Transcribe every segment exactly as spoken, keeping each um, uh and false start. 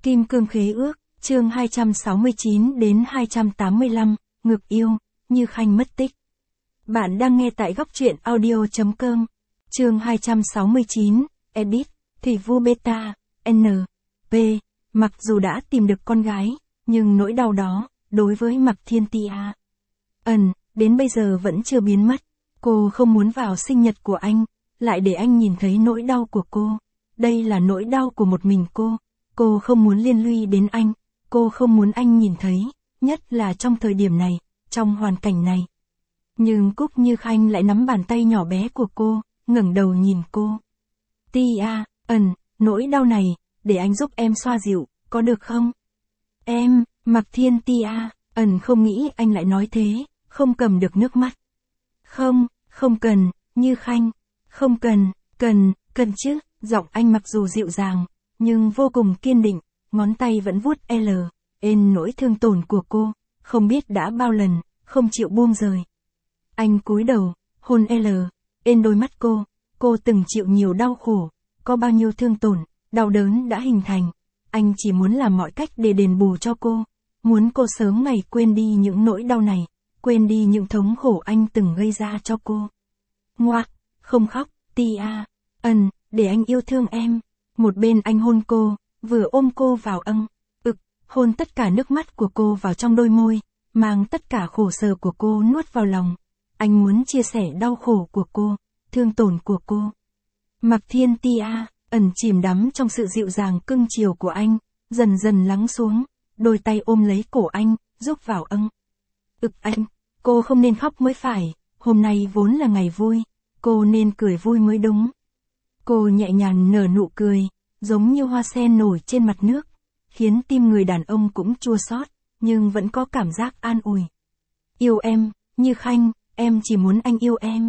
Kim cương khế ước, chương hai trăm sáu mươi chín đến hai trăm tám mươi lăm, ngược yêu, Như Khanh mất tích. Bạn đang nghe tại góc truyện audio.com. Chương hai trăm sáu mươi chín, Edit, Thủy Vu Beta, N, P. Mặc dù đã tìm được con gái, nhưng nỗi đau đó, đối với Mạc Thiên Tia Ẩn, đến bây giờ vẫn chưa biến mất. Cô không muốn vào sinh nhật của anh, lại để anh nhìn thấy nỗi đau của cô. Đây là nỗi đau của một mình cô. Cô không muốn liên lụy đến anh, cô không muốn anh nhìn thấy, nhất là trong thời điểm này, trong hoàn cảnh này. Nhưng Cúc Như Khanh lại nắm bàn tay nhỏ bé của cô, ngẩng đầu nhìn cô. Tia Ẩn, nỗi đau này, để anh giúp em xoa dịu, có được không? Em, Mạc Thiên Tia Ẩn không nghĩ anh lại nói thế, không cầm được nước mắt. Không, không cần, Như Khanh, không cần, cần, cần chứ, giọng anh mặc dù dịu dàng, nhưng vô cùng kiên định, ngón tay vẫn vuốt L, ên nỗi thương tổn của cô, không biết đã bao lần, không chịu buông rời. Anh cúi đầu, hôn L, ên đôi mắt cô, cô từng chịu nhiều đau khổ, có bao nhiêu thương tổn, đau đớn đã hình thành. Anh chỉ muốn làm mọi cách để đền bù cho cô, muốn cô sớm ngày quên đi những nỗi đau này, quên đi những thống khổ anh từng gây ra cho cô. Ngoác, không khóc, Tia Ẩn, để anh yêu thương em. Một bên anh hôn cô, vừa ôm cô vào âng, ực, hôn tất cả nước mắt của cô vào trong đôi môi, mang tất cả khổ sở của cô nuốt vào lòng. Anh muốn chia sẻ đau khổ của cô, thương tổn của cô. Mạc Thiên Tia Ẩn chìm đắm trong sự dịu dàng cưng chiều của anh, dần dần lắng xuống, đôi tay ôm lấy cổ anh, giúp vào âng. Ực anh, cô không nên khóc mới phải, hôm nay vốn là ngày vui, cô nên cười vui mới đúng. Cô nhẹ nhàng nở nụ cười, giống như hoa sen nổi trên mặt nước, khiến tim người đàn ông cũng chua xót, nhưng vẫn có cảm giác an ủi. Yêu em, Như Khanh, em chỉ muốn anh yêu em.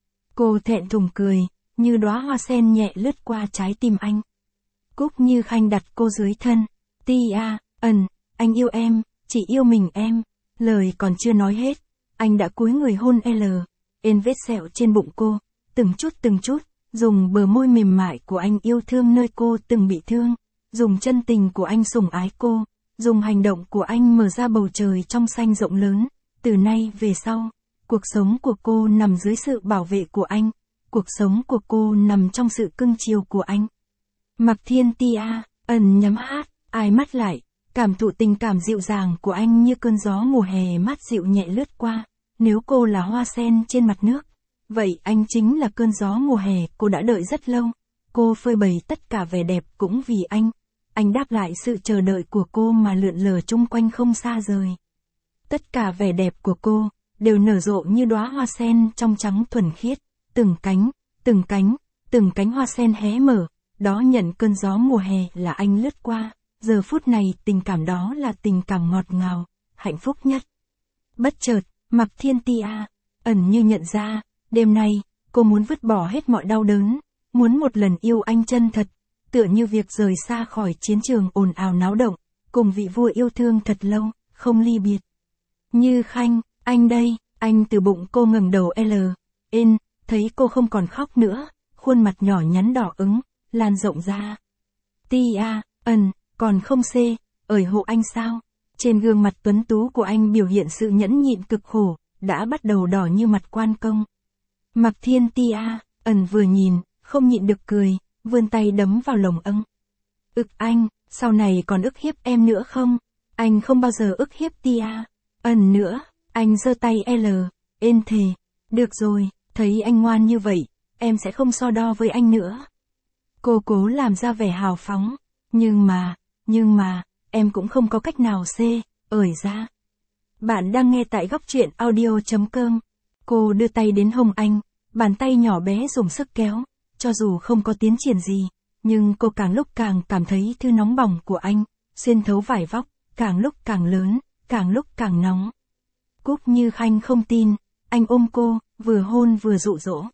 Cô thẹn thùng cười, như đóa hoa sen nhẹ lướt qua trái tim anh. Cúc Như Khanh đặt cô dưới thân. Tia Ẩn, anh yêu em, chỉ yêu mình em. Lời còn chưa nói hết, anh đã cúi người hôn L, ên vết sẹo trên bụng cô, từng chút từng chút, dùng bờ môi mềm mại của anh yêu thương nơi cô từng bị thương, dùng chân tình của anh sủng ái cô, dùng hành động của anh mở ra bầu trời trong xanh rộng lớn. Từ nay về sau, cuộc sống của cô nằm dưới sự bảo vệ của anh, cuộc sống của cô nằm trong sự cưng chiều của anh. Mạc Thiên Tia Ẩn nhắm hát, ai mắt lại, cảm thụ tình cảm dịu dàng của anh như cơn gió mùa hè mát dịu nhẹ lướt qua. Nếu cô là hoa sen trên mặt nước, vậy anh chính là cơn gió mùa hè cô đã đợi rất lâu. Cô phơi bày tất cả vẻ đẹp cũng vì anh. Anh đáp lại sự chờ đợi của cô mà lượn lờ chung quanh không xa rời. Tất cả vẻ đẹp của cô, đều nở rộ như đóa hoa sen trong trắng thuần khiết. Từng cánh, từng cánh, từng cánh hoa sen hé mở, đó nhận cơn gió mùa hè là anh lướt qua. Giờ phút này tình cảm đó là tình cảm ngọt ngào, hạnh phúc nhất. Bất chợt, Mạc Thiên Tia Ẩn như nhận ra, đêm nay, cô muốn vứt bỏ hết mọi đau đớn, muốn một lần yêu anh chân thật, tựa như việc rời xa khỏi chiến trường ồn ào náo động, cùng vị vua yêu thương thật lâu, không ly biệt. Như Khanh, anh đây, anh từ bụng cô ngẩng đầu L, ên, thấy cô không còn khóc nữa, khuôn mặt nhỏ nhắn đỏ ửng, lan rộng ra. Tia Ẩn, còn không C, ởi hộ anh sao? Trên gương mặt tuấn tú của anh biểu hiện sự nhẫn nhịn cực khổ, đã bắt đầu đỏ như mặt quan công. Mạc Thiên Tia Ẩn vừa nhìn, không nhịn được cười, vươn tay đấm vào lồng âng. Ực anh, sau này còn ức hiếp em nữa không? Anh không bao giờ ức hiếp Tia Ẩn nữa. Anh giơ tay L, ên thề. Được rồi, thấy anh ngoan như vậy, em sẽ không so đo với anh nữa. Cô cố làm ra vẻ hào phóng, nhưng mà, nhưng mà, em cũng không có cách nào C, ởi ra. Bạn đang nghe tại góc truyện audio.com. Cô đưa tay đến hông anh, bàn tay nhỏ bé dùng sức kéo, cho dù không có tiến triển gì, nhưng cô càng lúc càng cảm thấy thứ nóng bỏng của anh, xuyên thấu vải vóc, càng lúc càng lớn, càng lúc càng nóng. Cúc Như Khanh không tin, anh ôm cô, vừa hôn vừa dụ dỗ.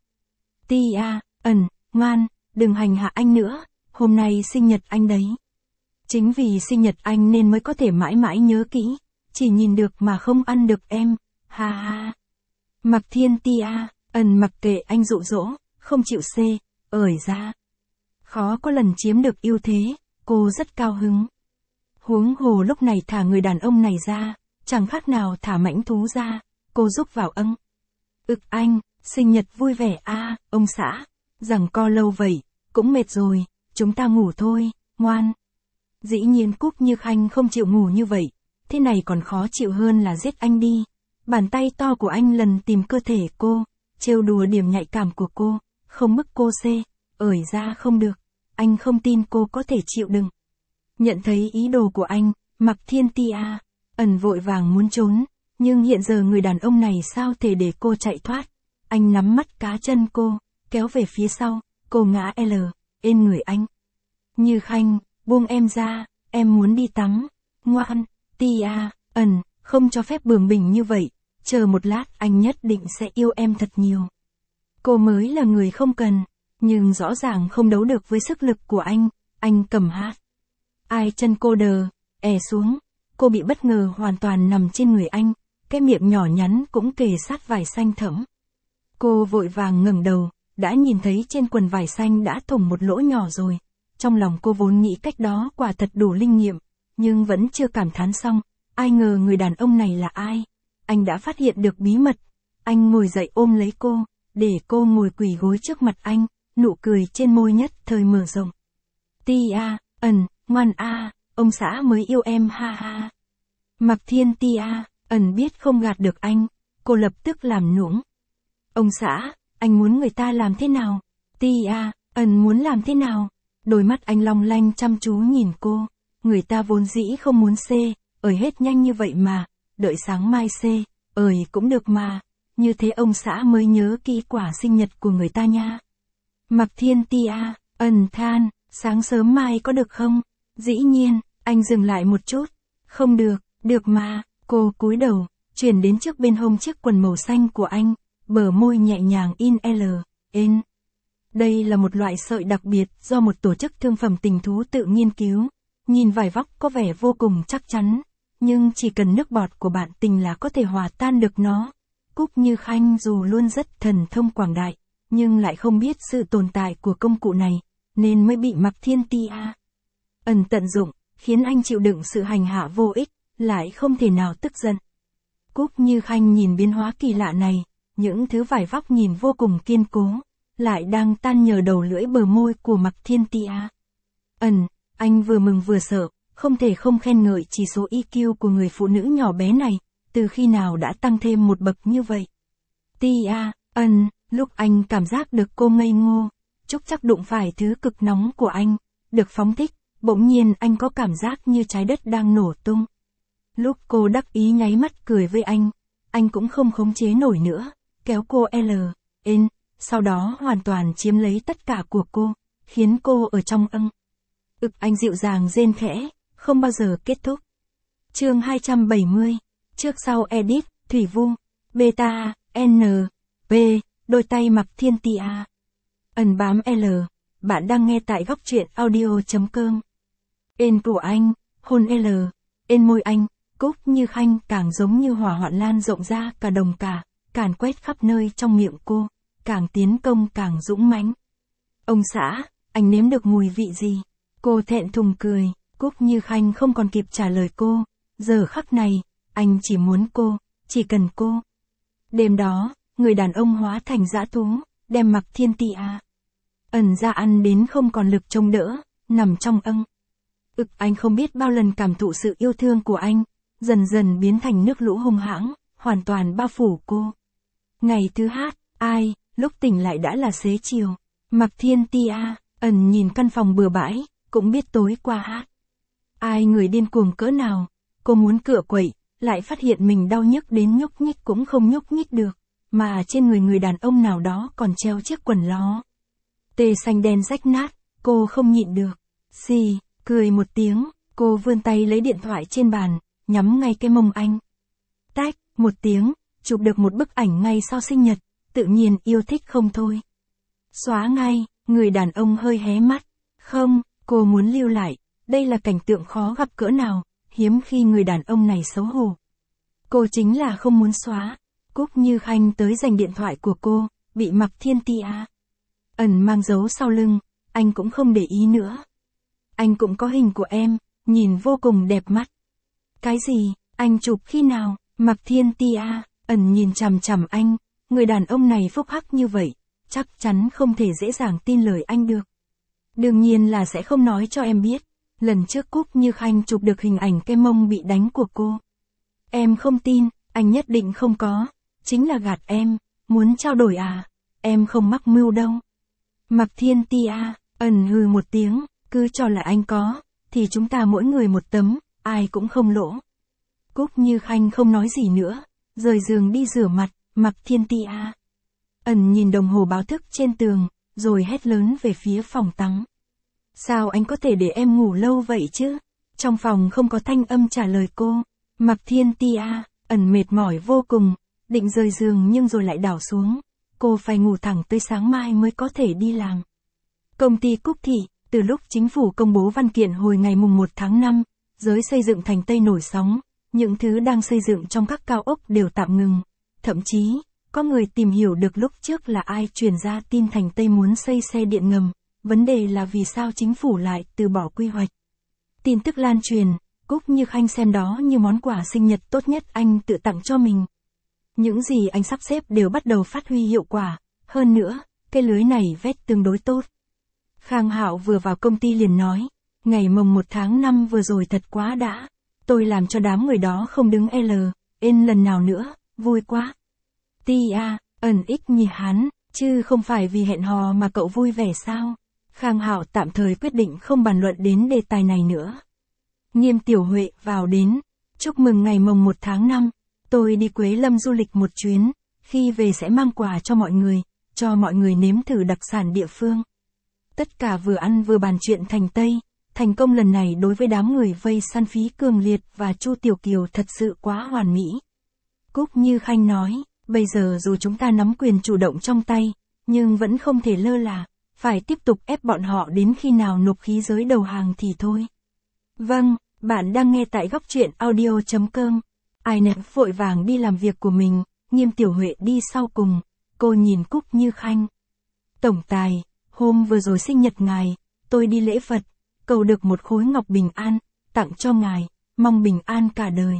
Tia Ẩn, ngoan, đừng hành hạ anh nữa, hôm nay sinh nhật anh đấy. Chính vì sinh nhật anh nên mới có thể mãi mãi nhớ kỹ, chỉ nhìn được mà không ăn được em, ha ha. Mạc Thiên Tia Ẩn mặc kệ anh dụ dỗ, không chịu C, ởi ra. Khó có lần chiếm được ưu thế, cô rất cao hứng. Huống hồ lúc này thả người đàn ông này ra, chẳng khác nào thả mãnh thú ra, cô rúc vào âng. Ực anh, sinh nhật vui vẻ a, ông xã, rằng co lâu vậy, cũng mệt rồi, chúng ta ngủ thôi, ngoan. Dĩ nhiên Cúc Như Khanh không chịu ngủ như vậy, thế này còn khó chịu hơn là giết anh đi. Bàn tay to của anh lần tìm cơ thể cô, trêu đùa điểm nhạy cảm của cô, không bức cô xê, ởi ra không được, anh không tin cô có thể chịu đựng. Nhận thấy ý đồ của anh, Mạc Thiên Ti A, ẩn vội vàng muốn trốn, nhưng hiện giờ người đàn ông này sao thể để cô chạy thoát. Anh nắm mắt cá chân cô, kéo về phía sau, cô ngã L, ên người anh. Như Khanh, buông em ra, em muốn đi tắm. Ngoan, Ti A, ẩn, không cho phép bướng bỉnh như vậy, chờ một lát anh nhất định sẽ yêu em thật nhiều. Cô mới là người không cần, nhưng rõ ràng không đấu được với sức lực của anh, anh cầm hát. Ai chân cô đờ, è xuống, cô bị bất ngờ hoàn toàn nằm trên người anh, cái miệng nhỏ nhắn cũng kề sát vải xanh thẫm. Cô vội vàng ngẩng đầu, đã nhìn thấy trên quần vải xanh đã thủng một lỗ nhỏ rồi. Trong lòng cô vốn nghĩ cách đó quả thật đủ linh nghiệm, nhưng vẫn chưa cảm thán xong, ai ngờ người đàn ông này là ai. Anh đã phát hiện được bí mật, anh ngồi dậy ôm lấy cô, để cô ngồi quỳ gối trước mặt anh, nụ cười trên môi nhất thời mở rộng. Ti A, ẩn, ngoan A, ông xã mới yêu em ha ha. Mạc Thiên Ti A, ẩn biết không gạt được anh, cô lập tức làm nũng. Ông xã, anh muốn người ta làm thế nào? Ti A, ẩn muốn làm thế nào? Đôi mắt anh long lanh chăm chú nhìn cô, người ta vốn dĩ không muốn xê, ởi hết nhanh như vậy mà, đợi sáng mai xê, ởi cũng được mà, như thế ông xã mới nhớ kỹ quả sinh nhật của người ta nha. Mạc Thiên Ti A, ẩn than, sáng sớm mai có được không? Dĩ nhiên, anh dừng lại một chút, không được, được mà, cô cúi đầu, chuyển đến trước bên hông chiếc quần màu xanh của anh, bờ môi nhẹ nhàng in L, N. Đây là một loại sợi đặc biệt do một tổ chức thương phẩm tình thú tự nghiên cứu, nhìn vải vóc có vẻ vô cùng chắc chắn, nhưng chỉ cần nước bọt của bạn tình là có thể hòa tan được nó. Cúc Như Khanh dù luôn rất thần thông quảng đại, nhưng lại không biết sự tồn tại của công cụ này, nên mới bị Mạc Thiên Ti A ẩn tận dụng, khiến anh chịu đựng sự hành hạ vô ích, lại không thể nào tức giận. Cúc Như Khanh nhìn biến hóa kỳ lạ này, những thứ vải vóc nhìn vô cùng kiên cố, lại đang tan nhờ đầu lưỡi bờ môi của Mạc Thiên Ti A ẩn. Anh vừa mừng vừa sợ, không thể không khen ngợi chỉ số i kiu của người phụ nữ nhỏ bé này, từ khi nào đã tăng thêm một bậc như vậy. Ti A ẩn, lúc anh cảm giác được cô ngây ngô, chúc chắc đụng phải thứ cực nóng của anh, được phóng thích, bỗng nhiên anh có cảm giác như trái đất đang nổ tung. Lúc cô đắc ý nháy mắt cười với anh, anh cũng không khống chế nổi nữa, kéo cô L, N, sau đó hoàn toàn chiếm lấy tất cả của cô, khiến cô ở trong âng. Ực anh dịu dàng rên khẽ, không bao giờ kết thúc. Chương hai trăm bảy mươi, trước sau edit, Thủy Vu, Beta, N, P, đôi tay Mạc Thiên Ti A ẩn bám L, bạn đang nghe tại góc truyện audio.com. Ên của anh, hôn L, ên môi anh, Cúc Như Khanh càng giống như hỏa hoạn lan rộng ra cả đồng cả, càn quét khắp nơi trong miệng cô, càng tiến công càng dũng mãnh. Ông xã, anh nếm được mùi vị gì? Cô thẹn thùng cười, Cúc Như Khanh không còn kịp trả lời cô, giờ khắc này, anh chỉ muốn cô, chỉ cần cô. Đêm đó, người đàn ông hóa thành dã thú, đem Mạc Thiên Ti A ẩn ra ăn đến không còn lực chống đỡ, nằm trong âng. Ực anh không biết bao lần cảm thụ sự yêu thương của anh, dần dần biến thành nước lũ hung hãng, hoàn toàn bao phủ cô. Ngày thứ hát, ai, lúc tỉnh lại đã là xế chiều. Mạc Thiên Ti A ẩn nhìn căn phòng bừa bãi, cũng biết tối qua hát. Ai người điên cuồng cỡ nào, cô muốn cựa quậy, lại phát hiện mình đau nhức đến nhúc nhích cũng không nhúc nhích được, mà trên người người đàn ông nào đó còn treo chiếc quần ló. Tê xanh đen rách nát, cô không nhịn được. Xì, cười một tiếng, cô vươn tay lấy điện thoại trên bàn, nhắm ngay cái mông anh. Tách, một tiếng, chụp được một bức ảnh ngay sau sinh nhật, tự nhiên yêu thích không thôi. Xóa ngay, người đàn ông hơi hé mắt. Không, cô muốn lưu lại, đây là cảnh tượng khó gặp cỡ nào, hiếm khi người đàn ông này xấu hổ. Cô chính là không muốn xóa. Cúc Như Khanh tới giành điện thoại của cô, bị Mạc Thiên Ti A ẩn mang dấu sau lưng, anh cũng không để ý nữa. Anh cũng có hình của em, nhìn vô cùng đẹp mắt. Cái gì, anh chụp khi nào? Mạc Thiên Tia, ẩn nhìn chằm chằm anh, người đàn ông này phúc hắc như vậy, chắc chắn không thể dễ dàng tin lời anh được. Đương nhiên là sẽ không nói cho em biết, lần trước Cúc Như Khanh chụp được hình ảnh cái mông bị đánh của cô. Em không tin, anh nhất định không có, chính là gạt em, muốn trao đổi à, em không mắc mưu đâu. Mạc Thiên Tia, ẩn hừ một tiếng, cứ cho là anh có, thì chúng ta mỗi người một tấm, ai cũng không lỗ. Cúc Như Khanh không nói gì nữa, rời giường đi rửa mặt, Mạc Thiên Tia. Ẩn nhìn đồng hồ báo thức trên tường, rồi hét lớn về phía phòng tắm. Sao anh có thể để em ngủ lâu vậy chứ? Trong phòng không có thanh âm trả lời cô. Mạc Thiên Tia, ẩn mệt mỏi vô cùng, định rời giường nhưng rồi lại đảo xuống. Cô phải ngủ thẳng tới sáng mai mới có thể đi làm. Công ty Cúc Thị, từ lúc chính phủ công bố văn kiện hồi ngày mùng một tháng năm, giới xây dựng thành Tây nổi sóng, những thứ đang xây dựng trong các cao ốc đều tạm ngừng. Thậm chí, có người tìm hiểu được lúc trước là ai truyền ra tin thành Tây muốn xây xe điện ngầm, vấn đề là vì sao chính phủ lại từ bỏ quy hoạch. Tin tức lan truyền, Cúc Như Khanh xem đó như món quà sinh nhật tốt nhất anh tự tặng cho mình. Những gì anh sắp xếp đều bắt đầu phát huy hiệu quả, hơn nữa, cái lưới này vét tương đối tốt. Khang Hạo vừa vào công ty liền nói, ngày mồng một tháng năm vừa rồi thật quá đã, tôi làm cho đám người đó không đứng L, N lần nào nữa, vui quá. Tia, ẩn ích nhì hắn, chứ không phải vì hẹn hò mà cậu vui vẻ sao? Khang Hạo tạm thời quyết định không bàn luận đến đề tài này nữa. Nghiêm Tiểu Huệ vào đến, chúc mừng ngày mồng một tháng năm, tôi đi Quế Lâm du lịch một chuyến, khi về sẽ mang quà cho mọi người, cho mọi người nếm thử đặc sản địa phương. Tất cả vừa ăn vừa bàn chuyện thành Tây, thành công lần này đối với đám người vây săn Phí Cường Liệt và Chu Tiểu Kiều thật sự quá hoàn mỹ. Cúc Như Khanh nói, bây giờ dù chúng ta nắm quyền chủ động trong tay, nhưng vẫn không thể lơ là, phải tiếp tục ép bọn họ đến khi nào nộp khí giới đầu hàng thì thôi. Vâng, bạn đang nghe tại góc truyện audio chấm com. Ai nấy vội vàng đi làm việc của mình, Nghiêm Tiểu Huệ đi sau cùng, cô nhìn Cúc Như Khanh. Tổng tài, hôm vừa rồi sinh nhật ngài, tôi đi lễ Phật, cầu được một khối ngọc bình an, tặng cho ngài, mong bình an cả đời.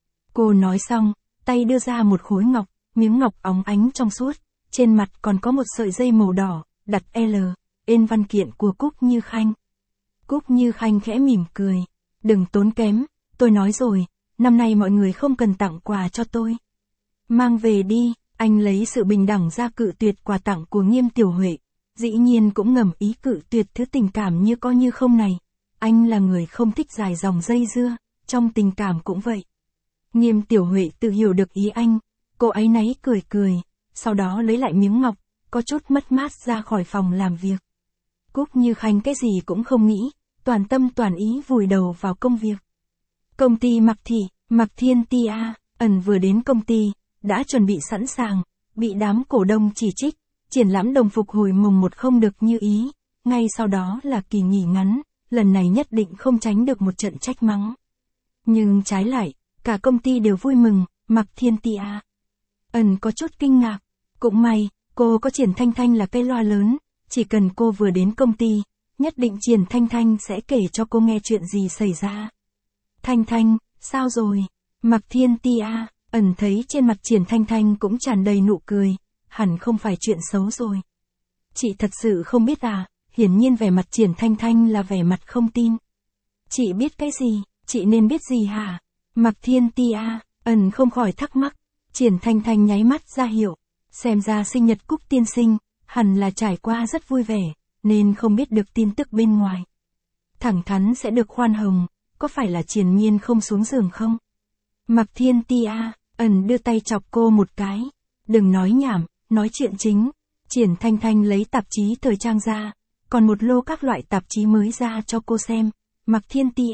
Cô nói xong, tay đưa ra một khối ngọc, miếng ngọc óng ánh trong suốt, trên mặt còn có một sợi dây màu đỏ, đặt L, in văn kiện của Cúc Như Khanh. Cúc Như Khanh khẽ mỉm cười, đừng tốn kém, tôi nói rồi, năm nay mọi người không cần tặng quà cho tôi. Mang về đi, anh lấy sự bình đẳng ra cự tuyệt quà tặng của Nghiêm Tiểu Huệ, dĩ nhiên cũng ngầm ý cự tuyệt thứ tình cảm như có như không này. Anh là người không thích dài dòng dây dưa, trong tình cảm cũng vậy. Nghiêm Tiểu Huệ tự hiểu được ý anh, cô ấy náy cười cười, sau đó lấy lại miếng ngọc, có chút mất mát ra khỏi phòng làm việc. Cúc Như Khanh cái gì cũng không nghĩ, toàn tâm toàn ý vùi đầu vào công việc. Công ty Mạc Thị, Mạc Thiên Tia, ẩn vừa đến công ty, đã chuẩn bị sẵn sàng, bị đám cổ đông chỉ trích, triển lãm đồng phục hồi mùng một không được như ý, ngay sau đó là kỳ nghỉ ngắn, lần này nhất định không tránh được một trận trách mắng. Nhưng trái lại, cả công ty đều vui mừng, Mạc Thiên Tia. Ẩn có chút kinh ngạc, cũng may, cô có Triển Thanh Thanh là cây loa lớn, chỉ cần cô vừa đến công ty, nhất định Triển Thanh Thanh sẽ kể cho cô nghe chuyện gì xảy ra. Thanh Thanh, sao rồi? Mạc Thiên Tia, ẩn thấy trên mặt Triển Thanh Thanh cũng tràn đầy nụ cười, hẳn không phải chuyện xấu rồi. Chị thật sự không biết à, hiển nhiên vẻ mặt Triển Thanh Thanh là vẻ mặt không tin. Chị biết cái gì, chị nên biết gì hả? Mạc Thiên Tia, ẩn không khỏi thắc mắc, Triển Thanh Thanh nháy mắt ra hiệu, xem ra sinh nhật Cúc tiên sinh, hẳn là trải qua rất vui vẻ, nên không biết được tin tức bên ngoài. Thẳng thắn sẽ được khoan hồng, có phải là triền miên không xuống giường không? Mạc Thiên Tia, ẩn đưa tay chọc cô một cái, đừng nói nhảm, nói chuyện chính. Triển Thanh Thanh lấy tạp chí thời trang ra, còn một lô các loại tạp chí mới ra cho cô xem. Mạc Thiên Tia,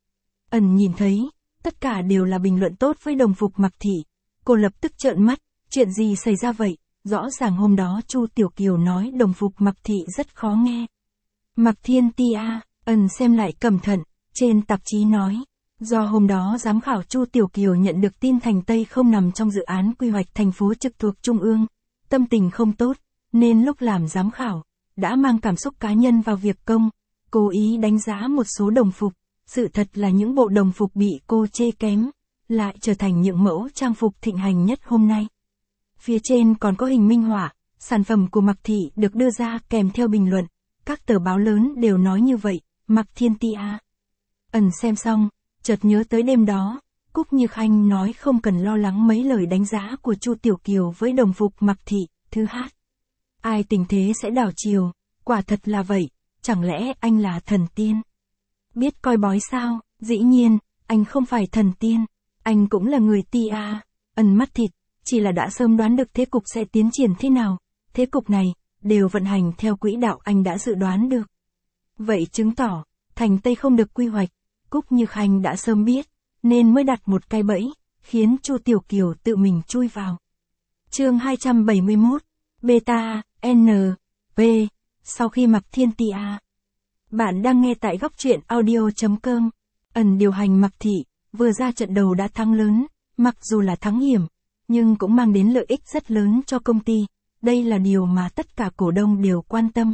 ẩn nhìn thấy, tất cả đều là bình luận tốt với đồng phục Mạc Thị. Cô lập tức trợn mắt, chuyện gì xảy ra vậy? Rõ ràng hôm đó Chu Tiểu Kiều nói đồng phục Mạc Thị rất khó nghe. Mạc Thiên Tia, ẩn xem lại cẩn thận, trên tạp chí nói, do hôm đó giám khảo Chu Tiểu Kiều nhận được tin thành Tây không nằm trong dự án quy hoạch thành phố trực thuộc Trung ương, tâm tình không tốt, nên lúc làm giám khảo, đã mang cảm xúc cá nhân vào việc công, cố ý đánh giá một số đồng phục, sự thật là những bộ đồng phục bị cô chê kém, lại trở thành những mẫu trang phục thịnh hành nhất hôm nay. Phía trên còn có hình minh họa, sản phẩm của Mạc Thị được đưa ra kèm theo bình luận, các tờ báo lớn đều nói như vậy, Mạc Thiên Ti à. Ẩn xem xong, chợt nhớ tới đêm đó, Cúc Như Khanh nói không cần lo lắng mấy lời đánh giá của Chu Tiểu Kiều với đồng phục Mạc Thị, thứ hát. Ai tình thế sẽ đảo chiều, quả thật là vậy, chẳng lẽ anh là thần tiên? Biết coi bói sao, dĩ nhiên, anh không phải thần tiên, anh cũng là người ti à. Ẩn mắt thịt, chỉ là đã sớm đoán được thế cục sẽ tiến triển thế nào, thế cục này, đều vận hành theo quỹ đạo anh đã dự đoán được. Vậy chứng tỏ, thành Tây không được quy hoạch, Cúc Như Khanh đã sớm biết, nên mới đặt một cái bẫy, khiến Chu Tiểu Kiều tự mình chui vào. Chương hai trăm bảy mươi mốt, Beta, N, P, sau khi Mạc Thiên Ti à. Bạn đang nghe tại góc truyện audio.com. Ẩn điều hành Mạc Thị, vừa ra trận đầu đã thắng lớn, mặc dù là thắng hiểm, nhưng cũng mang đến lợi ích rất lớn cho công ty, đây là điều mà tất cả cổ đông đều quan tâm.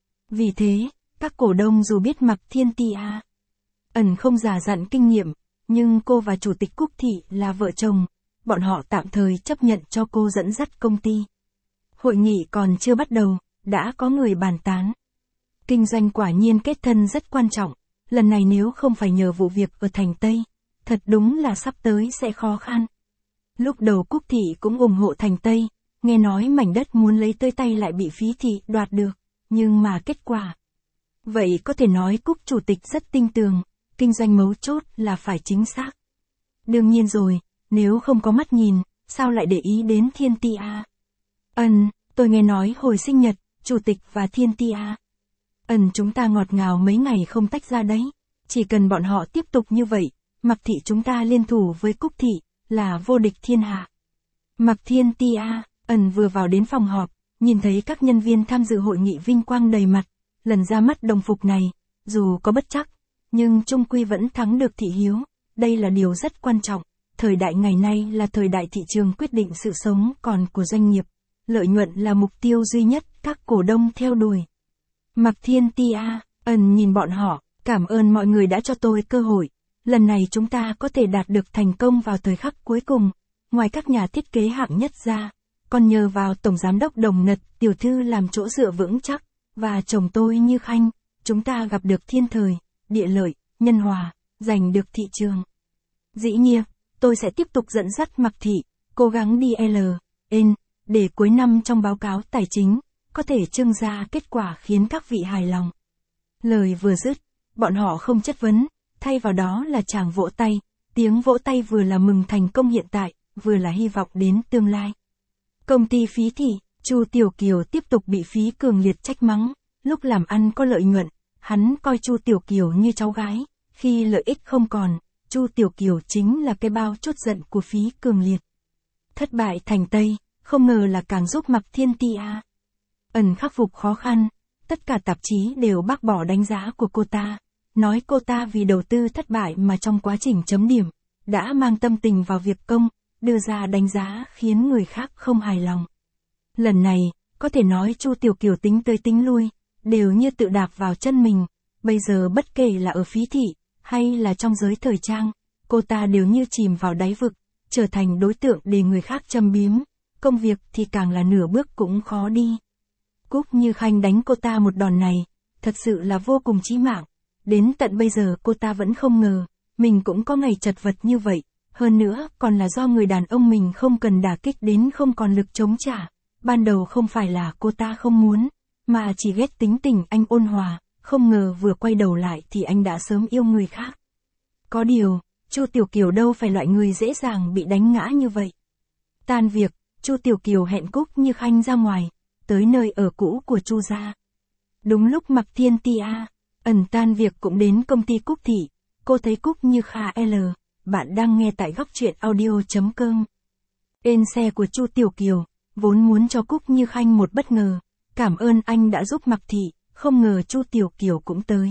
Vì thế, các cổ đông dù biết Mạc Thiên Ti à. Ẩn không giả dặn kinh nghiệm, nhưng cô và Chủ tịch Cúc Thị là vợ chồng, bọn họ tạm thời chấp nhận cho cô dẫn dắt công ty. Hội nghị còn chưa bắt đầu, đã có người bàn tán. Kinh doanh quả nhiên kết thân rất quan trọng, lần này nếu không phải nhờ vụ việc ở thành Tây, thật đúng là sắp tới sẽ khó khăn. Lúc đầu Cúc Thị cũng ủng hộ thành Tây, nghe nói mảnh đất muốn lấy tới tay lại bị Phí Thị đoạt được, nhưng mà kết quả. Vậy có thể nói Cúc Chủ tịch rất tinh tường, kinh doanh mấu chốt là phải chính xác. Đương nhiên rồi, nếu không có mắt nhìn, sao lại để ý đến Thiên Ti à? Ẩn, tôi nghe nói hồi sinh nhật, Chủ tịch và Thiên Ti à. Ẩn chúng ta ngọt ngào mấy ngày không tách ra đấy, chỉ cần bọn họ tiếp tục như vậy, Mạc Thị chúng ta liên thủ với Cúc Thị, là vô địch thiên hạ. Mạc Thiên Ti à, Ẩn vừa vào đến phòng họp, nhìn thấy các nhân viên tham dự hội nghị vinh quang đầy mặt, lần ra mắt đồng phục này, dù có bất chắc, nhưng chung quy vẫn thắng được thị hiếu, đây là điều rất quan trọng, thời đại ngày nay là thời đại thị trường quyết định sự sống còn của doanh nghiệp, lợi nhuận là mục tiêu duy nhất các cổ đông theo đuổi. Mạc Thiên Ti à, Ẩn nhìn bọn họ, cảm ơn mọi người đã cho tôi cơ hội, lần này chúng ta có thể đạt được thành công vào thời khắc cuối cùng, ngoài các nhà thiết kế hạng nhất ra, còn nhờ vào Tổng Giám đốc Đồng Nật tiểu thư làm chỗ dựa vững chắc, và chồng tôi Như Khanh, chúng ta gặp được thiên thời, địa lợi, nhân hòa, giành được thị trường. Dĩ nhiên, tôi sẽ tiếp tục dẫn dắt Mạc Thị, cố gắng đi L, N, để cuối năm trong báo cáo tài chính, có thể trưng ra kết quả khiến các vị hài lòng. Lời vừa dứt, bọn họ không chất vấn, thay vào đó là tràng vỗ tay, tiếng vỗ tay vừa là mừng thành công hiện tại, vừa là hy vọng đến tương lai. Công ty Phí Thị, Chu Tiểu Kiều tiếp tục bị Phí cường liệt trách mắng, lúc làm ăn có lợi nhuận, hắn coi Chu Tiểu Kiều như cháu gái, khi lợi ích không còn, Chu Tiểu Kiều chính là cái bao chốt giận của Phí cường liệt. Thất bại thành Tây, không ngờ là càng giúp Mạc Thiên Ti à. Ẩn khắc phục khó khăn, tất cả tạp chí đều bác bỏ đánh giá của cô ta, nói cô ta vì đầu tư thất bại mà trong quá trình chấm điểm, đã mang tâm tình vào việc công, đưa ra đánh giá khiến người khác không hài lòng. Lần này, có thể nói Chu Tiểu Kiều tính tới tính lui, đều như tự đạp vào chân mình, bây giờ bất kể là ở Phí Thị, hay là trong giới thời trang, cô ta đều như chìm vào đáy vực, trở thành đối tượng để người khác châm biếm, công việc thì càng là nửa bước cũng khó đi. Cúc Như Khanh đánh cô ta một đòn này, thật sự là vô cùng chí mạng, đến tận bây giờ cô ta vẫn không ngờ, mình cũng có ngày chật vật như vậy, hơn nữa còn là do người đàn ông mình không cần đả kích đến không còn lực chống trả, ban đầu không phải là cô ta không muốn, mà chỉ ghét tính tình anh ôn hòa, không ngờ vừa quay đầu lại thì anh đã sớm yêu người khác. Có điều, Chu Tiểu Kiều đâu phải loại người dễ dàng bị đánh ngã như vậy. Tan việc, Chu Tiểu Kiều hẹn Cúc Như Khanh ra ngoài, tới nơi ở cũ của Chu gia. Đúng lúc Mạc Thiên Ti à, Ẩn tan việc cũng đến công ty Cúc Thị, cô thấy Cúc Như Kha L, bạn đang nghe tại góc truyện audio.com. Bên xe của Chu Tiểu Kiều, vốn muốn cho Cúc Như Khanh một bất ngờ, cảm ơn anh đã giúp Mạc Thị, không ngờ Chu Tiểu Kiều cũng tới.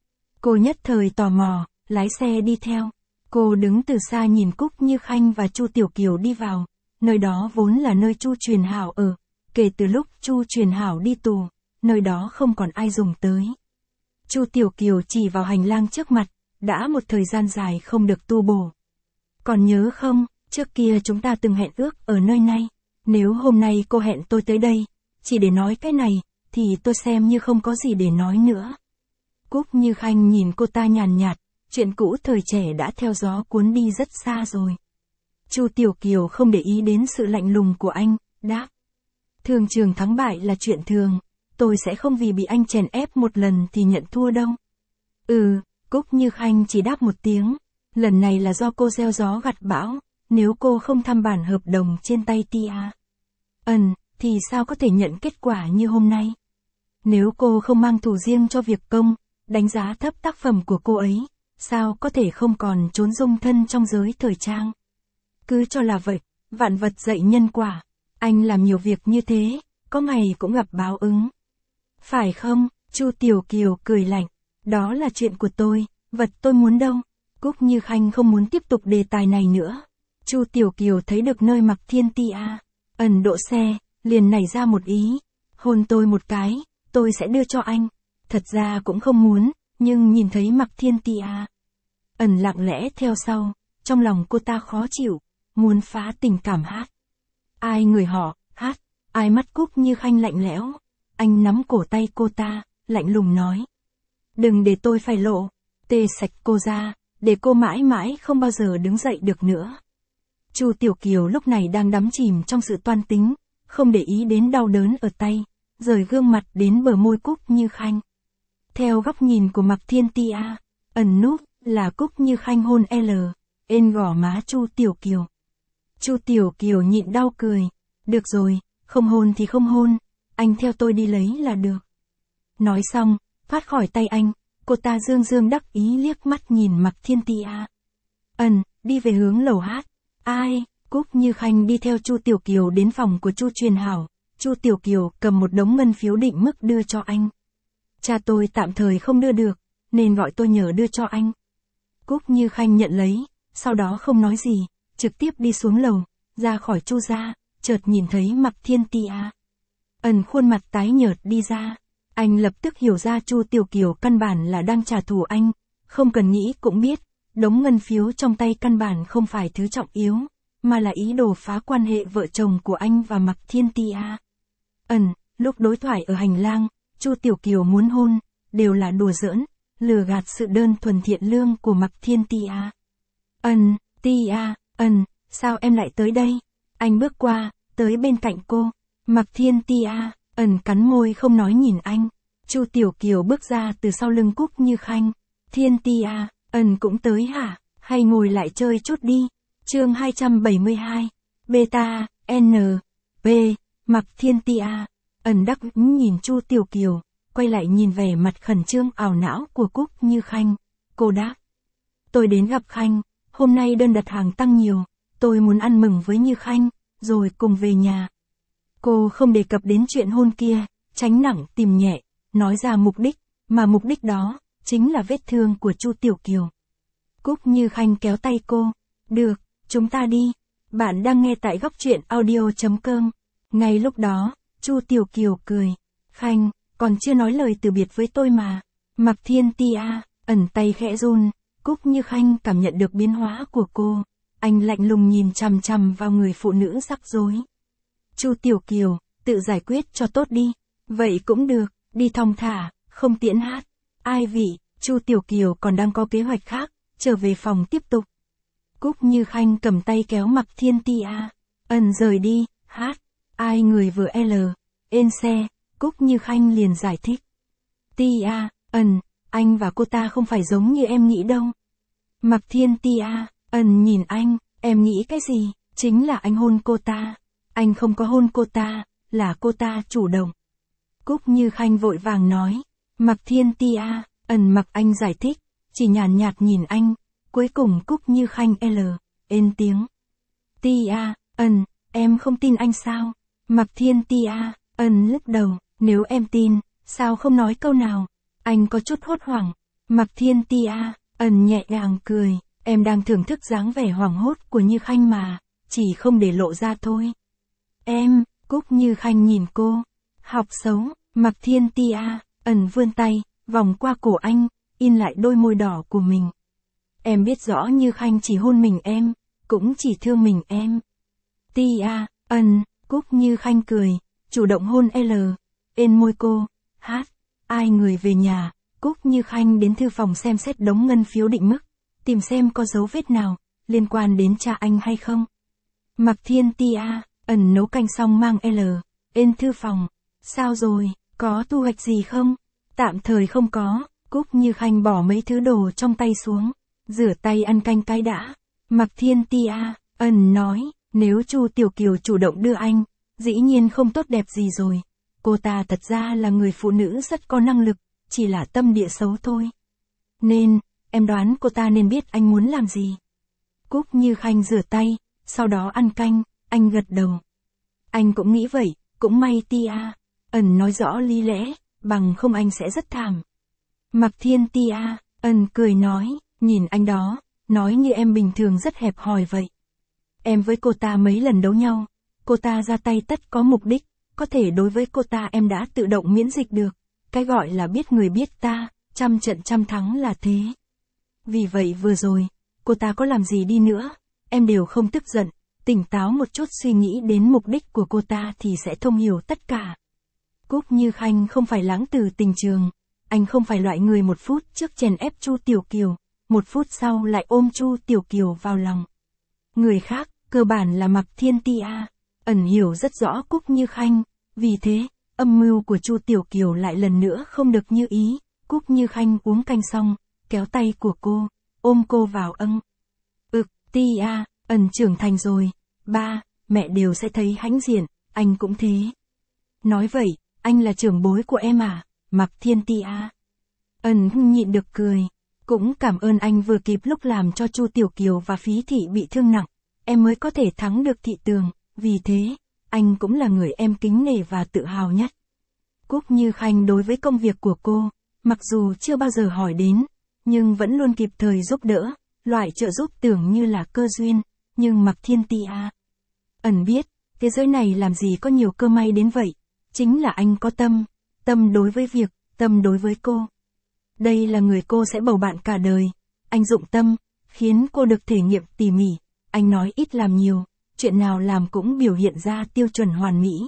Cô nhất thời tò mò, lái xe đi theo. Cô đứng từ xa nhìn Cúc Như Khanh và Chu Tiểu Kiều đi vào, nơi đó vốn là nơi Chu Truyền Hảo ở, kể từ lúc Chu Truyền Hảo đi tù, nơi đó không còn ai dùng tới. Chu Tiểu Kiều chỉ vào hành lang trước mặt, đã một thời gian dài không được tu bổ. Còn nhớ không, trước kia chúng ta từng hẹn ước ở nơi này, nếu hôm nay cô hẹn tôi tới đây, chỉ để nói cái này, thì tôi xem như không có gì để nói nữa. Cúc Như Khanh nhìn cô ta nhàn nhạt, chuyện cũ thời trẻ đã theo gió cuốn đi rất xa rồi. Chu Tiểu Kiều không để ý đến sự lạnh lùng của anh, đáp. Thường trường thắng bại là chuyện thường, tôi sẽ không vì bị anh chèn ép một lần thì nhận thua đâu. Ừ, Cúc Như Khanh chỉ đáp một tiếng, lần này là do cô gieo gió gặt bão, nếu cô không thăm bản hợp đồng trên tay Tia Ân, thì sao có thể nhận kết quả như hôm nay? Nếu cô không mang thù riêng cho việc công, đánh giá thấp tác phẩm của cô ấy, sao có thể không còn trốn dung thân trong giới thời trang? Cứ cho là vậy, vạn vật dạy nhân quả, anh làm nhiều việc như thế, có ngày cũng gặp báo ứng. Phải không? Chu Tiểu Kiều cười lạnh, đó là chuyện của tôi, vật tôi muốn đâu. Cúc Như Khanh không muốn tiếp tục đề tài này nữa. Chu Tiểu Kiều thấy được nơi Mạc Thiên Tia Ân đỗ xe, liền nảy ra một ý, hôn tôi một cái, tôi sẽ đưa cho anh. Thật ra cũng không muốn, nhưng nhìn thấy Mạc Thiên Tia Ân lặng lẽ theo sau, trong lòng cô ta khó chịu, muốn phá tình cảm hát. Ai người họ, hát, ai mắt Cúc Như Khanh lạnh lẽo, anh nắm cổ tay cô ta, lạnh lùng nói. Đừng để tôi phải lộ, tê sạch cô ra, để cô mãi mãi không bao giờ đứng dậy được nữa. Chu Tiểu Kiều lúc này đang đắm chìm trong sự toan tính, không để ý đến đau đớn ở tay, rời gương mặt đến bờ môi Cúc Như Khanh. Theo góc nhìn của Mạc Thiên Tia Ân núp, là Cúc Như Khanh hôn L, ên gò má Chu Tiểu Kiều. Chu Tiểu Kiều nhịn đau cười, được rồi, không hôn thì không hôn, anh theo tôi đi lấy là được. Nói xong, thoát khỏi tay anh, cô ta dương dương đắc ý liếc mắt nhìn Mạc Thiên Tia Ân, đi về hướng lầu hát. Ai? Cúc Như Khanh đi theo Chu Tiểu Kiều đến phòng của Chu Truyền Hảo. Chu Tiểu Kiều cầm một đống ngân phiếu định mức đưa cho anh. Cha tôi tạm thời không đưa được, nên gọi tôi nhờ đưa cho anh. Cúc Như Khanh nhận lấy, sau đó không nói gì, trực tiếp đi xuống lầu, ra khỏi Chu gia, chợt nhìn thấy Mạc Thiên Tia Ân khuôn mặt tái nhợt đi ra. Anh lập tức hiểu ra Chu Tiểu Kiều căn bản là đang trả thù anh, không cần nghĩ cũng biết, đống ngân phiếu trong tay căn bản không phải thứ trọng yếu, mà là ý đồ phá quan hệ vợ chồng của anh và Mạc Thiên Tia Ân. Lúc đối thoại ở hành lang, Chu Tiểu Kiều muốn hôn, đều là đùa giỡn, lừa gạt sự đơn thuần thiện lương của Mạc Thiên Tia Ân. Tia Ân, sao em lại tới đây? Anh bước qua, tới bên cạnh cô. Mạc Thiên Tia Ân cắn môi không nói nhìn anh. Chu Tiểu Kiều bước ra từ sau lưng Cúc Như Khanh. Thiên Tia Ân cũng tới hả? Hay ngồi lại chơi chút đi. Chương hai trăm bảy mươi hai. Beta, N, P. Mạc Thiên Tia Ân đắc ý nhìn Chu Tiểu Kiều, quay lại nhìn vẻ mặt khẩn trương ảo não của Cúc Như Khanh. Cô đáp. Tôi đến gặp Khanh, hôm nay đơn đặt hàng tăng nhiều, tôi muốn ăn mừng với Như Khanh, rồi cùng về nhà. Cô không đề cập đến chuyện hôn kia, tránh nặng tìm nhẹ, nói ra mục đích, mà mục đích đó, chính là vết thương của Chu Tiểu Kiều. Cúc Như Khanh kéo tay cô. Được, chúng ta đi. Bạn đang nghe tại góc truyện audio chấm com. Ngay lúc đó, Chu Tiểu Kiều cười. Khanh, còn chưa nói lời từ biệt với tôi mà. Mạc Thiên Tia Ẩn tay khẽ run. Cúc Như Khanh cảm nhận được biến hóa của cô. Anh lạnh lùng nhìn chằm chằm vào người phụ nữ rắc rối. Chu Tiểu Kiều, tự giải quyết cho tốt đi. Vậy cũng được, đi thong thả, không tiễn hát. Ai vị, Chu Tiểu Kiều còn đang có kế hoạch khác, trở về phòng tiếp tục. Cúc Như Khanh cầm tay kéo Mạc Thiên Tia Ân rời đi, hát. Ai người vừa L, ên xe, Cúc Như Khanh liền giải thích. Tia Ân, anh và cô ta không phải giống như em nghĩ đâu. Mạc Thiên Tia Ân nhìn anh, em nghĩ cái gì? Chính là anh hôn cô ta. Anh không có hôn cô ta, là cô ta chủ động. Cúc Như Khanh vội vàng nói. Mạc Thiên Tia Ân mặc anh giải thích, chỉ nhàn nhạt nhìn anh. Cuối cùng Cúc Như Khanh L, ên tiếng. Tia Ân, em không tin anh sao? Mạc Thiên Tia Ân lắc đầu, nếu em tin, sao không nói câu nào? Anh có chút hốt hoảng. Mạc Thiên Tia Ân nhẹ nhàng cười, em đang thưởng thức dáng vẻ hoảng hốt của Như Khanh mà, chỉ không để lộ ra thôi. Em, Cúc Như Khanh nhìn cô. Học xấu. Mạc Thiên Tia Ân vươn tay, vòng qua cổ anh, in lại đôi môi đỏ của mình. Em biết rõ Như Khanh chỉ hôn mình em, cũng chỉ thương mình em. Tia, ân, Cúc Như Khanh cười, chủ động hôn L, ên môi cô. H, ai người về nhà, Cúc Như Khanh đến thư phòng xem xét đống ngân phiếu định mức, tìm xem có dấu vết nào liên quan đến cha anh hay không. Mạc Thiên Tia, ẩn nấu canh xong mang L, ên thư phòng. Sao rồi, có thu hoạch gì không? Tạm thời không có, Cúc Như Khanh bỏ mấy thứ đồ trong tay xuống, rửa tay ăn canh cái đã. Mạc Thiên Tia, ẩn nói, nếu Chu Tiểu Kiều chủ động đưa anh, dĩ nhiên không tốt đẹp gì rồi. Cô ta thật ra là người phụ nữ rất có năng lực, chỉ là tâm địa xấu thôi. Nên, em đoán cô ta nên biết anh muốn làm gì. Cúc Như Khanh rửa tay, sau đó ăn canh, anh gật đầu. Anh cũng nghĩ vậy, cũng may Tia, ẩn nói rõ lý lẽ, bằng không anh sẽ rất thảm. Mạc Thiên Tia, ẩn cười nói, nhìn anh đó, nói như em bình thường rất hẹp hòi vậy. Em với cô ta mấy lần đấu nhau, cô ta ra tay tất có mục đích, có thể đối với cô ta em đã tự động miễn dịch được, cái gọi là biết người biết ta, trăm trận trăm thắng là thế. Vì vậy vừa rồi, cô ta có làm gì đi nữa, em đều không tức giận, tỉnh táo một chút suy nghĩ đến mục đích của cô ta thì sẽ thông hiểu tất cả. Cúc Như Khanh không phải lãng tử tình trường, anh không phải loại người một phút trước chèn ép Chu Tiểu Kiều, một phút sau lại ôm Chu Tiểu Kiều vào lòng. Người khác, cơ bản là Mạc Thiên Tia, ẩn hiểu rất rõ Cúc Như Khanh, vì thế, âm mưu của Chu Tiểu Kiều lại lần nữa không được như ý. Cúc Như Khanh uống canh xong, kéo tay của cô, ôm cô vào âng. Ực, Tia, ẩn trưởng thành rồi, ba, mẹ đều sẽ thấy hãnh diện, anh cũng thế. Nói vậy, anh là trưởng bối của em à, Mạc Thiên Tia. Ẩn nhịn được cười, cũng cảm ơn anh vừa kịp lúc làm cho Chu Tiểu Kiều và Phí Thị bị thương nặng, em mới có thể thắng được Thị Tường, vì thế, anh cũng là người em kính nể và tự hào nhất. Cúc Như Khanh đối với công việc của cô, mặc dù chưa bao giờ hỏi đến, nhưng vẫn luôn kịp thời giúp đỡ, loại trợ giúp tưởng như là cơ duyên, nhưng Mạc Thiên Tia, ẩn biết, thế giới này làm gì có nhiều cơ may đến vậy, chính là anh có tâm, tâm đối với việc, tâm đối với cô. Đây là người cô sẽ bầu bạn cả đời, anh dụng tâm, khiến cô được thể nghiệm tỉ mỉ, anh nói ít làm nhiều, chuyện nào làm cũng biểu hiện ra tiêu chuẩn hoàn mỹ.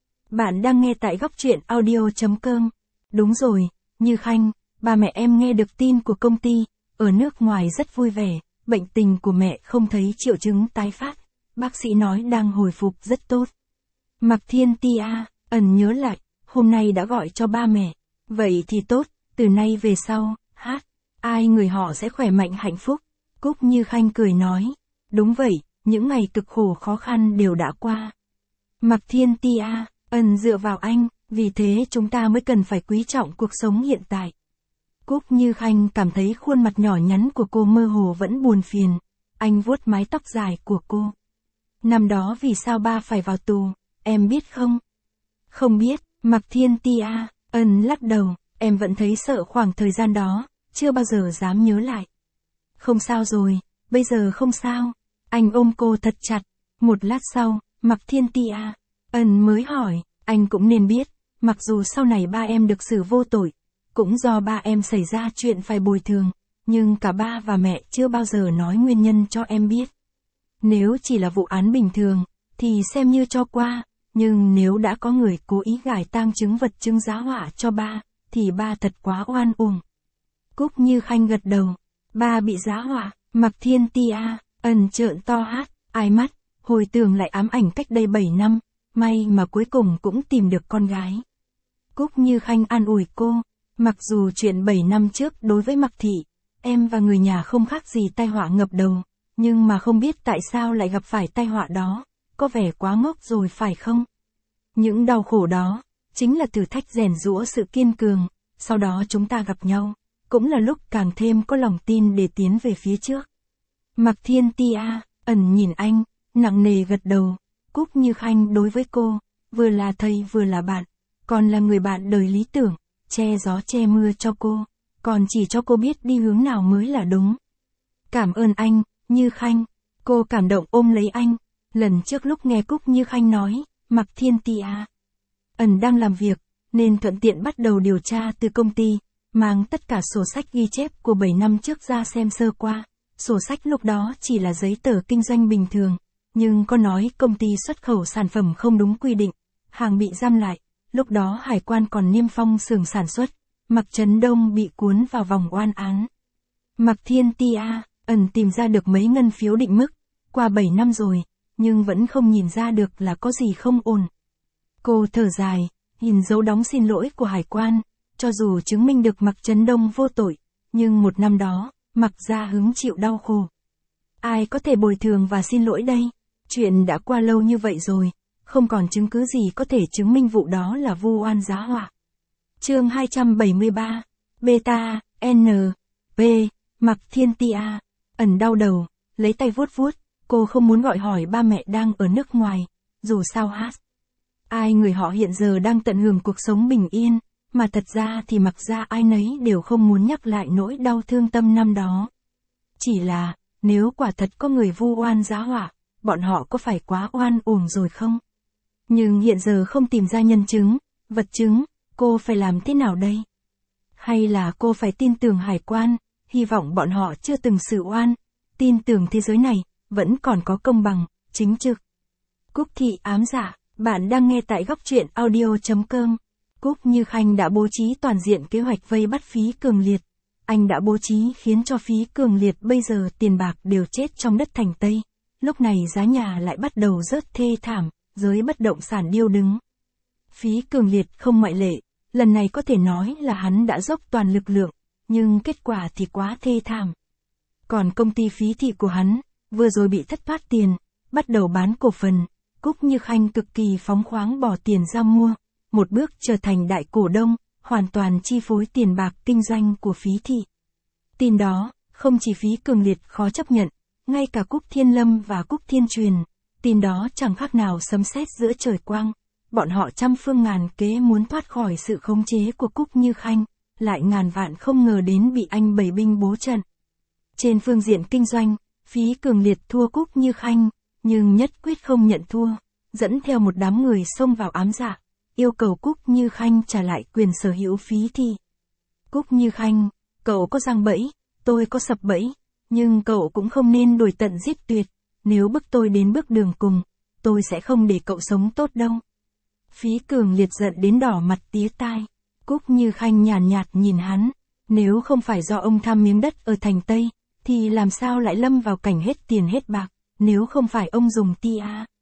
Bạn đang nghe tại góc truyện audio chấm com. Đúng rồi, Như Khanh, ba mẹ em nghe được tin của công ty, ở nước ngoài rất vui vẻ, bệnh tình của mẹ không thấy triệu chứng tái phát, bác sĩ nói đang hồi phục rất tốt. Mạc Thiên Tia, ẩn nhớ lại, hôm nay đã gọi cho ba mẹ, vậy thì tốt, từ nay về sau, hát, ai người họ sẽ khỏe mạnh hạnh phúc. Cúc Như Khanh cười nói, đúng vậy, những ngày cực khổ khó khăn đều đã qua. Mạc Thiên Tia, ẩn dựa vào anh, vì thế chúng ta mới cần phải quý trọng cuộc sống hiện tại. Cúc Như Khanh cảm thấy khuôn mặt nhỏ nhắn của cô mơ hồ vẫn buồn phiền, anh vuốt mái tóc dài của cô. Năm đó vì sao ba phải vào tù, em biết không? Không biết, Mạc Thiên Tia, ẩn lắc đầu, em vẫn thấy sợ khoảng thời gian đó, chưa bao giờ dám nhớ lại. Không sao rồi, bây giờ không sao. Anh ôm cô thật chặt, một lát sau, Mạc Thiên Tia, ẩn mới hỏi, anh cũng nên biết, mặc dù sau này ba em được xử vô tội, cũng do ba em xảy ra chuyện phải bồi thường, nhưng cả ba và mẹ chưa bao giờ nói nguyên nhân cho em biết. Nếu chỉ là vụ án bình thường, thì xem như cho qua, nhưng nếu đã có người cố ý gài tang chứng vật chứng giá họa cho ba, thì ba thật quá oan uổng. Cúc Như Khanh gật đầu, ba bị giá họa, Mạc Thiên Tia, ẩn trợn to hát, ai mắt, hồi tưởng lại ám ảnh cách đây bảy năm, may mà cuối cùng cũng tìm được con gái. Cúc Như Khanh an ủi cô, mặc dù chuyện bảy năm trước đối với Mạc Thị, em và người nhà không khác gì tai họa ngập đầu, nhưng mà không biết tại sao lại gặp phải tai họa đó, có vẻ quá ngốc rồi phải không? Những đau khổ đó, chính là thử thách rèn giũa sự kiên cường, sau đó chúng ta gặp nhau, cũng là lúc càng thêm có lòng tin để tiến về phía trước. Mạc Thiên Tia, ẩn nhìn anh, nặng nề gật đầu, Cúc Như Khanh đối với cô, vừa là thầy vừa là bạn, còn là người bạn đời lý tưởng, che gió che mưa cho cô, còn chỉ cho cô biết đi hướng nào mới là đúng. Cảm ơn anh, Như Khanh, cô cảm động ôm lấy anh, lần trước lúc nghe Cúc Như Khanh nói, Mạc Thiên Tia, ẩn đang làm việc, nên thuận tiện bắt đầu điều tra từ công ty, mang tất cả sổ sách ghi chép của bảy năm trước ra xem sơ qua, Sổ sách lúc đó chỉ là giấy tờ kinh doanh bình thường, nhưng có nói công ty xuất khẩu sản phẩm không đúng quy định, hàng bị giam lại, lúc đó hải quan còn niêm phong xưởng sản xuất, Mạc Trấn Đông bị cuốn vào vòng oan án. Mạc Thiên Tia, ẩn tìm ra được mấy ngân phiếu định mức, qua bảy năm rồi, nhưng vẫn không nhìn ra được là có gì không ổn. Cô thở dài, nhìn dấu đóng xin lỗi của hải quan, cho dù chứng minh được Mạc Trấn Đông vô tội, nhưng một năm đó, Mạc gia hứng chịu đau khổ. Ai có thể bồi thường và xin lỗi đây? Chuyện đã qua lâu như vậy rồi, không còn chứng cứ gì có thể chứng minh vụ đó là vu oan giá họa. Chương hai trăm bảy mươi ba, Beta, N, P, Mạc Thiên Tia, ẩn đau đầu, lấy tay vuốt vuốt, cô không muốn gọi hỏi ba mẹ đang ở nước ngoài, dù sao hát. Ai người họ hiện giờ đang tận hưởng cuộc sống bình yên, mà thật ra thì Mạc gia ai nấy đều không muốn nhắc lại nỗi đau thương tâm năm đó. Chỉ là, nếu quả thật có người vu oan giá họa, bọn họ có phải quá oan uổng rồi không? Nhưng hiện giờ không tìm ra nhân chứng, vật chứng, cô phải làm thế nào đây? Hay là cô phải tin tưởng hải quan, hy vọng bọn họ chưa từng xử oan, tin tưởng thế giới này, vẫn còn có công bằng, chính trực. Cúc Thị ám dạ, bạn đang nghe tại góc truyện audio.com. Cúc Như Khanh đã bố trí toàn diện kế hoạch vây bắt Phí Cường Liệt. Anh đã bố trí khiến cho Phí Cường Liệt bây giờ tiền bạc đều chết trong đất thành Tây. Lúc này giá nhà lại bắt đầu rớt thê thảm, giới bất động sản điêu đứng. Phí Cường Liệt không ngoại lệ, lần này có thể nói là hắn đã dốc toàn lực lượng, nhưng kết quả thì quá thê thảm. Còn công ty Phí Thị của hắn, vừa rồi bị thất thoát tiền, bắt đầu bán cổ phần, Cúc Như Khanh cực kỳ phóng khoáng bỏ tiền ra mua, một bước trở thành đại cổ đông, hoàn toàn chi phối tiền bạc kinh doanh của Phí Thị. Tin đó, không chỉ Phí Cường Liệt khó chấp nhận, ngay cả Cúc Thiên Lâm và Cúc Thiên Truyền, tin đó chẳng khác nào sấm sét giữa trời quang. Bọn họ trăm phương ngàn kế muốn thoát khỏi sự khống chế của Cúc Như Khanh, lại ngàn vạn không ngờ đến bị anh bày binh bố trận. Trên phương diện kinh doanh, Phí Cường Liệt thua Cúc Như Khanh, nhưng nhất quyết không nhận thua, dẫn theo một đám người xông vào ám dạ, yêu cầu Cúc Như Khanh trả lại quyền sở hữu Phí Thị. Cúc Như Khanh, cậu có giăng bẫy, tôi có sập bẫy, nhưng cậu cũng không nên đuổi tận giết tuyệt, nếu bức tôi đến bước đường cùng, tôi sẽ không để cậu sống tốt đâu. Phí Cường Liệt giận đến đỏ mặt tía tai, Cúc Như Khanh nhàn nhạt, nhạt nhìn hắn, nếu không phải do ông tham miếng đất ở thành Tây, thì làm sao lại lâm vào cảnh hết tiền hết bạc, nếu không phải ông dùng tia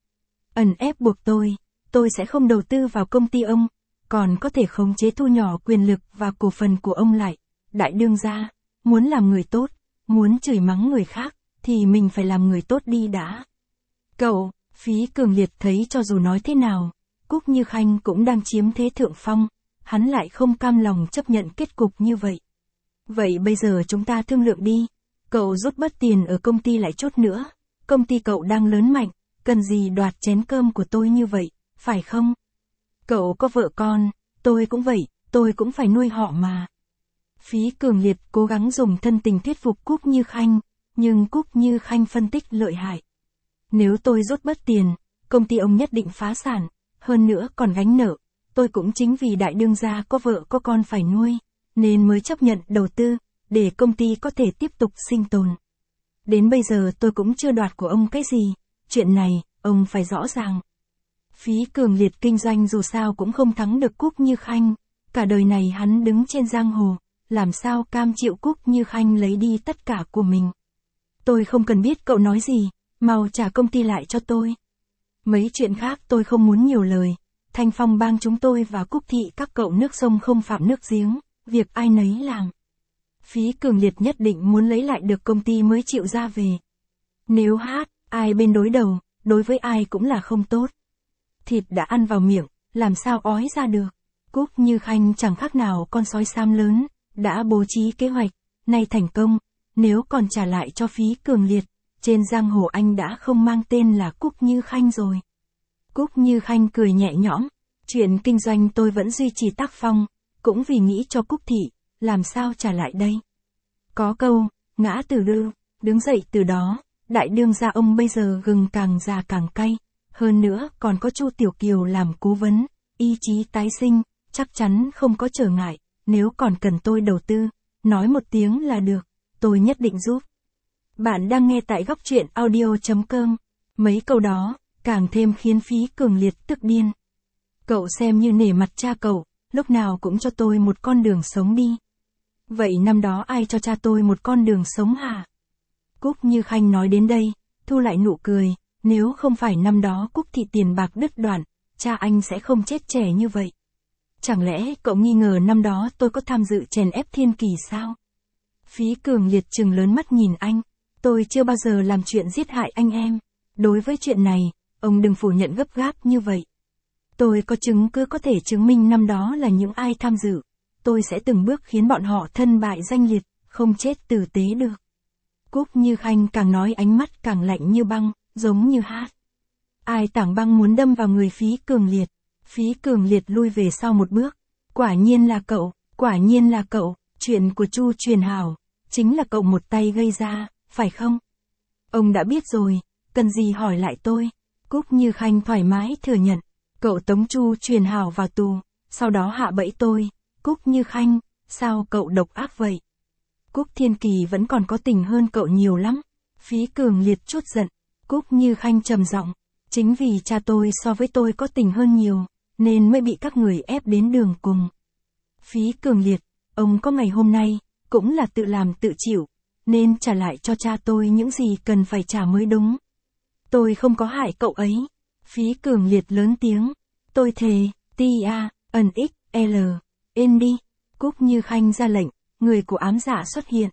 ẩn ép buộc tôi, tôi sẽ không đầu tư vào công ty ông, còn có thể khống chế thu nhỏ quyền lực và cổ phần của ông lại. Đại đương gia, muốn làm người tốt, muốn chửi mắng người khác, thì mình phải làm người tốt đi đã. Cậu, Phí Cường Liệt thấy cho dù nói thế nào, Cúc Như Khanh cũng đang chiếm thế thượng phong, hắn lại không cam lòng chấp nhận kết cục như vậy. Vậy bây giờ chúng ta thương lượng đi, cậu rút bớt tiền ở công ty lại chốt nữa, công ty cậu đang lớn mạnh, cần gì đoạt chén cơm của tôi như vậy, phải không? Cậu có vợ con, tôi cũng vậy, tôi cũng phải nuôi họ mà. Phí Cường Liệt cố gắng dùng thân tình thuyết phục Cúc Như Khanh, nhưng Cúc Như Khanh phân tích lợi hại. Nếu tôi rút bớt tiền, công ty ông nhất định phá sản, hơn nữa còn gánh nợ, tôi cũng chính vì đại đương gia có vợ có con phải nuôi, nên mới chấp nhận đầu tư, để công ty có thể tiếp tục sinh tồn. Đến bây giờ tôi cũng chưa đoạt của ông cái gì, chuyện này, ông phải rõ ràng. Phí Cường Liệt kinh doanh dù sao cũng không thắng được Cúc Như Khanh, cả đời này hắn đứng trên giang hồ, làm sao cam chịu Cúc Như Khanh lấy đi tất cả của mình. Tôi không cần biết cậu nói gì, mau trả công ty lại cho tôi. Mấy chuyện khác tôi không muốn nhiều lời, Thanh Phong bang chúng tôi và Cúc Thị các cậu nước sông không phạm nước giếng, việc ai nấy làm. Phí Cường Liệt nhất định muốn lấy lại được công ty mới chịu ra về. Nếu hát, ai bên đối đầu, đối với ai cũng là không tốt. Thịt đã ăn vào miệng, làm sao ói ra được. Cúc Như Khanh chẳng khác nào con sói xám lớn, đã bố trí kế hoạch, nay thành công, nếu còn trả lại cho Phí Cường Liệt, trên giang hồ anh đã không mang tên là Cúc Như Khanh rồi. Cúc Như Khanh cười nhẹ nhõm, chuyện kinh doanh tôi vẫn duy trì tác phong, cũng vì nghĩ cho Cúc Thị, làm sao trả lại đây. Có câu, ngã từ đư, đứng dậy từ đó, đại đương gia ông bây giờ gừng càng già càng cay, hơn nữa còn có Chu Tiểu Kiều làm cố vấn, ý chí tái sinh, chắc chắn không có trở ngại, nếu còn cần tôi đầu tư, nói một tiếng là được, tôi nhất định giúp. Bạn đang nghe tại góc truyện audio.com. Mấy câu đó, càng thêm khiến Phí Cường Liệt tức điên. Cậu xem như nể mặt cha cậu, lúc nào cũng cho tôi một con đường sống đi. Vậy năm đó ai cho cha tôi một con đường sống hả? Cúc Như Khanh nói đến đây, thu lại nụ cười, nếu không phải năm đó Cúc Thị tiền bạc đứt đoạn, cha anh sẽ không chết trẻ như vậy. Chẳng lẽ cậu nghi ngờ năm đó tôi có tham dự chèn ép Thiên Kỳ sao? Phí Cường Liệt trừng lớn mắt nhìn anh, tôi chưa bao giờ làm chuyện giết hại anh em. Đối với chuyện này, ông đừng phủ nhận gấp gáp như vậy. Tôi có chứng cứ có thể chứng minh năm đó là những ai tham dự. Tôi sẽ từng bước khiến bọn họ thân bại danh liệt, không chết tử tế được. Cúc Như Khanh càng nói ánh mắt càng lạnh như băng, giống như hát. Ai tảng băng muốn đâm vào người Phí Cường Liệt. Phí Cường Liệt lui về sau một bước. Quả nhiên là cậu, quả nhiên là cậu, chuyện của Chu Truyền Hảo, chính là cậu một tay gây ra, phải không? Ông đã biết rồi, cần gì hỏi lại tôi. Cúc Như Khanh thoải mái thừa nhận, cậu tống Chu Truyền Hảo vào tù, sau đó hạ bẫy tôi. Cúc Như Khanh, sao cậu độc ác vậy? Cúc Thiên Kỳ vẫn còn có tình hơn cậu nhiều lắm. Phí Cường Liệt chút giận. Cúc Như Khanh trầm giọng, chính vì cha tôi so với tôi có tình hơn nhiều, nên mới bị các người ép đến đường cùng. Phí Cường Liệt, ông có ngày hôm nay, cũng là tự làm tự chịu, nên trả lại cho cha tôi những gì cần phải trả mới đúng. Tôi không có hại cậu ấy. Phí Cường Liệt lớn tiếng, tôi thề, T.A. ẩn X, L, N đi. Cúc Như Khanh ra lệnh, người của ám dạ xuất hiện.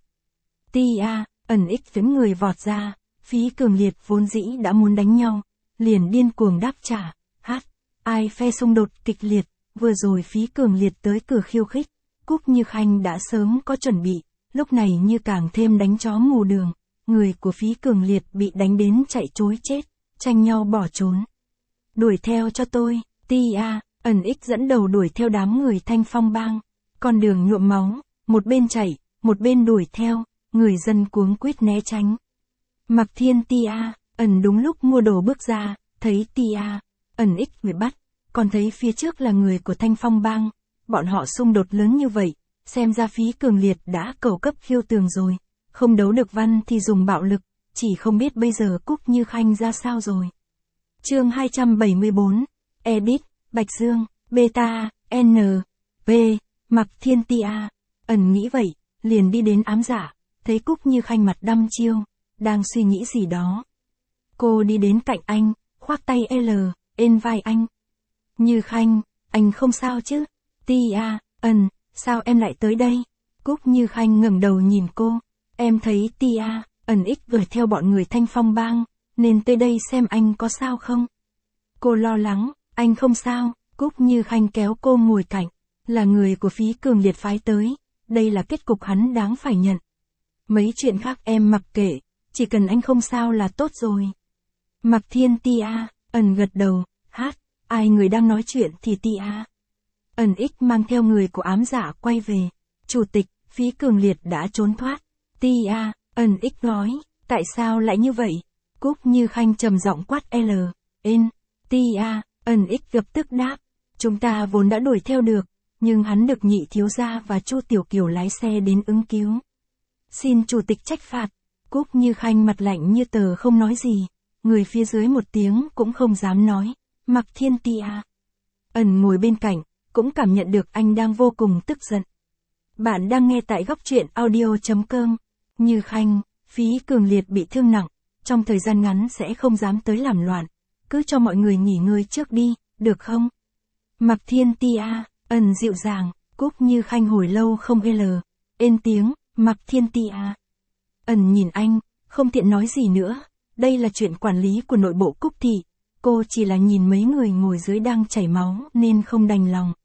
T.A. ẩn X với người vọt ra, Phí Cường Liệt vốn dĩ đã muốn đánh nhau, liền điên cuồng đáp trả, hát, ai phe xung đột kịch liệt, vừa rồi Phí Cường Liệt tới cửa khiêu khích, Cúc Như Khanh đã sớm có chuẩn bị, lúc này như càng thêm đánh chó mù đường, người của Phí Cường Liệt bị đánh đến chạy trối chết, tranh nhau bỏ trốn. Đuổi theo cho tôi, T.A. ẩn X dẫn đầu đuổi theo đám người Thanh Phong bang, con đường nhuộm máu, một bên chạy, một bên đuổi theo, người dân cuống quýt né tránh. Mạc Thiên T.A. ẩn đúng lúc mua đồ bước ra, thấy T.A. ẩn X bị bắt, còn thấy phía trước là người của Thanh Phong bang, bọn họ xung đột lớn như vậy, xem ra Phí Cường Liệt đã cầu cấp khiêu tường rồi, không đấu được văn thì dùng bạo lực, chỉ không biết bây giờ Cúc Như Khanh ra sao rồi. Chương hai trăm bảy mươi tư, Edit, Bạch Dương, Beta, N, V, Mạc Thiên T.A. ẩn nghĩ vậy, liền đi đến ám dạ, thấy Cúc Như Khanh mặt đăm chiêu, đang suy nghĩ gì đó. Cô đi đến cạnh anh, khoác tay L, lên vai anh. Như Khanh, anh không sao chứ? T.A. ẩn, sao em lại tới đây? Cúc Như Khanh ngẩng đầu nhìn cô, em thấy T.A. ẩn X đuổi theo bọn người Thanh Phong bang, nên tới đây xem anh có sao không? Cô lo lắng, anh không sao. Cúc Như Khanh kéo cô ngồi cạnh, là người của Phí Cường Liệt phái tới, đây là kết cục hắn đáng phải nhận. Mấy chuyện khác em mặc kệ, chỉ cần anh không sao là tốt rồi. Mạc Thiên T.A. ẩn gật đầu, hát, ai người đang nói chuyện thì T.A. ẩn X mang theo người của ám dạ quay về. Chủ tịch, Phí Cường Liệt đã trốn thoát. T.A. ẩn X nói, tại sao lại như vậy? Cúc Như Khanh trầm giọng quát L, N, T.A. ẩn X lập tức đáp, chúng ta vốn đã đuổi theo được, nhưng hắn được nhị thiếu gia và Chu Tiểu Kiều lái xe đến ứng cứu. Xin chủ tịch trách phạt. Cúc Như Khanh mặt lạnh như tờ không nói gì, người phía dưới một tiếng cũng không dám nói. Mạc Thiên T.A. ẩn ngồi bên cạnh, cũng cảm nhận được anh đang vô cùng tức giận. Bạn đang nghe tại góc truyện audio.com. Như Khanh, Phí Cường Liệt bị thương nặng, trong thời gian ngắn sẽ không dám tới làm loạn, cứ cho mọi người nghỉ ngơi trước đi, được không? Mạc Thiên T.A. ẩn dịu dàng, Cúc Như Khanh hồi lâu không L, ên tiếng, Mạc Thiên T.A. ẩn nhìn anh, không tiện nói gì nữa, đây là chuyện quản lý của nội bộ Cúc Thị, cô chỉ là nhìn mấy người ngồi dưới đang chảy máu nên không đành lòng.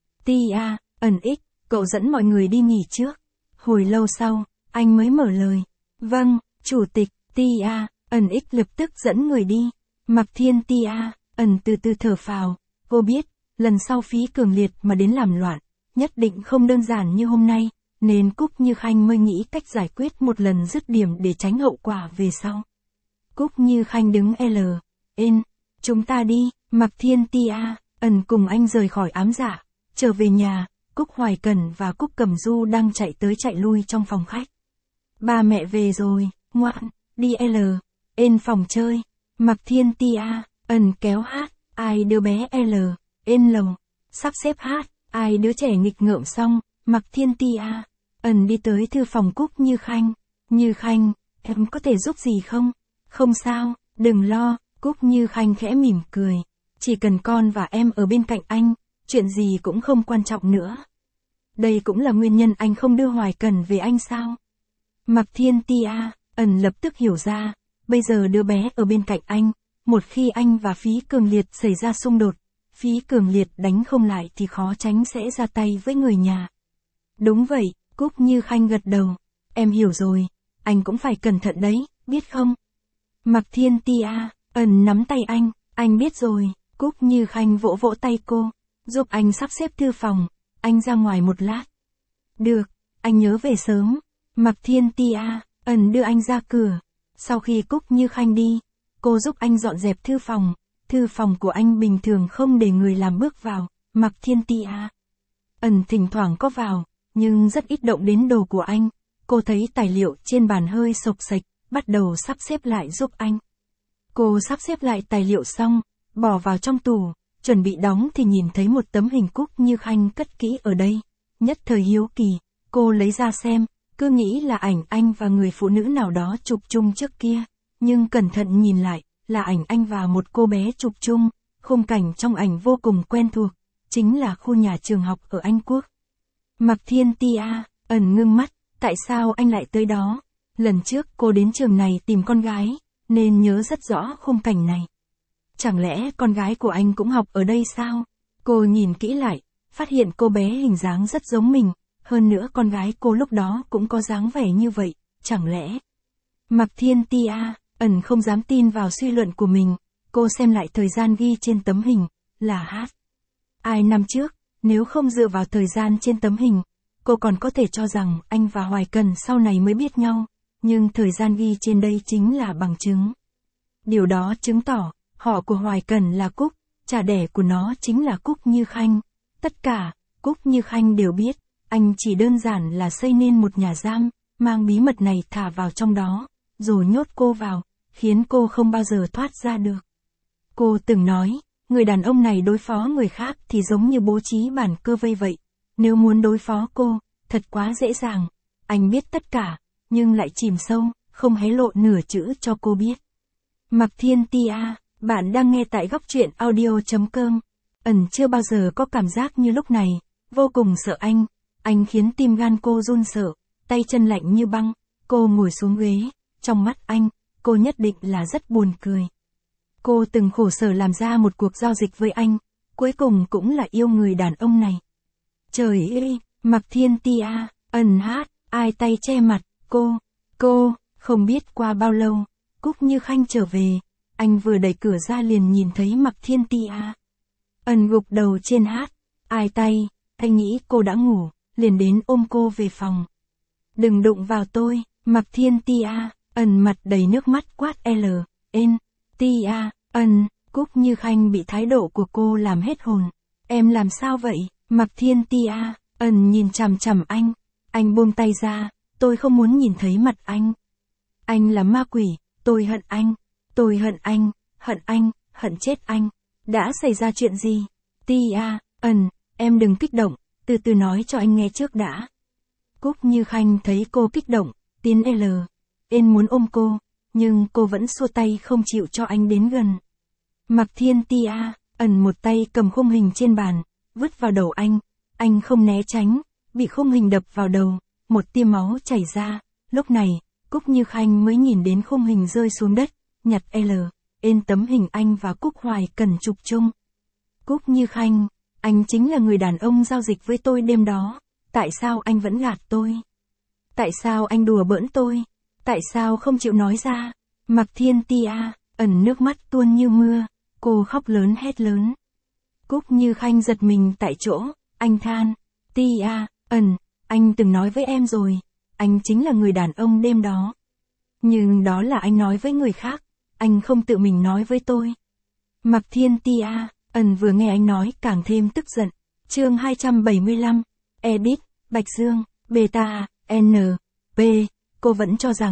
T.A. ẩn X, cậu dẫn mọi người đi nghỉ trước. Hồi lâu sau, anh mới mở lời. Vâng, chủ tịch. T.A. ẩn X lập tức dẫn người đi. Mạc Thiên T.A. ẩn từ từ thở phào, cô biết, lần sau Phí Cường Liệt mà đến làm loạn, nhất định không đơn giản như hôm nay, nên Cúc Như Khanh mới nghĩ cách giải quyết một lần dứt điểm để tránh hậu quả về sau. Cúc Như Khanh đứng L, N, chúng ta đi. Mạc Thiên T.A. ẩn cùng anh rời khỏi ám dạ, trở về nhà, Cúc Hoài Cần và Cúc Cẩm Du đang chạy tới chạy lui trong phòng khách. Ba mẹ về rồi, ngoan, đi L, ên phòng chơi. Mạc Thiên Tia, ẩn kéo hát, ai đứa bé L, ên lầu, sắp xếp hát, ai đứa trẻ nghịch ngợm xong, Mạc Thiên Tia, ẩn đi tới thư phòng Cúc Như Khanh. Như Khanh, em có thể giúp gì không? Không sao, đừng lo, Cúc Như Khanh khẽ mỉm cười. Chỉ cần con và em ở bên cạnh anh, chuyện gì cũng không quan trọng nữa. Đây cũng là nguyên nhân anh không đưa Hoài Cần về anh sao? Mạc Thiên Tia, ẩn lập tức hiểu ra, bây giờ đứa bé ở bên cạnh anh, một khi anh và Phí Cường Liệt xảy ra xung đột, Phí Cường Liệt đánh không lại thì khó tránh sẽ ra tay với người nhà. Đúng vậy, Cúc Như Khanh gật đầu, em hiểu rồi, anh cũng phải cẩn thận đấy, biết không? Mạc Thiên Tia, ẩn nắm tay anh, anh biết rồi, Cúc Như Khanh vỗ vỗ tay cô, giúp anh sắp xếp thư phòng, anh ra ngoài một lát. Được, anh nhớ về sớm. Mạc Thiên Tia, ẩn đưa anh ra cửa. Sau khi Cúc Như Khanh đi, cô giúp anh dọn dẹp thư phòng. Thư phòng của anh bình thường không để người làm bước vào. Mạc Thiên Tia, ẩn thỉnh thoảng có vào, nhưng rất ít động đến đồ của anh. Cô thấy tài liệu trên bàn hơi xộc xệch, bắt đầu sắp xếp lại giúp anh. Cô sắp xếp lại tài liệu xong, bỏ vào trong tủ, chuẩn bị đóng thì nhìn thấy một tấm hình Cúc Như Khanh cất kỹ ở đây. Nhất thời hiếu kỳ, cô lấy ra xem, cứ nghĩ là ảnh anh và người phụ nữ nào đó chụp chung trước kia, nhưng cẩn thận nhìn lại, là ảnh anh và một cô bé chụp chung, khung cảnh trong ảnh vô cùng quen thuộc, chính là khu nhà trường học ở Anh Quốc. Mạc Thiên Tia, ẩn ngưng mắt, tại sao anh lại tới đó? Lần trước cô đến trường này tìm con gái, nên nhớ rất rõ khung cảnh này. Chẳng lẽ con gái của anh cũng học ở đây sao? Cô nhìn kỹ lại, phát hiện cô bé hình dáng rất giống mình, hơn nữa con gái cô lúc đó cũng có dáng vẻ như vậy, chẳng lẽ? Mạc Thiên Tia, ẩn không dám tin vào suy luận của mình, cô xem lại thời gian ghi trên tấm hình, là hát. Ai năm trước, nếu không dựa vào thời gian trên tấm hình, cô còn có thể cho rằng anh và Hoài Cần sau này mới biết nhau, nhưng thời gian ghi trên đây chính là bằng chứng. Điều đó chứng tỏ, họ của Hoài Cần là Cúc, cha đẻ của nó chính là Cúc Như Khanh. Tất cả, Cúc Như Khanh đều biết, anh chỉ đơn giản là xây nên một nhà giam, mang bí mật này thả vào trong đó, rồi nhốt cô vào, khiến cô không bao giờ thoát ra được. Cô từng nói, người đàn ông này đối phó người khác thì giống như bố trí bản cơ vây vậy. Nếu muốn đối phó cô, thật quá dễ dàng. Anh biết tất cả, nhưng lại chìm sâu, không hé lộ nửa chữ cho cô biết. Mạc Thiên Tia, bạn đang nghe tại góc truyện audio chấm com. Ẩn chưa bao giờ có cảm giác như lúc này, vô cùng sợ anh. Anh khiến tim gan cô run sợ, tay chân lạnh như băng. Cô ngồi xuống ghế, trong mắt anh, cô nhất định là rất buồn cười. Cô từng khổ sở làm ra một cuộc giao dịch với anh, cuối cùng cũng là yêu người đàn ông này. Trời ơi, Mạc Thiên Tia, ẩn hát, ai tay che mặt, cô, cô, không biết qua bao lâu, Cúc Như Khanh trở về, anh vừa đẩy cửa ra liền nhìn thấy Mạc Thiên Tia. Ẩn gục đầu trên hát, ai tay, anh nghĩ cô đã ngủ, liền đến ôm cô về phòng. Đừng đụng vào tôi, Mạc Thiên Tia, ẩn mặt đầy nước mắt quát L, N, Tia, ẩn, Cúc Như Khanh bị thái độ của cô làm hết hồn. Em làm sao vậy? Mạc Thiên Tia, ẩn nhìn chằm chằm anh. Anh buông tay ra, tôi không muốn nhìn thấy mặt anh. Anh là ma quỷ, tôi hận anh. Tôi hận anh, hận anh, hận chết anh. Đã xảy ra chuyện gì? Tia, ẩn, em đừng kích động, từ từ nói cho anh nghe trước đã. Cúc Như Khanh thấy cô kích động, tiến L, N muốn ôm cô, nhưng cô vẫn xua tay không chịu cho anh đến gần. Mạc Thiên Tia, ẩn một tay cầm khung hình trên bàn, vứt vào đầu anh. Anh không né tránh, bị khung hình đập vào đầu, một tia máu chảy ra. Lúc này, Cúc Như Khanh mới nhìn đến khung hình rơi xuống đất, nhặt L, N tấm hình anh và Cúc Hoài Cần chụp chung. Cúc Như Khanh, anh chính là người đàn ông giao dịch với tôi đêm đó. Tại sao anh vẫn gạt tôi? Tại sao anh đùa bỡn tôi? Tại sao không chịu nói ra? Mạc Thiên Tia, ẩn nước mắt tuôn như mưa, cô khóc lớn hét lớn. Cúc Như Khanh giật mình tại chỗ, anh than, Tia, ẩn, anh từng nói với em rồi, anh chính là người đàn ông đêm đó. Nhưng đó là anh nói với người khác, anh không tự mình nói với tôi. Mạc Thiên Tia, ẩn vừa nghe anh nói càng thêm tức giận. Chương hai trăm bảy mươi lăm, Edit, Bạch Dương, Beta, N, P, cô vẫn cho rằng,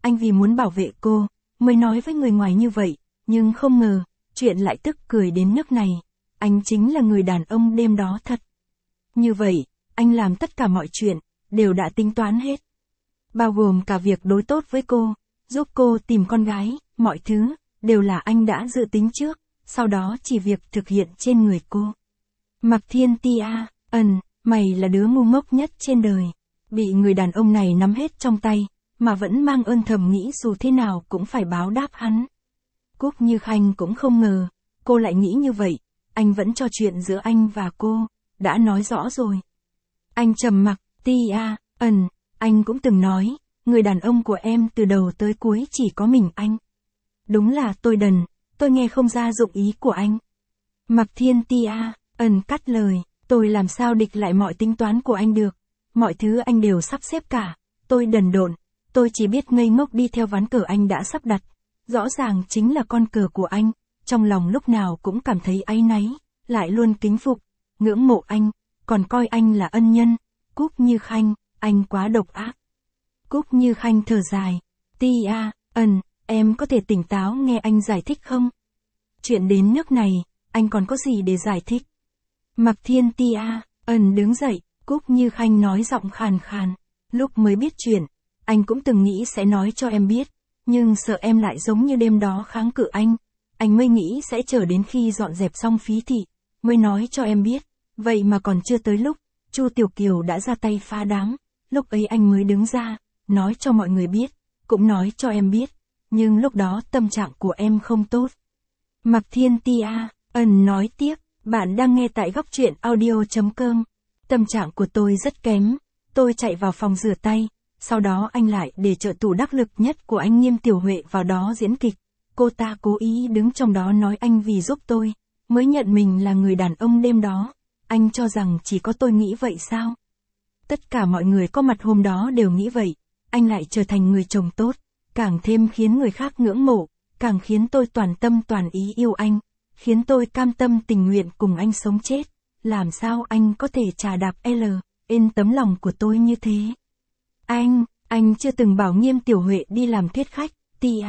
anh vì muốn bảo vệ cô, mới nói với người ngoài như vậy, nhưng không ngờ, chuyện lại tức cười đến nước này. Anh chính là người đàn ông đêm đó thật. Như vậy, anh làm tất cả mọi chuyện, đều đã tính toán hết. Bao gồm cả việc đối tốt với cô, giúp cô tìm con gái, mọi thứ, đều là anh đã dự tính trước, sau đó chỉ việc thực hiện trên người cô. Mạc Thiên Tia, ẩn, mày là đứa ngu ngốc nhất trên đời. Bị người đàn ông này nắm hết trong tay, mà vẫn mang ơn thầm nghĩ dù thế nào cũng phải báo đáp hắn. Cúc Như Khanh cũng không ngờ, cô lại nghĩ như vậy, anh vẫn cho chuyện giữa anh và cô, đã nói rõ rồi. Anh trầm mặc, Tia, ẩn, anh cũng từng nói, người đàn ông của em từ đầu tới cuối chỉ có mình anh. Đúng là tôi đần, tôi nghe không ra dụng ý của anh. Mạc Thiên Tia, ẩn cắt lời, tôi làm sao địch lại mọi tính toán của anh được, mọi thứ anh đều sắp xếp cả, tôi đần độn, tôi chỉ biết ngây ngốc đi theo ván cờ anh đã sắp đặt, rõ ràng chính là con cờ của anh, trong lòng lúc nào cũng cảm thấy áy náy, lại luôn kính phục, ngưỡng mộ anh, còn coi anh là ân nhân. Cúc Như Khanh, anh quá độc ác. Cúc Như Khanh thở dài, Tia, ẩn, em có thể tỉnh táo nghe anh giải thích không? Chuyện đến nước này, anh còn có gì để giải thích? Mạc Thiên Tia, ẩn đứng dậy, Cúc Như Khanh nói giọng khàn khàn, lúc mới biết chuyện, anh cũng từng nghĩ sẽ nói cho em biết, nhưng sợ em lại giống như đêm đó kháng cự anh, anh mới nghĩ sẽ chờ đến khi dọn dẹp xong phí thị, mới nói cho em biết, vậy mà còn chưa tới lúc, Chu Tiểu Kiều đã ra tay phá đám, lúc ấy anh mới đứng ra, nói cho mọi người biết, cũng nói cho em biết, nhưng lúc đó tâm trạng của em không tốt. Mạc Thiên Tia, ẩn nói tiếp, bạn đang nghe tại góc truyện audio chấm com. Tâm trạng của tôi rất kém, tôi chạy vào phòng rửa tay, sau đó anh lại để trợ thủ đắc lực nhất của anh Nghiêm Tiểu Huệ vào đó diễn kịch. Cô ta cố ý đứng trong đó nói anh vì giúp tôi, mới nhận mình là người đàn ông đêm đó. Anh cho rằng chỉ có tôi nghĩ vậy sao? Tất cả mọi người có mặt hôm đó đều nghĩ vậy, anh lại trở thành người chồng tốt, càng thêm khiến người khác ngưỡng mộ, càng khiến tôi toàn tâm toàn ý yêu anh, khiến tôi cam tâm tình nguyện cùng anh sống chết. Làm sao anh có thể trà đạp L, in tấm lòng của tôi như thế? Anh, anh chưa từng bảo Nghiêm Tiểu Huệ đi làm thuyết khách, Tia.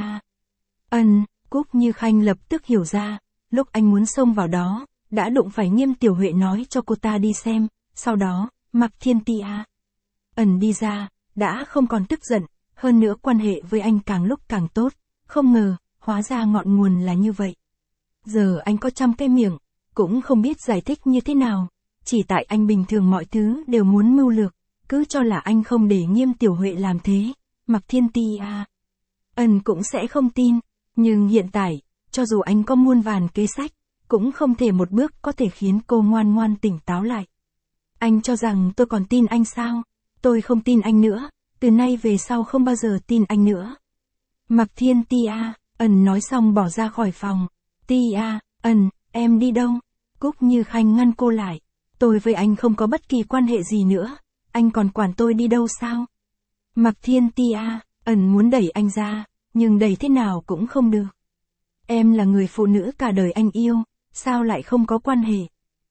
Ân, Cúc Như Khanh lập tức hiểu ra, lúc anh muốn xông vào đó, đã đụng phải Nghiêm Tiểu Huệ nói cho cô ta đi xem, sau đó, Mạc Thiên Tia. Ẩn đi ra, đã không còn tức giận, hơn nữa quan hệ với anh càng lúc càng tốt, không ngờ, hóa ra ngọn nguồn là như vậy. Giờ anh có trăm cái miệng, cũng không biết giải thích như thế nào, chỉ tại anh bình thường mọi thứ đều muốn mưu lược, cứ cho là anh không để Nghiêm Tiểu Huệ làm thế, Mạc Thiên Tia. Ân cũng sẽ không tin, nhưng hiện tại, cho dù anh có muôn vàn kế sách, cũng không thể một bước có thể khiến cô ngoan ngoan tỉnh táo lại. Anh cho rằng tôi còn tin anh sao? Tôi không tin anh nữa, từ nay về sau không bao giờ tin anh nữa. Mạc Thiên Tia, ẩn nói xong bỏ ra khỏi phòng. Tia, ẩn, em đi đâu? Cúc Như Khanh ngăn cô lại. Tôi với anh không có bất kỳ quan hệ gì nữa, anh còn quản tôi đi đâu sao? Mạc Thiên Tia, ẩn muốn đẩy anh ra, nhưng đẩy thế nào cũng không được. Em là người phụ nữ cả đời anh yêu, sao lại không có quan hệ?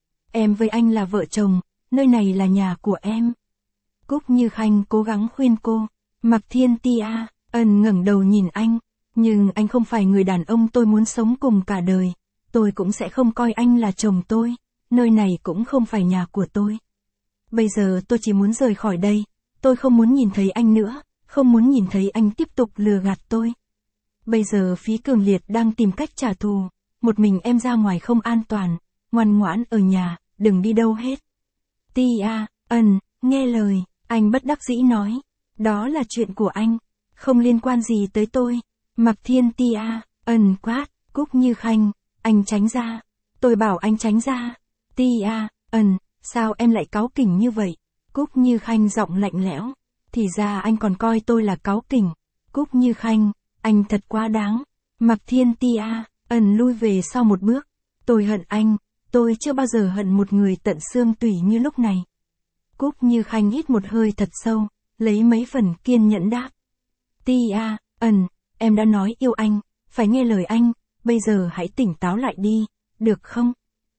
Em với anh là vợ chồng, nơi này là nhà của em. Cúc Như Khanh cố gắng khuyên cô. Mạc Thiên Tia, ẩn ngẩng đầu nhìn anh, nhưng anh không phải người đàn ông tôi muốn sống cùng cả đời, tôi cũng sẽ không coi anh là chồng tôi, nơi này cũng không phải nhà của tôi. Bây giờ tôi chỉ muốn rời khỏi đây, tôi không muốn nhìn thấy anh nữa, không muốn nhìn thấy anh tiếp tục lừa gạt tôi. Bây giờ Phí Cường Liệt đang tìm cách trả thù, một mình em ra ngoài không an toàn, ngoan ngoãn ở nhà, đừng đi đâu hết. Tia, ẩn, nghe lời, anh bất đắc dĩ nói, đó là chuyện của anh, không liên quan gì tới tôi. Mạc Thiên Tia, ẩn quát, Cúc Như Khanh, anh tránh ra, tôi bảo anh tránh ra. Tia, ẩn, sao em lại cáu kỉnh như vậy? Cúc Như Khanh giọng lạnh lẽo, thì ra anh còn coi tôi là cáu kỉnh. Cúc Như Khanh, anh thật quá đáng. Mạc Thiên Tia, ẩn lui về sau một bước, tôi hận anh, tôi chưa bao giờ hận một người tận xương tủy như lúc này. Cúc Như Khanh hít một hơi thật sâu, lấy mấy phần kiên nhẫn đáp. Tia, ẩn, em đã nói yêu anh, phải nghe lời anh, bây giờ hãy tỉnh táo lại đi, được không?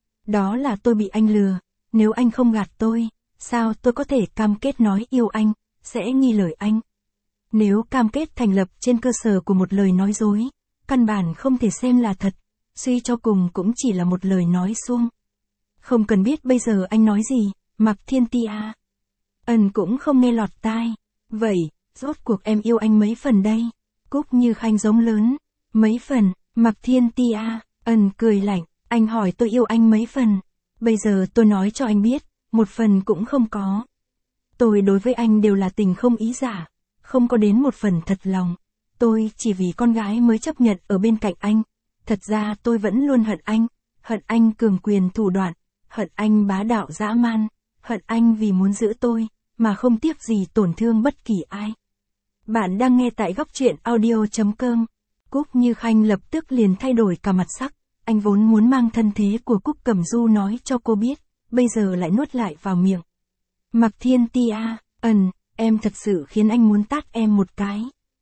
Đó là tôi bị anh lừa, nếu anh không gạt tôi, sao tôi có thể cam kết nói yêu anh, sẽ nghi lời anh? Nếu cam kết thành lập trên cơ sở của một lời nói dối, căn bản không thể xem là thật, suy cho cùng cũng chỉ là một lời nói suông. Không cần biết bây giờ anh nói gì, Mạc Thiên Ti à. Ân cũng không nghe lọt tai. Vậy, rốt cuộc em yêu anh mấy phần đây? Cúc Như Khanh giống lớn. Mấy phần, Mạc Thiên Ti à. Ân cười lạnh, anh hỏi tôi yêu anh mấy phần. Bây giờ tôi nói cho anh biết, một phần cũng không có. Tôi đối với anh đều là tình không ý giả, không có đến một phần thật lòng. Tôi chỉ vì con gái mới chấp nhận ở bên cạnh anh. Thật ra tôi vẫn luôn hận anh, hận anh cường quyền thủ đoạn, hận anh bá đạo dã man, hận anh vì muốn giữ tôi, mà không tiếc gì tổn thương bất kỳ ai. Bạn đang nghe tại góc truyện audio.com. Cúc Như Khanh lập tức liền thay đổi cả mặt sắc, anh vốn muốn mang thân thế của Cúc Cẩm Du nói cho cô biết, bây giờ lại nuốt lại vào miệng. Mạc Thiên Ti à, ẩn, em thật sự khiến anh muốn tát em một cái.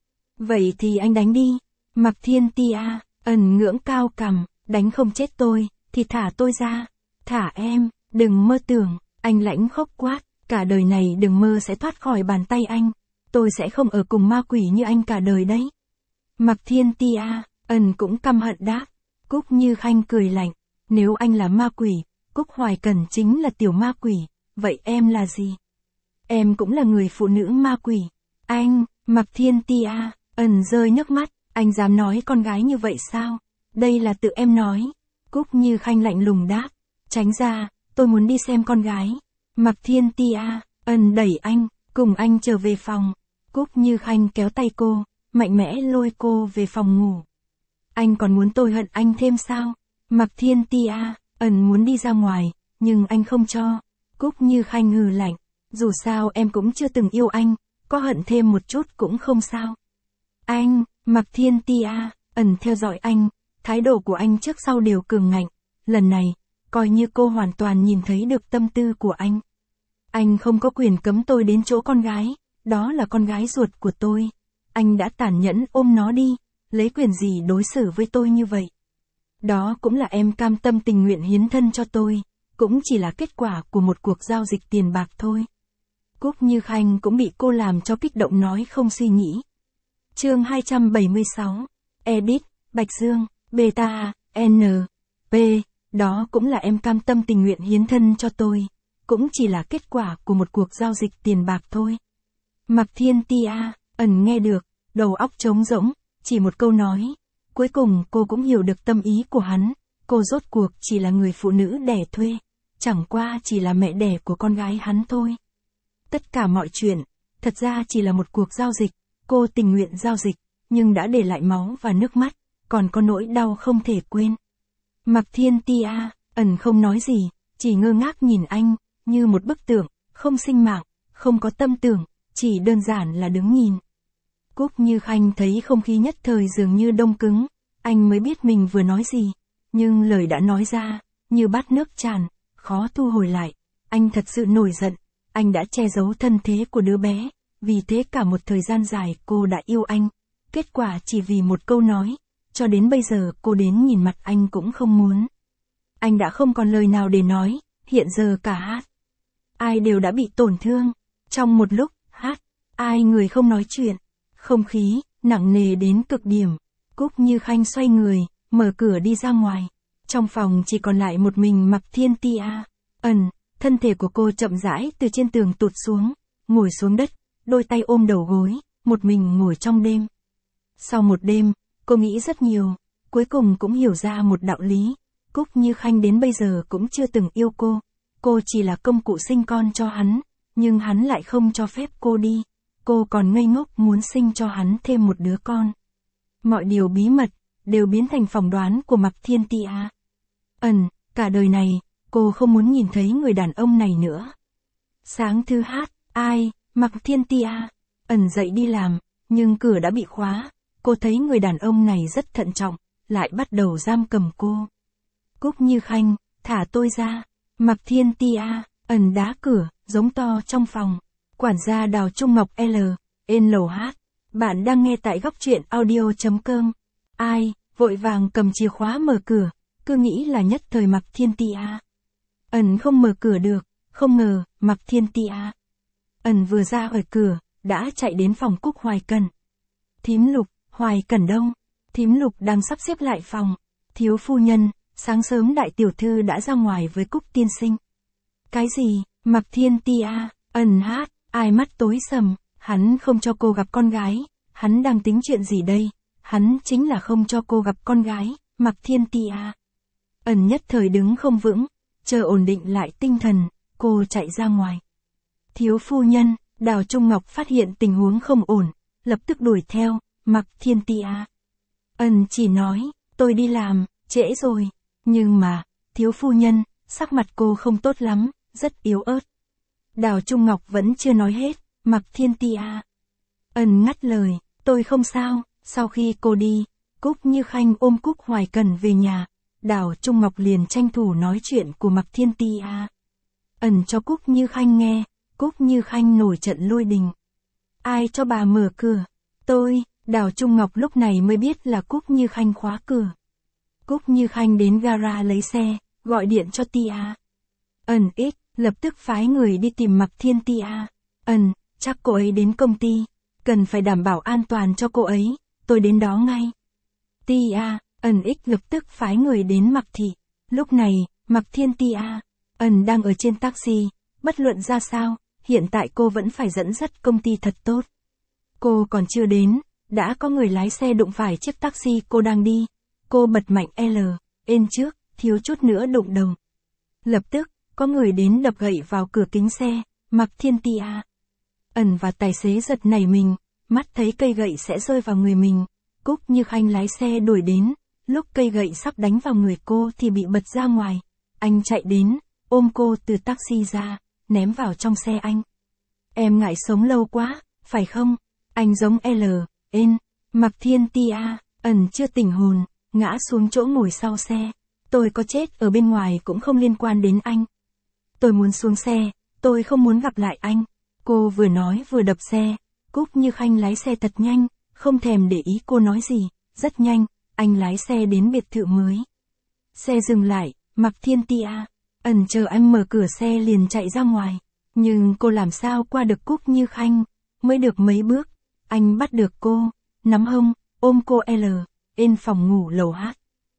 Vậy thì anh đánh đi. Mạc Thiên Ti à, ẩn ngưỡng cao cằm, đánh không chết tôi, thì thả tôi ra. Thả em, đừng mơ tưởng, anh lãnh khốc quát, cả đời này đừng mơ sẽ thoát khỏi bàn tay anh. Tôi sẽ không ở cùng ma quỷ như anh cả đời đấy. Mạc Thiên Ti à, ẩn cũng căm hận đáp. Cúc Như Khanh cười lạnh, nếu anh là ma quỷ, Cúc Hoài Cần chính là tiểu ma quỷ, vậy em là gì? Em cũng là người phụ nữ ma quỷ. Anh, Mạc Thiên Ti à, ẩn rơi nước mắt, anh dám nói con gái như vậy sao? Đây là tự em nói. Cúc Như Khanh lạnh lùng đáp, tránh ra, tôi muốn đi xem con gái. Mạc Thiên Ti à, ẩn đẩy anh, cùng anh trở về phòng. Cúc Như Khanh kéo tay cô, mạnh mẽ lôi cô về phòng ngủ. Anh còn muốn tôi hận anh thêm sao? Mạc Thiên Ti à, ẩn muốn đi ra ngoài, nhưng anh không cho. Cúc Như Khanh hừ lạnh, dù sao em cũng chưa từng yêu anh, có hận thêm một chút cũng không sao. Anh, Mạc Thiên Ti à, ẩn theo dõi anh, thái độ của anh trước sau đều cường ngạnh, lần này, coi như cô hoàn toàn nhìn thấy được tâm tư của anh. Anh không có quyền cấm tôi đến chỗ con gái, đó là con gái ruột của tôi. Anh đã tàn nhẫn ôm nó đi, lấy quyền gì đối xử với tôi như vậy? Đó cũng là em cam tâm tình nguyện hiến thân cho tôi, cũng chỉ là kết quả của một cuộc giao dịch tiền bạc thôi. Cúc Như Khanh cũng bị cô làm cho kích động nói không suy nghĩ. Chương hai trăm bảy mươi sáu, Edit, Bạch Dương, Beta, N, P, đó cũng là em cam tâm tình nguyện hiến thân cho tôi, cũng chỉ là kết quả của một cuộc giao dịch tiền bạc thôi. Mạc Thiên Ti à, ẩn nghe được, đầu óc trống rỗng, chỉ một câu nói. Cuối cùng cô cũng hiểu được tâm ý của hắn, cô rốt cuộc chỉ là người phụ nữ đẻ thuê, chẳng qua chỉ là mẹ đẻ của con gái hắn thôi. Tất cả mọi chuyện, thật ra chỉ là một cuộc giao dịch, cô tình nguyện giao dịch, nhưng đã để lại máu và nước mắt, còn có nỗi đau không thể quên. Mạc Thiên Ti à, ẩn không nói gì, chỉ ngơ ngác nhìn anh, như một bức tượng, không sinh mạng, không có tâm tưởng, chỉ đơn giản là đứng nhìn. Cúc Như Khanh thấy không khí nhất thời dường như đông cứng, anh mới biết mình vừa nói gì, nhưng lời đã nói ra, như bát nước tràn, khó thu hồi lại. Anh thật sự nổi giận, anh đã che giấu thân thế của đứa bé, vì thế cả một thời gian dài cô đã yêu anh, kết quả chỉ vì một câu nói, cho đến bây giờ cô đến nhìn mặt anh cũng không muốn. Anh đã không còn lời nào để nói, hiện giờ cả hát, ai đều đã bị tổn thương, trong một lúc, hát, ai người không nói chuyện. Không khí, nặng nề đến cực điểm. Cúc Như Khanh xoay người, mở cửa đi ra ngoài. Trong phòng chỉ còn lại một mình Mạc Thiên Ti à. Ẩn, thân thể của cô chậm rãi từ trên tường tụt xuống, ngồi xuống đất, đôi tay ôm đầu gối, một mình ngồi trong đêm. Sau một đêm, cô nghĩ rất nhiều, cuối cùng cũng hiểu ra một đạo lý. Cúc Như Khanh đến bây giờ cũng chưa từng yêu cô. Cô chỉ là công cụ sinh con cho hắn, nhưng hắn lại không cho phép cô đi. Cô còn ngây ngốc muốn sinh cho hắn thêm một đứa con. Mọi điều bí mật, đều biến thành phỏng đoán của Mạc Thiên Ti à. Ẩn, cả đời này, cô không muốn nhìn thấy người đàn ông này nữa. Sáng thứ hát, ai, Mạc Thiên Ti à. Ẩn dậy đi làm, nhưng cửa đã bị khóa. Cô thấy người đàn ông này rất thận trọng, lại bắt đầu giam cầm cô. Cúc Như Khanh, thả tôi ra. Mạc Thiên Ti à. Ẩn đá cửa, giống to trong phòng. Quản gia Đào Trung Ngọc L, N L H. Bạn đang nghe tại góc truyện audio.com. Ai, vội vàng cầm chìa khóa mở cửa, cứ nghĩ là nhất thời Mạc Thiên Ti à. Ẩn không mở cửa được, không ngờ, Mạc Thiên Ti à. Ẩn vừa ra khỏi cửa, đã chạy đến phòng Cúc Hoài Cần. Thím Lục, Hoài Cần đâu? Thím Lục đang sắp xếp lại phòng. Thiếu phu nhân, sáng sớm đại tiểu thư đã ra ngoài với Cúc tiên sinh. Cái gì? Mạc Thiên Ti a, ẩn hát, ai mắt tối sầm, hắn không cho cô gặp con gái, hắn đang tính chuyện gì đây? Hắn chính là không cho cô gặp con gái, Mạc Thiên Ti a. Ẩn nhất thời đứng không vững, chờ ổn định lại tinh thần, cô chạy ra ngoài. Thiếu phu nhân, Đào Trung Ngọc phát hiện tình huống không ổn, lập tức đuổi theo, Mạc Thiên Ti a. Ẩn chỉ nói, tôi đi làm, trễ rồi, nhưng mà, thiếu phu nhân, sắc mặt cô không tốt lắm, rất yếu ớt. Đào Trung Ngọc vẫn chưa nói hết, Mạc Thiên Ti a. Ẩn ngắt lời, tôi không sao. Sau khi cô đi, Cúc Như Khanh ôm Cúc Hoài Cần về nhà, Đào Trung Ngọc liền tranh thủ nói chuyện của Mạc Thiên Ti a. Ẩn cho Cúc Như Khanh nghe, Cúc Như Khanh nổi trận lôi đình. Ai cho bà mở cửa? Tôi, Đào Trung Ngọc lúc này mới biết là Cúc Như Khanh khóa cửa. Cúc Như Khanh đến gara lấy xe, gọi điện cho Ti a. Ẩn ít, lập tức phái người đi tìm Mạc Thiên Ti a. Ẩn, chắc cô ấy đến công ty, cần phải đảm bảo an toàn cho cô ấy, tôi đến đó ngay. Ti a, Ẩn ích lập tức phái người đến Mạc Thị. Lúc này, Mạc Thiên Ti a, Ẩn đang ở trên taxi, bất luận ra sao, hiện tại cô vẫn phải dẫn dắt công ty thật tốt. Cô còn chưa đến, đã có người lái xe đụng phải chiếc taxi cô đang đi. Cô bật mạnh L, ên trước, thiếu chút nữa đụng đầu. Lập tức, có người đến đập gậy vào cửa kính xe, Mạc Thiên Ti a. Ẩn và tài xế giật nảy mình, mắt thấy cây gậy sẽ rơi vào người mình. Cúc Như Khanh lái xe đuổi đến, lúc cây gậy sắp đánh vào người cô thì bị bật ra ngoài. Anh chạy đến, ôm cô từ taxi ra, ném vào trong xe anh. Em ngại sống lâu quá, phải không? Anh giống L, N, Mạc Thiên Ti a, Ẩn chưa tỉnh hồn, ngã xuống chỗ ngồi sau xe. Tôi có chết ở bên ngoài cũng không liên quan đến anh. Tôi muốn xuống xe, tôi không muốn gặp lại anh. Cô vừa nói vừa đập xe, Cúc Như Khanh lái xe thật nhanh, không thèm để ý cô nói gì, rất nhanh, anh lái xe đến biệt thự mới. Xe dừng lại, Mạc Thiên Ti a, Ẩn chờ anh mở cửa xe liền chạy ra ngoài, nhưng cô làm sao qua được Cúc Như Khanh, mới được mấy bước, anh bắt được cô, nắm hông, ôm cô L, lên phòng ngủ lầu H.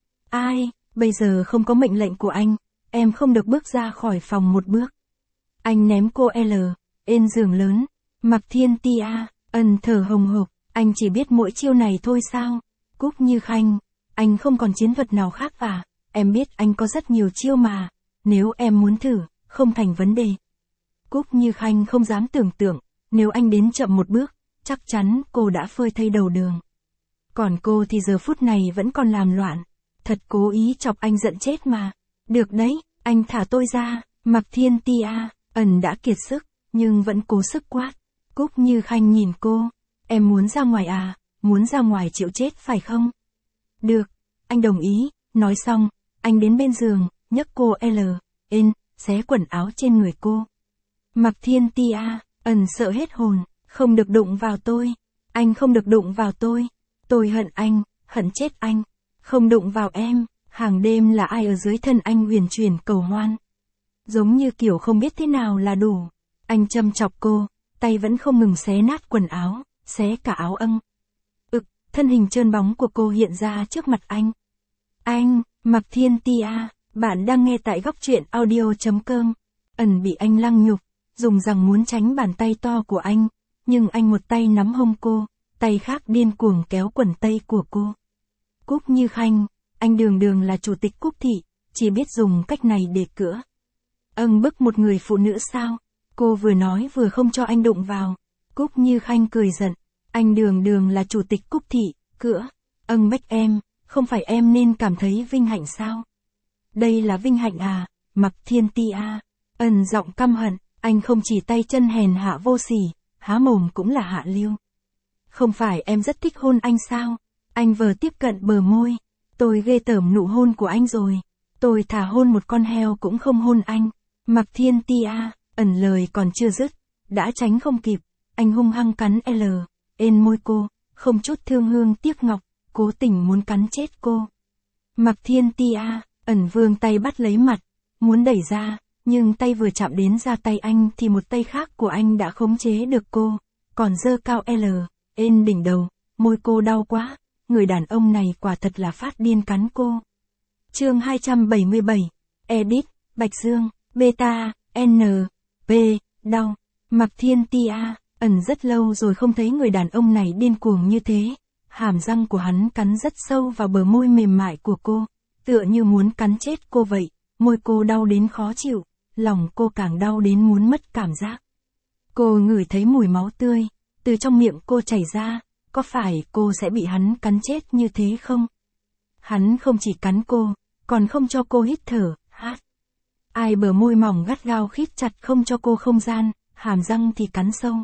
Ai, bây giờ không có mệnh lệnh của anh, em không được bước ra khỏi phòng một bước. Anh ném cô L, lên giường lớn, Mạc Thiên Ti a, Ẩn thở hồng hộc, anh chỉ biết mỗi chiêu này thôi sao? Cúc Như Khanh, anh không còn chiến thuật nào khác à? Em biết anh có rất nhiều chiêu mà, nếu em muốn thử, không thành vấn đề. Cúc Như Khanh không dám tưởng tượng, nếu anh đến chậm một bước, chắc chắn cô đã phơi thây đầu đường. Còn cô thì giờ phút này vẫn còn làm loạn, thật cố ý chọc anh giận chết mà. Được đấy, anh thả tôi ra, Mạc Thiên Ti a, Ẩn đã kiệt sức, nhưng vẫn cố sức quát. Cúc Như Khanh nhìn cô, em muốn ra ngoài à, muốn ra ngoài chịu chết phải không? Được, anh đồng ý, nói xong, anh đến bên giường, nhấc cô L, N, xé quần áo trên người cô. Mạc Thiên Ti a, Ẩn sợ hết hồn, không được đụng vào tôi, anh không được đụng vào tôi, tôi hận anh, hận chết anh, không đụng vào em, hàng đêm là ai ở dưới thân anh huyền chuyển cầu hoan. Giống như kiểu không biết thế nào là đủ, anh châm chọc cô, tay vẫn không ngừng xé nát quần áo, xé cả áo âng. Ực, thân hình trơn bóng của cô hiện ra trước mặt anh. Anh, Mạc Thiên Ti a, bạn đang nghe tại góc truyện audio chấm com. Ẩn bị anh lăng nhục, dùng rằng muốn tránh bàn tay to của anh, nhưng anh một tay nắm hông cô, tay khác điên cuồng kéo quần tây của cô. Cúc Như Khanh, anh đường đường là chủ tịch Cúc Thị, chỉ biết dùng cách này để cữa. Âng bức một người phụ nữ sao? Cô vừa nói vừa không cho anh đụng vào. Cúc Như Khanh cười giận, anh đường đường là chủ tịch Cúc Thị, cữa. Âng bách em, không phải em nên cảm thấy vinh hạnh sao? Đây là vinh hạnh à, Mạc Thiên Ti a, Ẩn giọng căm hận, anh không chỉ tay chân hèn hạ vô sỉ, há mồm cũng là hạ lưu. Không phải em rất thích hôn anh sao? Anh vừa tiếp cận bờ môi, tôi ghê tởm nụ hôn của anh rồi. Tôi thà hôn một con heo cũng không hôn anh. Mạc Thiên Ti a, Ẩn lời còn chưa dứt, đã tránh không kịp, anh hung hăng cắn L, N môi cô, không chút thương hương tiếc ngọc, cố tình muốn cắn chết cô. Mạc Thiên Ti a, Ẩn vươn tay bắt lấy mặt, muốn đẩy ra, nhưng tay vừa chạm đến da tay anh thì một tay khác của anh đã khống chế được cô, còn dơ cao L, lên đỉnh đầu, môi cô đau quá, người đàn ông này quả thật là phát điên cắn cô. Chương hai trăm bảy mươi bảy, Edit, Bạch Dương, Beta, N, P, đau, Mạc Thiên Tia, ẩn rất lâu rồi không thấy người đàn ông này điên cuồng như thế, hàm răng của hắn cắn rất sâu vào bờ môi mềm mại của cô, tựa như muốn cắn chết cô vậy, môi cô đau đến khó chịu, lòng cô càng đau đến muốn mất cảm giác. Cô ngửi thấy mùi máu tươi, từ trong miệng cô chảy ra, có phải cô sẽ bị hắn cắn chết như thế không? Hắn không chỉ cắn cô, còn không cho cô hít thở, hát. Ai bờ môi mỏng gắt gao khít chặt không cho cô không gian, hàm răng thì cắn sâu.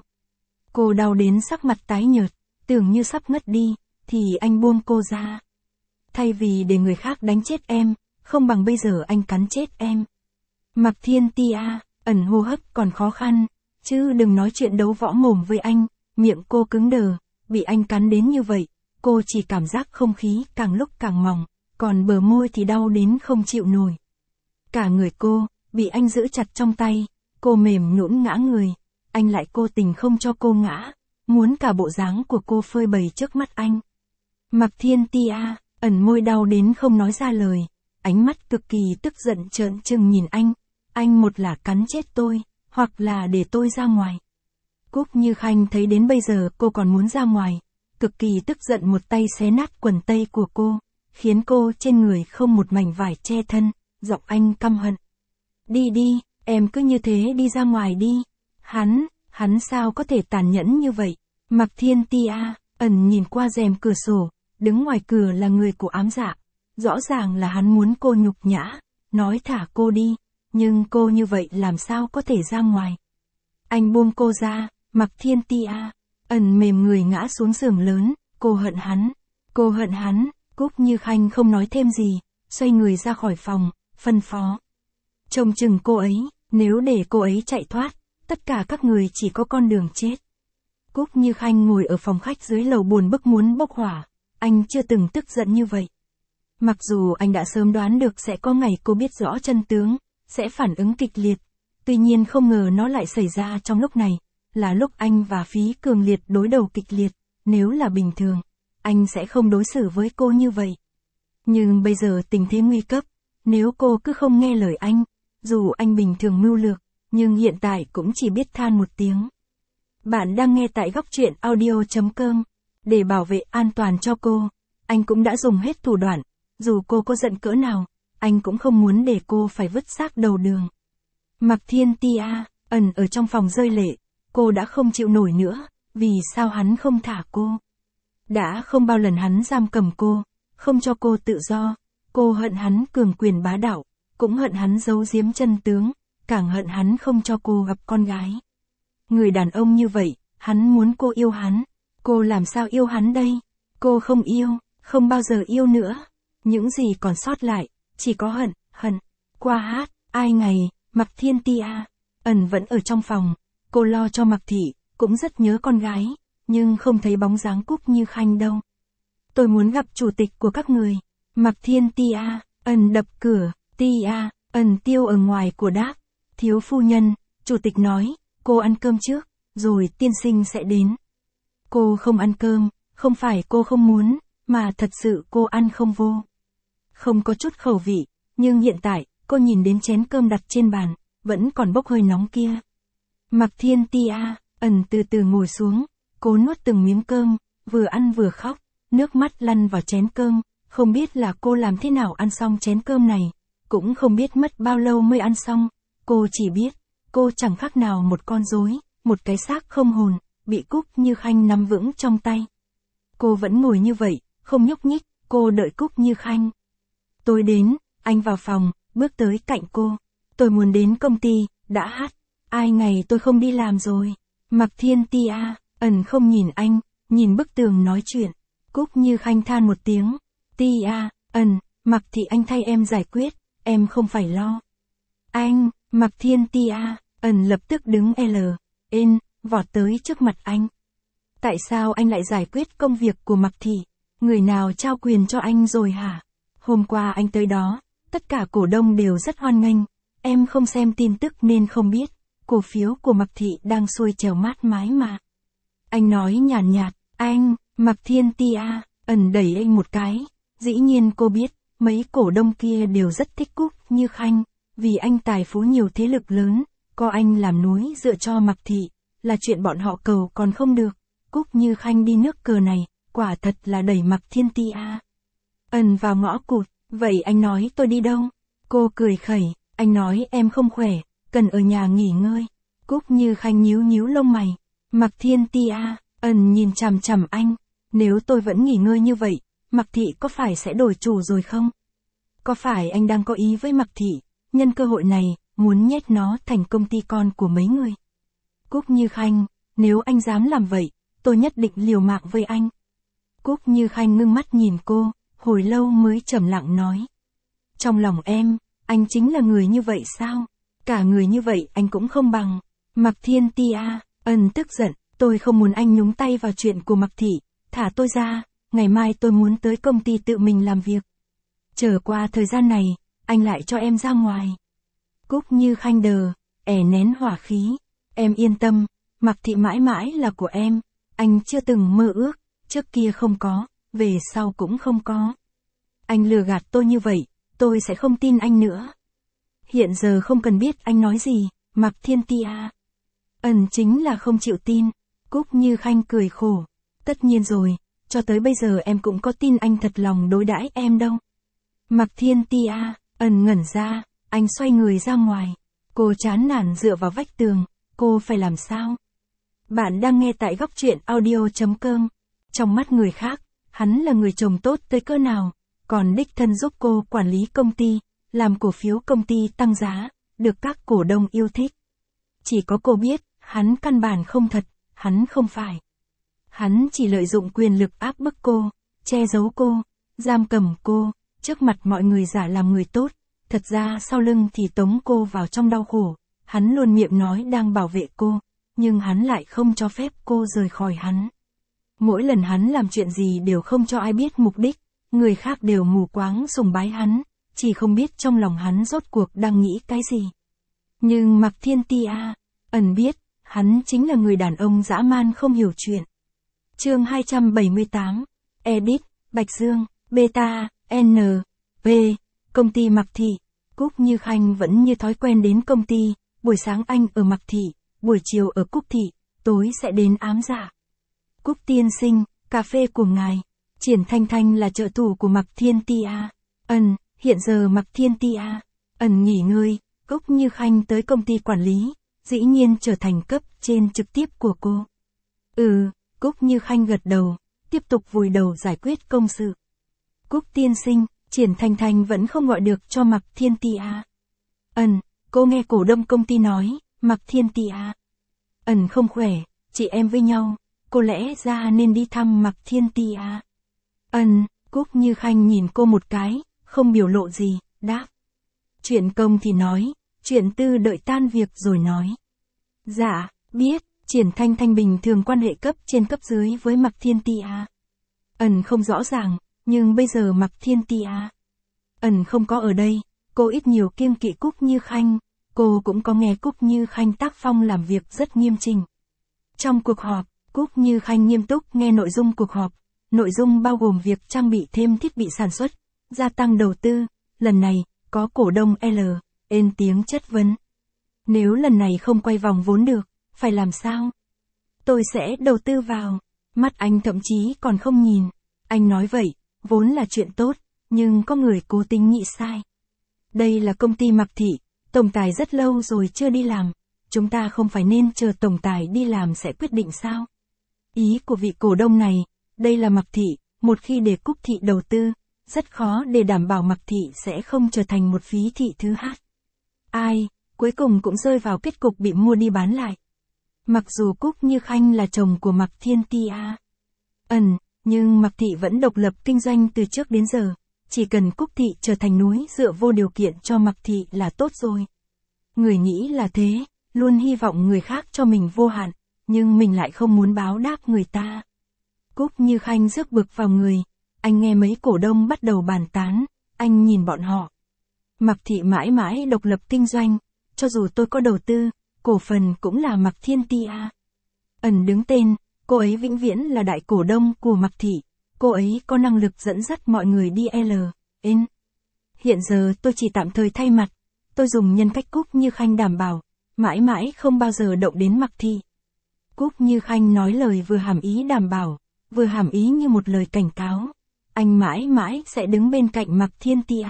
Cô đau đến sắc mặt tái nhợt, tưởng như sắp ngất đi, thì anh buông cô ra. Thay vì để người khác đánh chết em, không bằng bây giờ anh cắn chết em. Mạc Thiên Tia, ẩn hô hấp còn khó khăn, chứ đừng nói chuyện đấu võ mồm với anh, miệng cô cứng đờ, bị anh cắn đến như vậy, cô chỉ cảm giác không khí càng lúc càng mỏng, còn bờ môi thì đau đến không chịu nổi. Cả người cô, bị anh giữ chặt trong tay, cô mềm nhũn ngã người, anh lại cố tình không cho cô ngã, muốn cả bộ dáng của cô phơi bày trước mắt anh. Mạc Thiên Tia, ẩn môi đau đến không nói ra lời, ánh mắt cực kỳ tức giận trợn trừng nhìn anh, anh một là cắn chết tôi, hoặc là để tôi ra ngoài. Cúc Như Khanh thấy đến bây giờ cô còn muốn ra ngoài, cực kỳ tức giận một tay xé nát quần tây của cô, khiến cô trên người không một mảnh vải che thân, giọng anh căm hận. Đi đi, em cứ như thế đi ra ngoài đi. Hắn, hắn sao có thể tàn nhẫn như vậy? Mạc Thiên Tia, ẩn nhìn qua rèm cửa sổ, đứng ngoài cửa là người của ám dạ. Rõ ràng là hắn muốn cô nhục nhã, nói thả cô đi, nhưng cô như vậy làm sao có thể ra ngoài. Anh buông cô ra, Mạc Thiên Tia, ẩn mềm người ngã xuống giường lớn, cô hận hắn, cô hận hắn, Cúc Như Khanh không nói thêm gì, xoay người ra khỏi phòng, phân phó. Trông chừng cô ấy, nếu để cô ấy chạy thoát, tất cả các người chỉ có con đường chết. Cúc Như Khanh ngồi ở phòng khách dưới lầu buồn bực muốn bốc hỏa, anh chưa từng tức giận như vậy. Mặc dù anh đã sớm đoán được sẽ có ngày cô biết rõ chân tướng, sẽ phản ứng kịch liệt, tuy nhiên không ngờ nó lại xảy ra trong lúc này, là lúc anh và Phí Cường Liệt đối đầu kịch liệt, nếu là bình thường, anh sẽ không đối xử với cô như vậy. Nhưng bây giờ tình thế nguy cấp, nếu cô cứ không nghe lời anh, dù anh bình thường mưu lược, nhưng hiện tại cũng chỉ biết than một tiếng. Bạn đang nghe tại góc truyện audio chấm com, để bảo vệ an toàn cho cô, anh cũng đã dùng hết thủ đoạn, dù cô có giận cỡ nào, anh cũng không muốn để cô phải vứt xác đầu đường. Mạc Thiên Tia, ẩn ở trong phòng rơi lệ, cô đã không chịu nổi nữa, vì sao hắn không thả cô? Đã không bao lần hắn giam cầm cô, không cho cô tự do, cô hận hắn cường quyền bá đạo, cũng hận hắn giấu giếm chân tướng, càng hận hắn không cho cô gặp con gái. Người đàn ông như vậy, hắn muốn cô yêu hắn, cô làm sao yêu hắn đây? Cô không yêu, không bao giờ yêu nữa. Những gì còn sót lại, chỉ có hận, hận. Qua hát, ai ngày, Mạc Thiên Tia, ẩn vẫn ở trong phòng, cô lo cho Mạc Thị, cũng rất nhớ con gái, nhưng không thấy bóng dáng Cúc Như Khanh đâu. Tôi muốn gặp chủ tịch của các người. Mạc Thiên Tia, ẩn đập cửa, Tia, ẩn tiêu ở ngoài của đáp. Thiếu phu nhân, chủ tịch nói, cô ăn cơm trước, rồi tiên sinh sẽ đến. Cô không ăn cơm, không phải cô không muốn, mà thật sự cô ăn không vô. Không có chút khẩu vị, nhưng hiện tại, cô nhìn đến chén cơm đặt trên bàn, vẫn còn bốc hơi nóng kia. Mạc Thiên Tia, ẩn từ từ ngồi xuống, cô nuốt từng miếng cơm, vừa ăn vừa khóc, nước mắt lăn vào chén cơm, không biết là cô làm thế nào ăn xong chén cơm này, cũng không biết mất bao lâu mới ăn xong, cô chỉ biết, cô chẳng khác nào một con rối, một cái xác không hồn, bị Cúc Như Khanh nắm vững trong tay. Cô vẫn ngồi như vậy, không nhúc nhích, cô đợi Cúc Như Khanh. Tôi đến, anh vào phòng, bước tới cạnh cô. Tôi muốn đến công ty, đã hát. Ai ngày tôi không đi làm rồi. Mạc Thiên Tia, ẩn không nhìn anh, nhìn bức tường nói chuyện. Cúc Như Khanh than một tiếng. Tia, ẩn, Mạc Thị anh thay em giải quyết, em không phải lo. Anh, Mạc Thiên Tia, ẩn lập tức đứng L, N, vọt tới trước mặt anh. Tại sao anh lại giải quyết công việc của Mạc Thị? Người nào trao quyền cho anh rồi hả? Hôm qua anh tới đó, tất cả cổ đông đều rất hoan nghênh. Em không xem tin tức nên không biết, cổ phiếu của Mạc Thị đang xuôi trèo mát mái mà. Anh nói nhàn nhạt, nhạt, anh, Mạc Thiên Ti à, ẩn đẩy anh một cái. Dĩ nhiên cô biết, mấy cổ đông kia đều rất thích Cúc Như Khanh, vì anh tài phú nhiều thế lực lớn, có anh làm núi dựa cho Mạc Thị, là chuyện bọn họ cầu còn không được. Cúc Như Khanh đi nước cờ này, quả thật là đẩy Mạc Thiên Ti à. Ẩn vào ngõ cụt, vậy anh nói tôi đi đâu? Cô cười khẩy, anh nói em không khỏe, cần ở nhà nghỉ ngơi. Cúc Như Khanh nhíu nhíu lông mày. Mạc Thiên Ti à, ẩn nhìn chằm chằm anh, nếu tôi vẫn nghỉ ngơi như vậy, Mạc Thị có phải sẽ đổi chủ rồi không? Có phải anh đang có ý với Mạc Thị, nhân cơ hội này, muốn nhét nó thành công ty con của mấy người? Cúc Như Khanh, nếu anh dám làm vậy, tôi nhất định liều mạng với anh. Cúc Như Khanh ngưng mắt nhìn cô, hồi lâu mới trầm lặng nói. Trong lòng em, anh chính là người như vậy sao? Cả người như vậy anh cũng không bằng. Mạc Thiên Ti à, ẩn tức giận, tôi không muốn anh nhúng tay vào chuyện của Mạc Thị, thả tôi ra, ngày mai tôi muốn tới công ty tự mình làm việc. Trở qua thời gian này, anh lại cho em ra ngoài. Cúc Như Khanh đờ, ẻ nén hỏa khí, em yên tâm, Mạc Thị mãi mãi là của em, anh chưa từng mơ ước, trước kia không có, về sau cũng không có. Anh lừa gạt tôi như vậy, tôi sẽ không tin anh nữa. Hiện giờ không cần biết anh nói gì, Mạc Thiên Ti à. Ẩn chính là không chịu tin. Cúc Như Khanh cười khổ. Tất nhiên rồi, cho tới bây giờ em cũng có tin anh thật lòng đối đãi em đâu. Mạc Thiên Ti à, ẩn ngẩn ra, anh xoay người ra ngoài. Cô chán nản dựa vào vách tường, cô phải làm sao? Bạn đang nghe tại góc truyện audio.com. Trong mắt người khác, hắn là người chồng tốt tới cỡ nào, còn đích thân giúp cô quản lý công ty, làm cổ phiếu công ty tăng giá, được các cổ đông yêu thích. Chỉ có cô biết, hắn căn bản không thật, hắn không phải. Hắn chỉ lợi dụng quyền lực áp bức cô, che giấu cô, giam cầm cô, trước mặt mọi người giả làm người tốt, thật ra sau lưng thì tống cô vào trong đau khổ. Hắn luôn miệng nói đang bảo vệ cô, nhưng hắn lại không cho phép cô rời khỏi hắn. Mỗi lần hắn làm chuyện gì đều không cho ai biết mục đích, người khác đều mù quáng sùng bái hắn, chỉ không biết trong lòng hắn rốt cuộc đang nghĩ cái gì. Nhưng Mạc Thiên Ti à, ẩn biết, hắn chính là người đàn ông dã man không hiểu chuyện. Chương hai trăm bảy mươi tám, Edit, Bạch Dương, Beta, N, V, công ty Mạc Thị. Cúc Như Khanh vẫn như thói quen đến công ty, buổi sáng anh ở Mạc Thị, buổi chiều ở Cúc Thị, tối sẽ đến Ám Dạ. Cúc tiên sinh, cà phê của ngài. Triển Thanh Thanh là trợ thủ của Mạc Thiên Ti à. Ẩn, hiện giờ Mạc Thiên Ti à. Ẩn nghỉ ngơi, Cúc Như Khanh tới công ty quản lý, dĩ nhiên trở thành cấp trên trực tiếp của cô. Ừ, Cúc Như Khanh gật đầu, tiếp tục vùi đầu giải quyết công sự. Cúc tiên sinh, Triển Thanh Thanh vẫn không gọi được cho Mạc Thiên Ti à. Ẩn, cô nghe cổ đông công ty nói, Mạc Thiên Ti à. Ẩn không khỏe, chị em với nhau, cô lẽ ra nên đi thăm Mạc Thiên Ti à. Ẩn, Cúc Như Khanh nhìn cô một cái, không biểu lộ gì, đáp. Chuyện công thì nói, chuyện tư đợi tan việc rồi nói. Dạ, biết, Triển Thanh Thanh bình thường quan hệ cấp trên cấp dưới với Mạc Thiên Ti à. Ẩn không rõ ràng, nhưng bây giờ Mạc Thiên Ti à. Ẩn không có ở đây, cô ít nhiều kiêng kỵ Cúc Như Khanh, cô cũng có nghe Cúc Như Khanh tác phong làm việc rất nghiêm chỉnh. Trong cuộc họp, Cúc Như Khanh nghiêm túc nghe nội dung cuộc họp, nội dung bao gồm việc trang bị thêm thiết bị sản xuất, gia tăng đầu tư, lần này, có cổ đông L, ên tiếng chất vấn. Nếu lần này không quay vòng vốn được, phải làm sao? Tôi sẽ đầu tư vào. Mắt anh thậm chí còn không nhìn. Anh nói vậy, vốn là chuyện tốt, nhưng có người cố tình nghĩ sai. Đây là công ty Mạc Thị, tổng tài rất lâu rồi chưa đi làm. Chúng ta không phải nên chờ tổng tài đi làm sẽ quyết định sao? Ý của vị cổ đông này, đây là Mạc Thị, một khi để Cúc Thị đầu tư, rất khó để đảm bảo Mạc Thị sẽ không trở thành một phí thị thứ hát. Ai, cuối cùng cũng rơi vào kết cục bị mua đi bán lại. Mặc dù Cúc Như Khanh là chồng của Mạc Thiên Ti à. Ẩn, nhưng Mạc Thị vẫn độc lập kinh doanh từ trước đến giờ, chỉ cần Cúc Thị trở thành núi dựa vô điều kiện cho Mạc Thị là tốt rồi. Người nghĩ là thế, luôn hy vọng người khác cho mình vô hạn, nhưng mình lại không muốn báo đáp người ta. Cúc Như Khanh rước bực vào người, anh nghe mấy cổ đông bắt đầu bàn tán, anh nhìn bọn họ. Mạc Thị mãi mãi độc lập kinh doanh, cho dù tôi có đầu tư, cổ phần cũng là Mạc Thiên Ti à. Ẩn đứng tên, Cô ấy vĩnh viễn là đại cổ đông của Mạc Thị. Cô ấy có năng lực dẫn dắt mọi người đi L. N. Hiện giờ tôi chỉ tạm thời thay mặt. Tôi dùng nhân cách Cúc Như Khanh đảm bảo, mãi mãi không bao giờ động đến Mạc Thị. Cúc Như Khanh nói lời vừa hàm ý đảm bảo, vừa hàm ý như một lời cảnh cáo. Anh mãi mãi sẽ đứng bên cạnh Mạc Thiên Tia.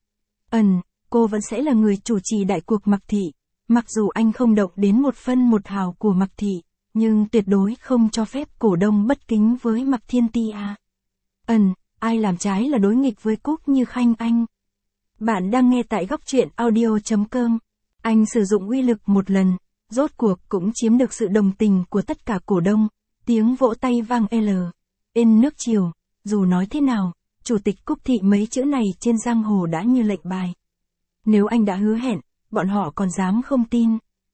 Ẩn, cô vẫn sẽ là người chủ trì đại cuộc Mạc Thị. Mặc dù anh không động đến một phân một hào của Mạc Thị, nhưng tuyệt đối không cho phép cổ đông bất kính với Mạc Thiên Tia. Ẩn, ai làm trái là đối nghịch với Cúc Như Khanh anh. Bạn đang nghe tại góc truyện audio.com. Anh sử dụng uy lực một lần, rốt cuộc cũng chiếm được sự đồng tình của tất cả cổ đông. Tiếng vỗ tay vang L. N nước Triều. Dù nói thế nào, Chủ tịch Cúc Thị mấy chữ này trên giang hồ đã như lệnh bài. Nếu anh đã hứa hẹn, bọn họ còn dám không tin.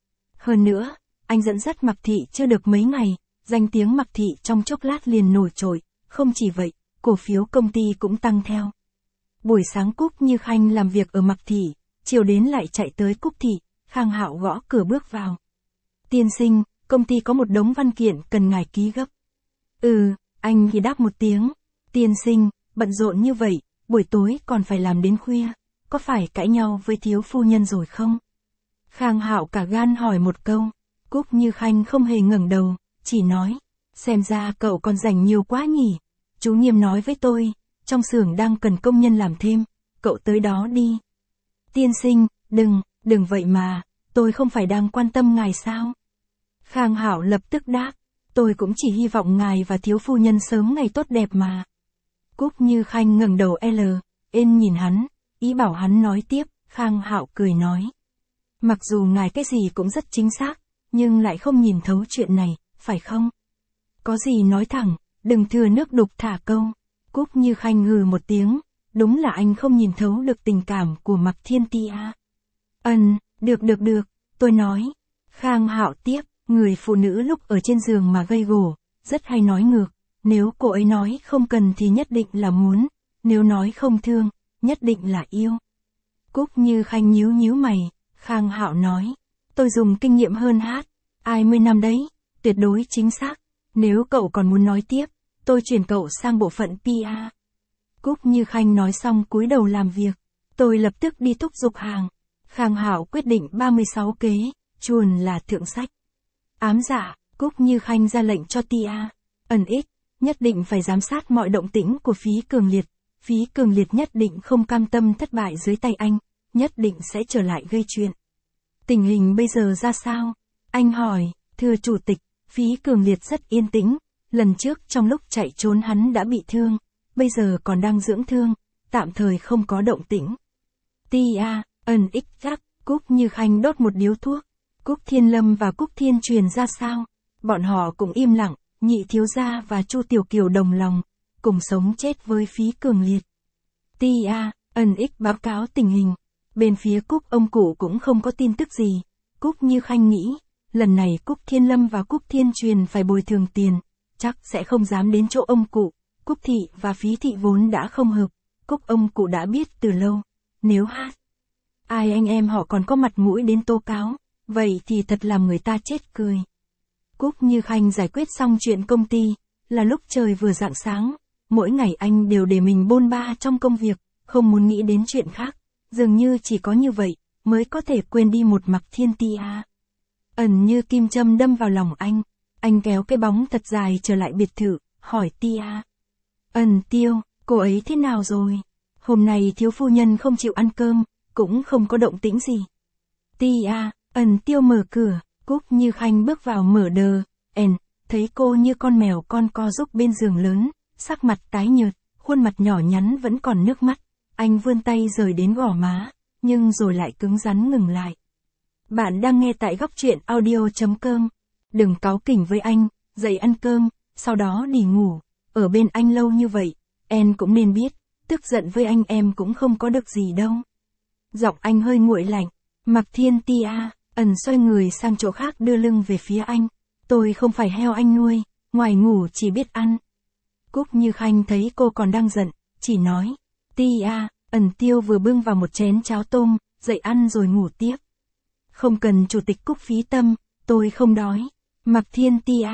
Hơn nữa, anh dẫn dắt Mạc Thị chưa được mấy ngày, danh tiếng Mạc Thị trong chốc lát liền nổi trội. Không chỉ vậy, cổ phiếu công ty cũng tăng theo. Buổi sáng Cúc Như Khanh làm việc ở Mạc Thị, chiều đến lại chạy tới Cúc Thị. Khang Hạo gõ cửa bước vào. Tiên sinh, công ty có một đống văn kiện cần ngài ký gấp. Ừ, anh thì đáp một tiếng. Tiên sinh, bận rộn như vậy, buổi tối còn phải làm đến khuya, có phải cãi nhau với thiếu phu nhân rồi không? Khang Hạo cả gan hỏi một câu. Cúc Như Khanh không hề ngẩng đầu, chỉ nói, xem ra cậu còn rảnh nhiều quá nhỉ. Chú Nghiêm nói với tôi, trong xưởng đang cần công nhân làm thêm, cậu tới đó đi. Tiên sinh, đừng, đừng vậy mà, tôi không phải đang quan tâm ngài sao? Khang Hạo lập tức đáp, tôi cũng chỉ hy vọng ngài và thiếu phu nhân sớm ngày tốt đẹp mà. Cúc Như Khanh ngẩng đầu L. N nhìn hắn, ý bảo hắn nói tiếp. Khang Hạo cười nói, mặc dù ngài cái gì cũng rất chính xác, nhưng lại không nhìn thấu chuyện này, phải không? Có gì nói thẳng, đừng thừa nước đục thả câu. Cúc Như Khanh hừ một tiếng, đúng là anh không nhìn thấu được tình cảm của Mạc Thiên Tia. Ừm, được được được, tôi nói. Khang Hạo tiếp, người phụ nữ lúc ở trên giường mà gây gổ, rất hay nói ngược. Nếu cô ấy nói không cần thì nhất định là muốn, nếu nói không thương, nhất định là yêu. Cúc Như Khanh nhíu nhíu mày, Khang Hạo nói, tôi dùng kinh nghiệm hơn hát, hai mươi năm đấy, tuyệt đối chính xác. Nếu cậu còn muốn nói tiếp, tôi chuyển cậu sang bộ phận pê e. Cúc Như Khanh nói xong cúi đầu làm việc, tôi lập tức đi thúc giục hàng. Khang Hạo quyết định ba mươi sáu kế, chuồn là thượng sách. Ám dạ, Cúc Như Khanh ra lệnh cho Tia. Ẩn ích, nhất định phải giám sát mọi động tĩnh của Phí Cường Liệt. Phí Cường Liệt nhất định không cam tâm thất bại dưới tay anh, nhất định sẽ trở lại gây chuyện. Tình hình bây giờ ra sao? Anh hỏi, thưa chủ tịch, Phí Cường Liệt rất yên tĩnh, lần trước trong lúc chạy trốn hắn đã bị thương, bây giờ còn đang dưỡng thương, tạm thời không có động tĩnh. Tia, ẩn ích chắc, Cúc Như Khanh đốt một điếu thuốc. Cúc Thiên Lâm và Cúc Thiên Truyền ra sao? Bọn họ cũng im lặng, Nhị thiếu gia và Chu Tiểu Kiều đồng lòng, cùng sống chết với Phí Cường Liệt. Tia, ẩn ích báo cáo tình hình. Bên phía Cúc ông cụ cũng không có tin tức gì. Cúc Như Khanh nghĩ, lần này Cúc Thiên Lâm và Cúc Thiên Truyền phải bồi thường tiền, chắc sẽ không dám đến chỗ ông cụ. Cúc Thị và Phí Thị vốn đã không hợp, Cúc ông cụ đã biết từ lâu. Nếu hát, ai anh em họ còn có mặt mũi đến tố cáo, vậy thì thật làm người ta chết cười. Cúc Như Khanh giải quyết xong chuyện công ty, là lúc trời vừa rạng sáng, mỗi ngày anh đều để mình bôn ba trong công việc, không muốn nghĩ đến chuyện khác, dường như chỉ có như vậy, mới có thể quên đi một Mạc Thiên Tia. Ẩn như kim châm đâm vào lòng anh, anh kéo cái bóng thật dài trở lại biệt thự, hỏi Tia. Ẩn Tiêu, cô ấy thế nào rồi? Hôm nay thiếu phu nhân không chịu ăn cơm, cũng không có động tĩnh gì. Tia, Ẩn Tiêu mở cửa, Cúc Như Khanh bước vào mở đờ, ẻn, thấy cô như con mèo con co giúp bên giường lớn, sắc mặt tái nhợt, khuôn mặt nhỏ nhắn vẫn còn nước mắt. Anh vươn tay rời đến gò má, nhưng rồi lại cứng rắn ngừng lại. Bạn đang nghe tại góc truyện audio.com. Đừng cáu kỉnh với anh, dậy ăn cơm, sau đó đi ngủ. Ở bên anh lâu như vậy, em cũng nên biết, tức giận với anh em cũng không có được gì đâu. Giọng anh hơi nguội lạnh. Mạc Thiên Tia, Ẩn xoay người sang chỗ khác đưa lưng về phía anh. Tôi không phải heo anh nuôi, ngoài ngủ chỉ biết ăn. Cúc Như Khanh thấy cô còn đang giận, chỉ nói. Tia, Ẩn Tiêu vừa bưng vào một chén cháo tôm, dậy ăn rồi ngủ tiếp. Không cần chủ tịch Cúc phí tâm, tôi không đói. Mạc Thiên Tia,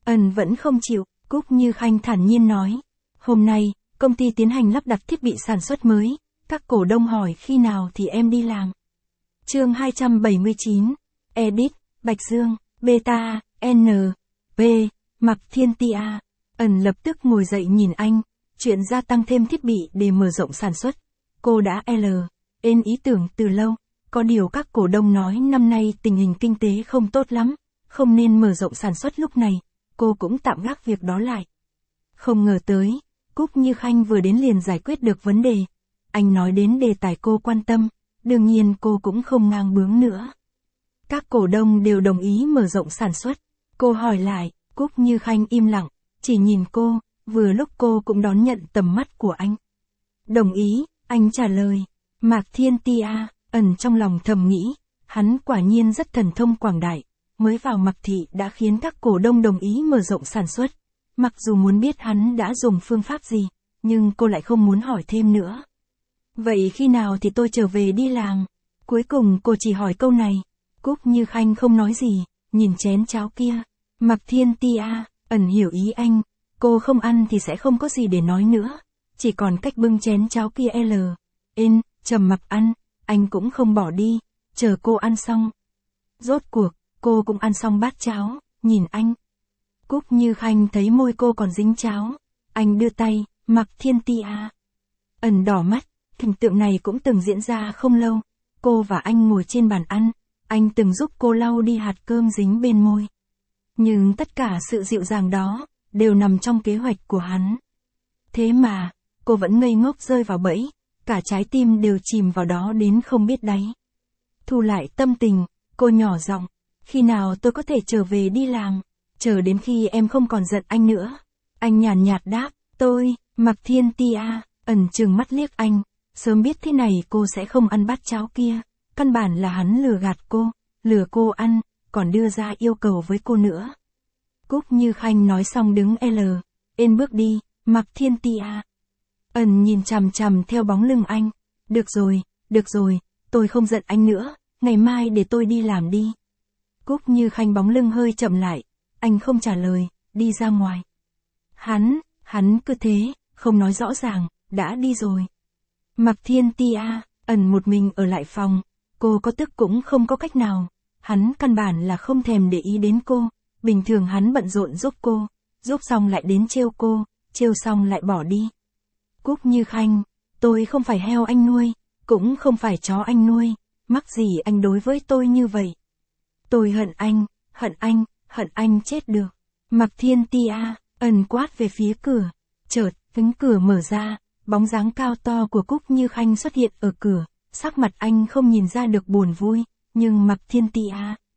Ẩn vẫn không chịu, Cúc Như Khanh thản nhiên nói. Hôm nay, công ty tiến hành lắp đặt thiết bị sản xuất mới, các cổ đông hỏi khi nào thì em đi làm. Chương hai trăm bảy mươi chín, Edit, Bạch Dương, Beta, N, P, Mạc Thiên Tia. Ẩn lập tức ngồi dậy nhìn anh, chuyện gia tăng thêm thiết bị để mở rộng sản xuất. Cô đã L, N ý tưởng từ lâu, có điều các cổ đông nói năm nay tình hình kinh tế không tốt lắm, không nên mở rộng sản xuất lúc này, cô cũng tạm gác việc đó lại. Không ngờ tới, Cúc Như Khanh vừa đến liền giải quyết được vấn đề. Anh nói đến đề tài cô quan tâm, đương nhiên cô cũng không ngang bướng nữa. Các cổ đông đều đồng ý mở rộng sản xuất. Cô hỏi lại, Cúc Như Khanh im lặng, chỉ nhìn cô, vừa lúc cô cũng đón nhận tầm mắt của anh. Đồng ý, anh trả lời. Mạc Thiên Tia, Ẩn trong lòng thầm nghĩ, hắn quả nhiên rất thần thông quảng đại, mới vào Mạc thị đã khiến các cổ đông đồng ý mở rộng sản xuất. Mặc dù muốn biết hắn đã dùng phương pháp gì, nhưng cô lại không muốn hỏi thêm nữa. Vậy khi nào thì tôi trở về đi làm? Cuối cùng cô chỉ hỏi câu này. Cúc Như Khanh không nói gì, nhìn chén cháo kia. Mạc Thiên Tia, Ẩn hiểu ý anh, cô không ăn thì sẽ không có gì để nói nữa. Chỉ còn cách bưng chén cháo kia L, N, trầm mặc ăn, anh cũng không bỏ đi, chờ cô ăn xong. Rốt cuộc, cô cũng ăn xong bát cháo, nhìn anh. Cúc Như Khanh thấy môi cô còn dính cháo. Anh đưa tay, Mạc Thiên Tia. Ẩn đỏ mắt, hình tượng này cũng từng diễn ra không lâu. Cô và anh ngồi trên bàn ăn, anh từng giúp cô lau đi hạt cơm dính bên môi. Nhưng tất cả sự dịu dàng đó, đều nằm trong kế hoạch của hắn. Thế mà, cô vẫn ngây ngốc rơi vào bẫy, cả trái tim đều chìm vào đó đến không biết đáy. Thu lại tâm tình, cô nhỏ giọng, khi nào tôi có thể trở về đi làm? Chờ đến khi em không còn giận anh nữa. Anh nhàn nhạt đáp, tôi, Mạc Thiên Tia, Ẩn trừng mắt liếc anh, sớm biết thế này cô sẽ không ăn bát cháo kia, căn bản là hắn lừa gạt cô, lừa cô ăn, còn đưa ra yêu cầu với cô nữa. Cúc Như Khanh nói xong đứng L, N bước đi, Mạc Thiên Tia. Ẩn nhìn chằm chằm theo bóng lưng anh, được rồi, được rồi, tôi không giận anh nữa, ngày mai để tôi đi làm đi. Cúc Như Khanh bóng lưng hơi chậm lại, anh không trả lời, đi ra ngoài. Hắn, hắn cứ thế, không nói rõ ràng, đã đi rồi. Mạc Thiên Tia, Ẩn một mình ở lại phòng, cô có tức cũng không có cách nào, hắn căn bản là không thèm để ý đến cô, bình thường hắn bận rộn giúp cô, giúp xong lại đến trêu cô, trêu xong lại bỏ đi. Cúc Như Khanh, tôi không phải heo anh nuôi, cũng không phải chó anh nuôi, mắc gì anh đối với tôi như vậy. Tôi hận anh, hận anh, hận anh chết được. Mạc Thiên Tia, Ẩn quát về phía cửa, chợt, cánh cửa mở ra, bóng dáng cao to của Cúc Như Khanh xuất hiện ở cửa, sắc mặt anh không nhìn ra được buồn vui, nhưng Mạc Thiên Tia,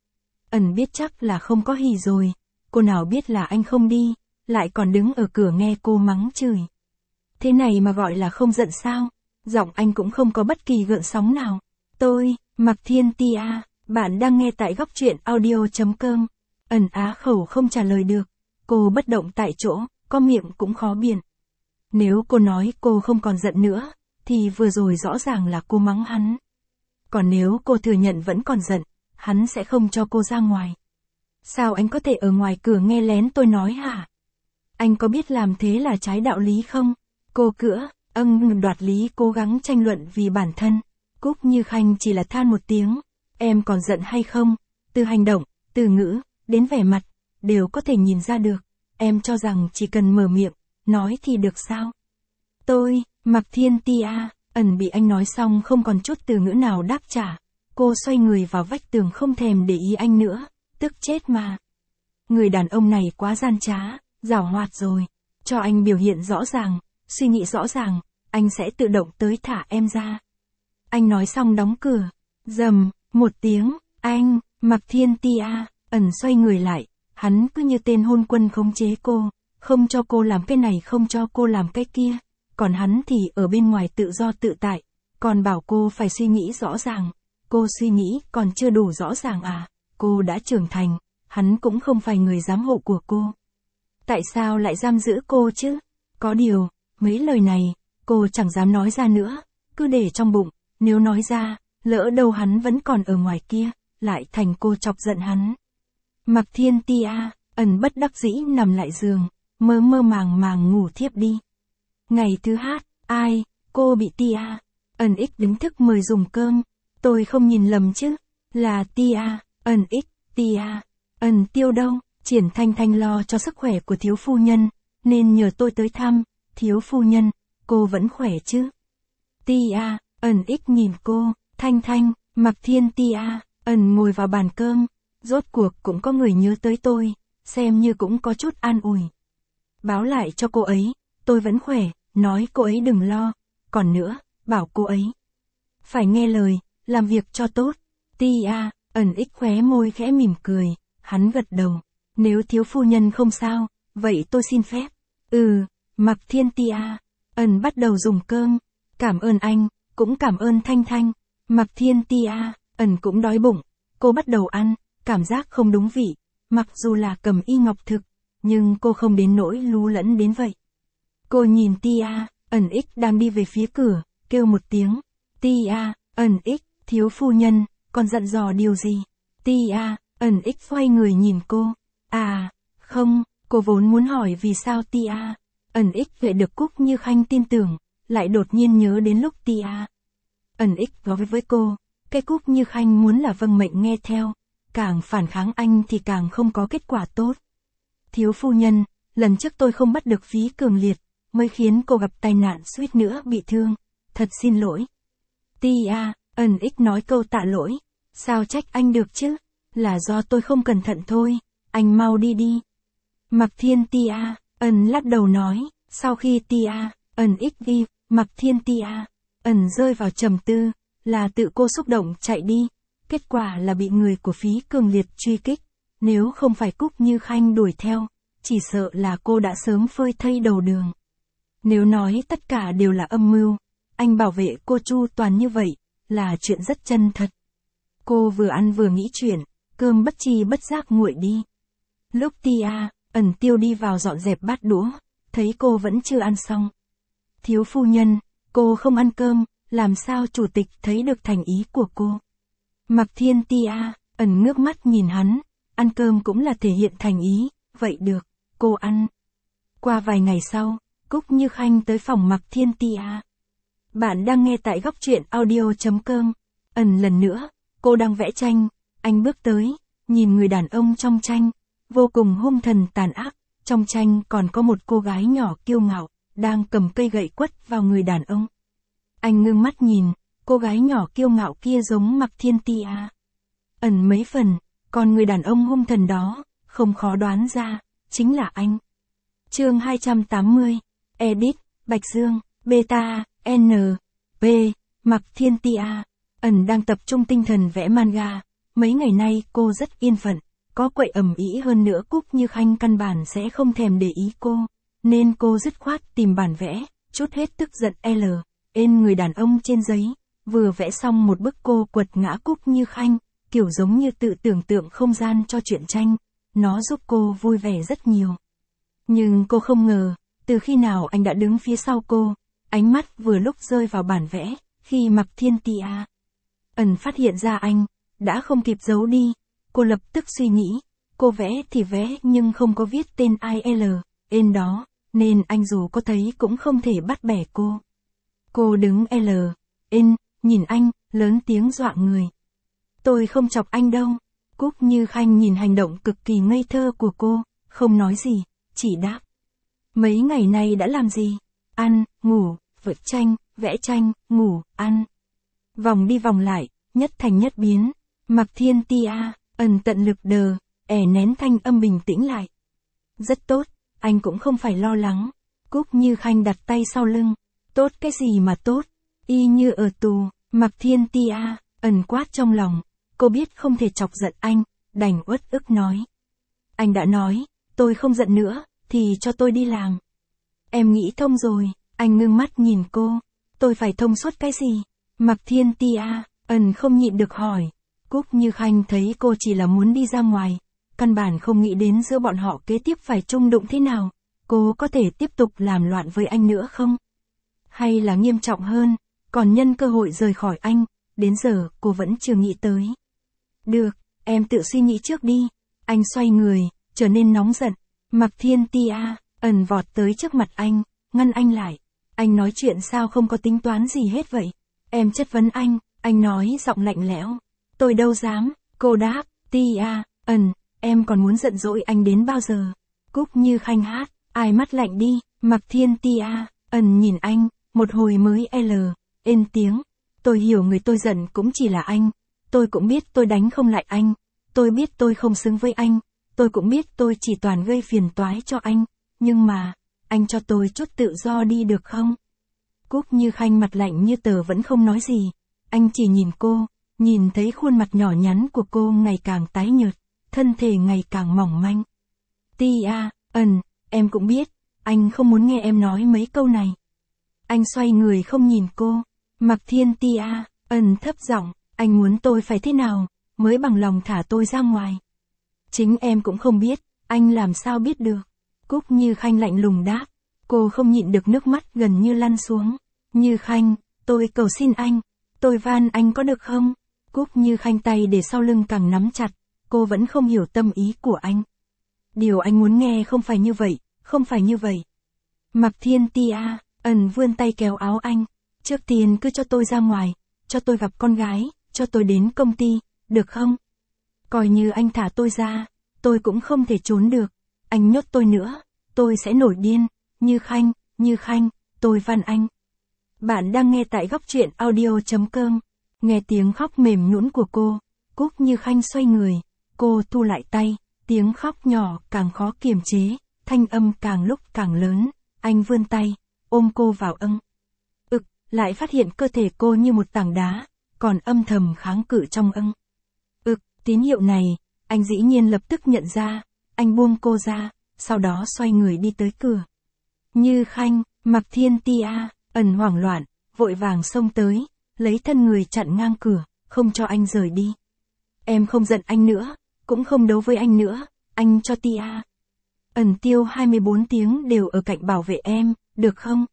Ẩn biết chắc là không có hỉ rồi, cô nào biết là anh không đi, lại còn đứng ở cửa nghe cô mắng chửi. Thế này mà gọi là không giận sao? Giọng anh cũng không có bất kỳ gợn sóng nào. Tôi, Mạc Thiên Tia, bạn đang nghe tại góc truyện audio chấm com. Ẩn á khẩu không trả lời được. Cô bất động tại chỗ, có miệng cũng khó biện. Nếu cô nói cô không còn giận nữa, thì vừa rồi rõ ràng là cô mắng hắn. Còn nếu cô thừa nhận vẫn còn giận, hắn sẽ không cho cô ra ngoài. Sao anh có thể ở ngoài cửa nghe lén tôi nói hả? Anh có biết làm thế là trái đạo lý không? Cô cữa, âng đoạt lý cố gắng tranh luận vì bản thân. Cúc Như Khanh chỉ là than một tiếng. Em còn giận hay không? Từ hành động, từ ngữ, đến vẻ mặt, đều có thể nhìn ra được. Em cho rằng chỉ cần mở miệng, nói thì được sao? Tôi, Mạc Thiên Tia, Ẩn bị anh nói xong không còn chút từ ngữ nào đáp trả. Cô xoay người vào vách tường không thèm để ý anh nữa, tức chết mà. Người đàn ông này quá gian trá, giảo hoạt rồi. Cho anh biểu hiện rõ ràng, suy nghĩ rõ ràng, anh sẽ tự động tới thả em ra. Anh nói xong đóng cửa. Rầm, một tiếng, anh, Mạc Thiên Tia, Ẩn xoay người lại, hắn cứ như tên hôn quân khống chế cô, không cho cô làm cái này không cho cô làm cái kia, còn hắn thì ở bên ngoài tự do tự tại, còn bảo cô phải suy nghĩ rõ ràng. Cô suy nghĩ còn chưa đủ rõ ràng à, cô đã trưởng thành, hắn cũng không phải người giám hộ của cô. Tại sao lại giam giữ cô chứ? Có điều, mấy lời này, cô chẳng dám nói ra nữa, cứ để trong bụng, nếu nói ra, lỡ đâu hắn vẫn còn ở ngoài kia, lại thành cô chọc giận hắn. Mạc Thiên Tia, Ẩn bất đắc dĩ nằm lại giường, mơ mơ màng màng ngủ thiếp đi. Ngày thứ hát, ai, cô bị Tia. Ẩn X đứng thức mời dùng cơm. Tôi không nhìn lầm chứ, là Tia. Ẩn X, Tia. Ẩn Tiêu đâu, Triển Thanh Thanh lo cho sức khỏe của thiếu phu nhân, nên nhờ tôi tới thăm. Thiếu phu nhân, cô vẫn khỏe chứ? Tia. Ẩn X nhìn cô, Thanh Thanh, Mạc Thiên Tia. Ẩn ngồi vào bàn cơm, rốt cuộc cũng có người nhớ tới tôi, xem như cũng có chút an ủi. Báo lại cho cô ấy, tôi vẫn khỏe, nói cô ấy đừng lo, còn nữa, bảo cô ấy phải nghe lời, làm việc cho tốt. Tia. Ẩn X khóe môi khẽ mỉm cười, hắn gật đầu. Nếu thiếu phu nhân không sao, vậy tôi xin phép. Ừ, Mạc Thiên Tia. Ẩn bắt đầu dùng cơm. Cảm ơn anh, cũng cảm ơn Thanh Thanh. Mạc Thiên Tia. Ẩn cũng đói bụng. Cô bắt đầu ăn, cảm giác không đúng vị. Mặc dù là cầm y ngọc thực, nhưng cô không đến nỗi lú lẫn đến vậy. Cô nhìn Tia. Ẩn X đang đi về phía cửa, kêu một tiếng. Tia. Ẩn X, thiếu phu nhân, còn dặn dò điều gì? Tia. Ẩn X xoay người nhìn cô. À, không, cô vốn muốn hỏi vì sao Tia. Ẩn X lại được Cúc Như Khanh tin tưởng, lại đột nhiên nhớ đến lúc Tia. Ẩn X nói với cô, cái Cúc Như Khanh muốn là vâng mệnh nghe theo, càng phản kháng anh thì càng không có kết quả tốt. Thiếu phu nhân, lần trước tôi không bắt được Phí Cường Liệt, mới khiến cô gặp tai nạn suýt nữa bị thương, thật xin lỗi. Tia. Ẩn X nói câu tạ lỗi, sao trách anh được chứ, là do tôi không cẩn thận thôi, anh mau đi đi. Mạc Thiên Tia. Ẩn lắc đầu nói, sau khi Tia. Ẩn X đi, Mạc Thiên Tia. Ẩn rơi vào trầm tư, là tự cô xúc động chạy đi, kết quả là bị người của Phí Cường Liệt truy kích, nếu không phải Cúc Như Khanh đuổi theo, chỉ sợ là cô đã sớm phơi thây đầu đường. Nếu nói tất cả đều là âm mưu, anh bảo vệ cô chu toàn như vậy, là chuyện rất chân thật. Cô vừa ăn vừa nghĩ chuyện, cơm bất chi bất giác nguội đi. Lúc Tia. Ẩn Tiêu đi vào dọn dẹp bát đũa, thấy cô vẫn chưa ăn xong. Thiếu phu nhân, cô không ăn cơm, làm sao chủ tịch thấy được thành ý của cô? Mạc Thiên Tia. Ẩn ngước mắt nhìn hắn, ăn cơm cũng là thể hiện thành ý, vậy được, cô ăn. Qua vài ngày sau, Cúc Như Khanh tới phòng Mạc Thiên Tia. Bạn đang nghe tại góc truyện audio chấm com. Ẩn lần nữa, cô đang vẽ tranh, anh bước tới, nhìn người đàn ông trong tranh, vô cùng hung thần tàn ác, trong tranh còn có một cô gái nhỏ kiêu ngạo, đang cầm cây gậy quất vào người đàn ông. Anh ngưng mắt nhìn, cô gái nhỏ kiêu ngạo kia giống Mạc Thiên Tia. Ẩn mấy phần, còn người đàn ông hung thần đó, không khó đoán ra, chính là anh. Chương hai trăm tám mươi, Edit, Bạch Dương, Beta, N, P, Mạc Thiên Tia. Ẩn đang tập trung tinh thần vẽ manga, mấy ngày nay cô rất yên phận, có quậy ầm ĩ hơn nữa Cúc Như Khanh căn bản sẽ không thèm để ý cô, nên cô dứt khoát tìm bản vẽ, chút hết tức giận L, ên người đàn ông trên giấy, vừa vẽ xong một bức cô quật ngã Cúc Như Khanh, kiểu giống như tự tưởng tượng không gian cho truyện tranh, nó giúp cô vui vẻ rất nhiều. Nhưng cô không ngờ, từ khi nào anh đã đứng phía sau cô, ánh mắt vừa lúc rơi vào bản vẽ, khi Mạc Thiên Tia. Ẩn phát hiện ra anh, đã không kịp giấu đi, cô lập tức suy nghĩ, cô vẽ thì vẽ nhưng không có viết tên I L, ên đó, nên anh dù có thấy cũng không thể bắt bẻ cô. Cô đứng L, ên, nhìn anh, lớn tiếng dọa người. Tôi không chọc anh đâu. Cúc Như Khanh nhìn hành động cực kỳ ngây thơ của cô, không nói gì, chỉ đáp. Mấy ngày nay đã làm gì? Ăn, ngủ, vẽ tranh, vẽ tranh, ngủ, ăn. Vòng đi vòng lại, nhất thành nhất biến. Mạc Thiên Tia. Ẩn tận lực đờ, ẻ nén thanh âm bình tĩnh lại. Rất tốt, anh cũng không phải lo lắng. Cúc Như Khanh đặt tay sau lưng. Tốt cái gì mà tốt? Y như ở tù. Mạc Thiên Tia. Ẩn quát trong lòng. Cô biết không thể chọc giận anh, đành uất ức nói. Anh đã nói, tôi không giận nữa, thì cho tôi đi làm. Em nghĩ thông rồi. Anh ngưng mắt nhìn cô. Tôi phải thông suốt cái gì? Mạc Thiên Tia. Ẩn không nhịn được hỏi. Cúc Như Khanh thấy cô chỉ là muốn đi ra ngoài, căn bản không nghĩ đến giữa bọn họ kế tiếp phải chung đụng thế nào, cô có thể tiếp tục làm loạn với anh nữa không? Hay là nghiêm trọng hơn, còn nhân cơ hội rời khỏi anh, đến giờ cô vẫn chưa nghĩ tới. Được, em tự suy nghĩ trước đi. Anh xoay người, trở nên nóng giận. Mạc Thiên Tia, ẩn vọt tới trước mặt anh, ngăn anh lại. Anh nói chuyện sao không có tính toán gì hết vậy? Em chất vấn anh, anh nói giọng lạnh lẽo. Tôi đâu dám, cô đáp, Tia, ẩn, em còn muốn giận dỗi anh đến bao giờ? Cúc Như Khanh hát, ai mắt lạnh đi. Mạc Thiên Tia, ẩn nhìn anh, một hồi mới l, ên tiếng. Tôi hiểu người tôi giận cũng chỉ là anh. Tôi cũng biết tôi đánh không lại anh. Tôi biết tôi không xứng với anh. Tôi cũng biết tôi chỉ toàn gây phiền toái cho anh. Nhưng mà, anh cho tôi chút tự do đi được không? Cúc Như Khanh mặt lạnh như tờ vẫn không nói gì. Anh chỉ nhìn cô, nhìn thấy khuôn mặt nhỏ nhắn của cô ngày càng tái nhợt, thân thể ngày càng mỏng manh. Tia, ẩn, em cũng biết, anh không muốn nghe em nói mấy câu này. Anh xoay người không nhìn cô. Mạc Thiên Tia, ẩn thấp giọng, anh muốn tôi phải thế nào, mới bằng lòng thả tôi ra ngoài? Chính em cũng không biết, anh làm sao biết được? Cúc Như Khanh lạnh lùng đáp. Cô không nhịn được nước mắt gần như lăn xuống. Như Khanh, tôi cầu xin anh, tôi van anh có được không? Cúc Như Khanh tay để sau lưng càng nắm chặt, cô vẫn không hiểu tâm ý của anh. Điều anh muốn nghe không phải như vậy, không phải như vậy. Mạc Thiên Tia, ẩn vươn tay kéo áo anh. Trước tiên cứ cho tôi ra ngoài, cho tôi gặp con gái, cho tôi đến công ty, được không? Coi như anh thả tôi ra, tôi cũng không thể trốn được. Anh nhốt tôi nữa, tôi sẽ nổi điên. Như Khanh, Như Khanh, tôi van anh. Bạn đang nghe tại góc truyện audio.com. Nghe tiếng khóc mềm nhũn của cô, Cúc Như Khanh xoay người, cô thu lại tay, tiếng khóc nhỏ càng khó kiềm chế, thanh âm càng lúc càng lớn. Anh vươn tay, ôm cô vào âng. Ực, lại phát hiện cơ thể cô như một tảng đá, còn âm thầm kháng cự trong âng. Ực, tín hiệu này, anh dĩ nhiên lập tức nhận ra, anh buông cô ra, sau đó xoay người đi tới cửa. Như Khanh, Mạc Thiên Tia, ẩn hoảng loạn, vội vàng xông tới, lấy thân người chặn ngang cửa, không cho anh rời đi. Em không giận anh nữa, cũng không đấu với anh nữa, anh cho Tia. Ẩn tiêu hai mươi bốn tiếng đều ở cạnh bảo vệ em, được không?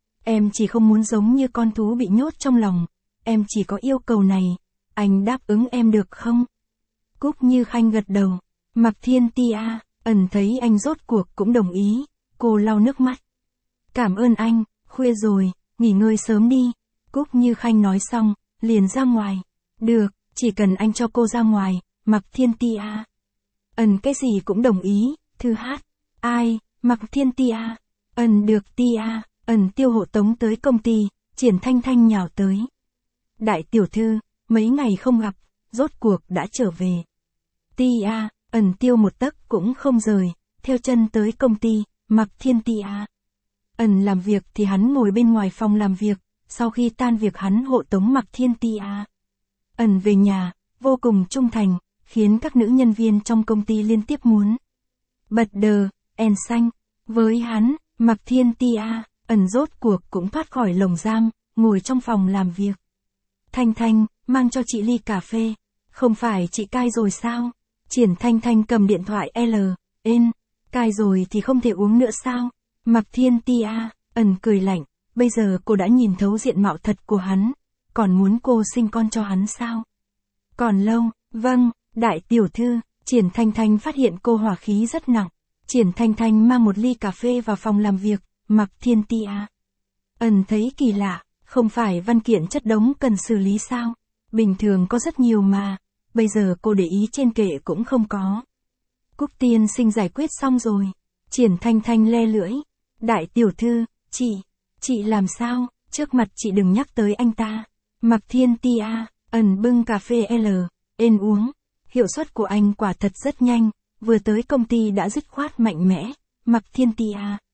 Em chỉ không muốn giống như con thú bị nhốt trong lòng, em chỉ có yêu cầu này, anh đáp ứng em được không? Cúc Như Khanh gật đầu. Mạc Thiên Tia, ẩn thấy anh rốt cuộc cũng đồng ý, cô lau nước mắt. Cảm ơn anh, khuya rồi, nghỉ ngơi sớm đi. Cúc Như Khanh nói xong, liền ra ngoài. Được, chỉ cần anh cho cô ra ngoài. Mạc Thiên Tia, ẩn cái gì cũng đồng ý. Thư hát, ai? Mạc Thiên Tia, ẩn được Tia, ẩn tiêu hộ tống tới công ty. Triển Thanh Thanh nhào tới. Đại tiểu thư, mấy ngày không gặp, rốt cuộc đã trở về. Tia, ẩn tiêu một tấc cũng không rời, theo chân tới công ty. Mạc Thiên Tia, ẩn làm việc thì hắn ngồi bên ngoài phòng làm việc, sau khi tan việc hắn hộ tống Mạc Thiên Tia. Ẩn về nhà, vô cùng trung thành, khiến các nữ nhân viên trong công ty liên tiếp muốn bật đờ, en xanh. Với hắn, Mạc Thiên Tia, ẩn rốt cuộc cũng thoát khỏi lồng giam, ngồi trong phòng làm việc. Thanh Thanh, mang cho chị ly cà phê. Không phải chị cai rồi sao? Triển Thanh Thanh cầm điện thoại L, ên, cai rồi thì không thể uống nữa sao? Mạc Thiên Tia, ẩn cười lạnh, bây giờ cô đã nhìn thấu diện mạo thật của hắn, còn muốn cô sinh con cho hắn sao? Còn lâu, vâng, đại tiểu thư. Triển Thanh Thanh phát hiện cô hỏa khí rất nặng. Triển Thanh Thanh mang một ly cà phê vào phòng làm việc. Mạc Thiên Tia, ẩn thấy kỳ lạ, không phải văn kiện chất đống cần xử lý sao? Bình thường có rất nhiều mà, bây giờ cô để ý trên kệ cũng không có. Cúc tiên sinh giải quyết xong rồi. Triển Thanh Thanh le lưỡi. Đại tiểu thư, chị, chị làm sao? Trước mặt chị đừng nhắc tới anh ta. Mạc Thiên Tia, ẩn bưng cà phê L, ên uống. Hiệu suất của anh quả thật rất nhanh, vừa tới công ty đã dứt khoát mạnh mẽ. Mạc Thiên Tia,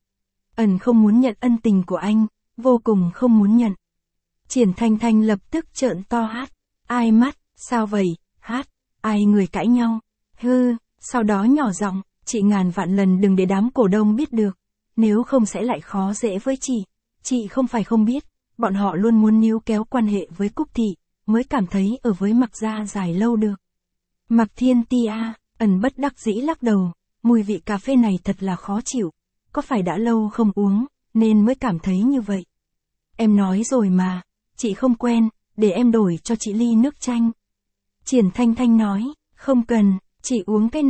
ẩn không muốn nhận ân tình của anh, vô cùng không muốn nhận. Triển Thanh Thanh lập tức trợn to hát. Ai mắt, sao vậy? Hát, ai người cãi nhau? Hư, sau đó nhỏ giọng, chị ngàn vạn lần đừng để đám cổ đông biết được, nếu không sẽ lại khó dễ với chị. Chị không phải không biết, bọn họ luôn muốn níu kéo quan hệ với Cúc thị, mới cảm thấy ở với Mạc gia dài lâu được. Mạc Thiên Tia, ẩn bất đắc dĩ lắc đầu, mùi vị cà phê này thật là khó chịu, có phải đã lâu không uống, nên mới cảm thấy như vậy. Em nói rồi mà, chị không quen, để em đổi cho chị ly nước chanh. Triển Thanh Thanh nói, không cần, chị uống cái này.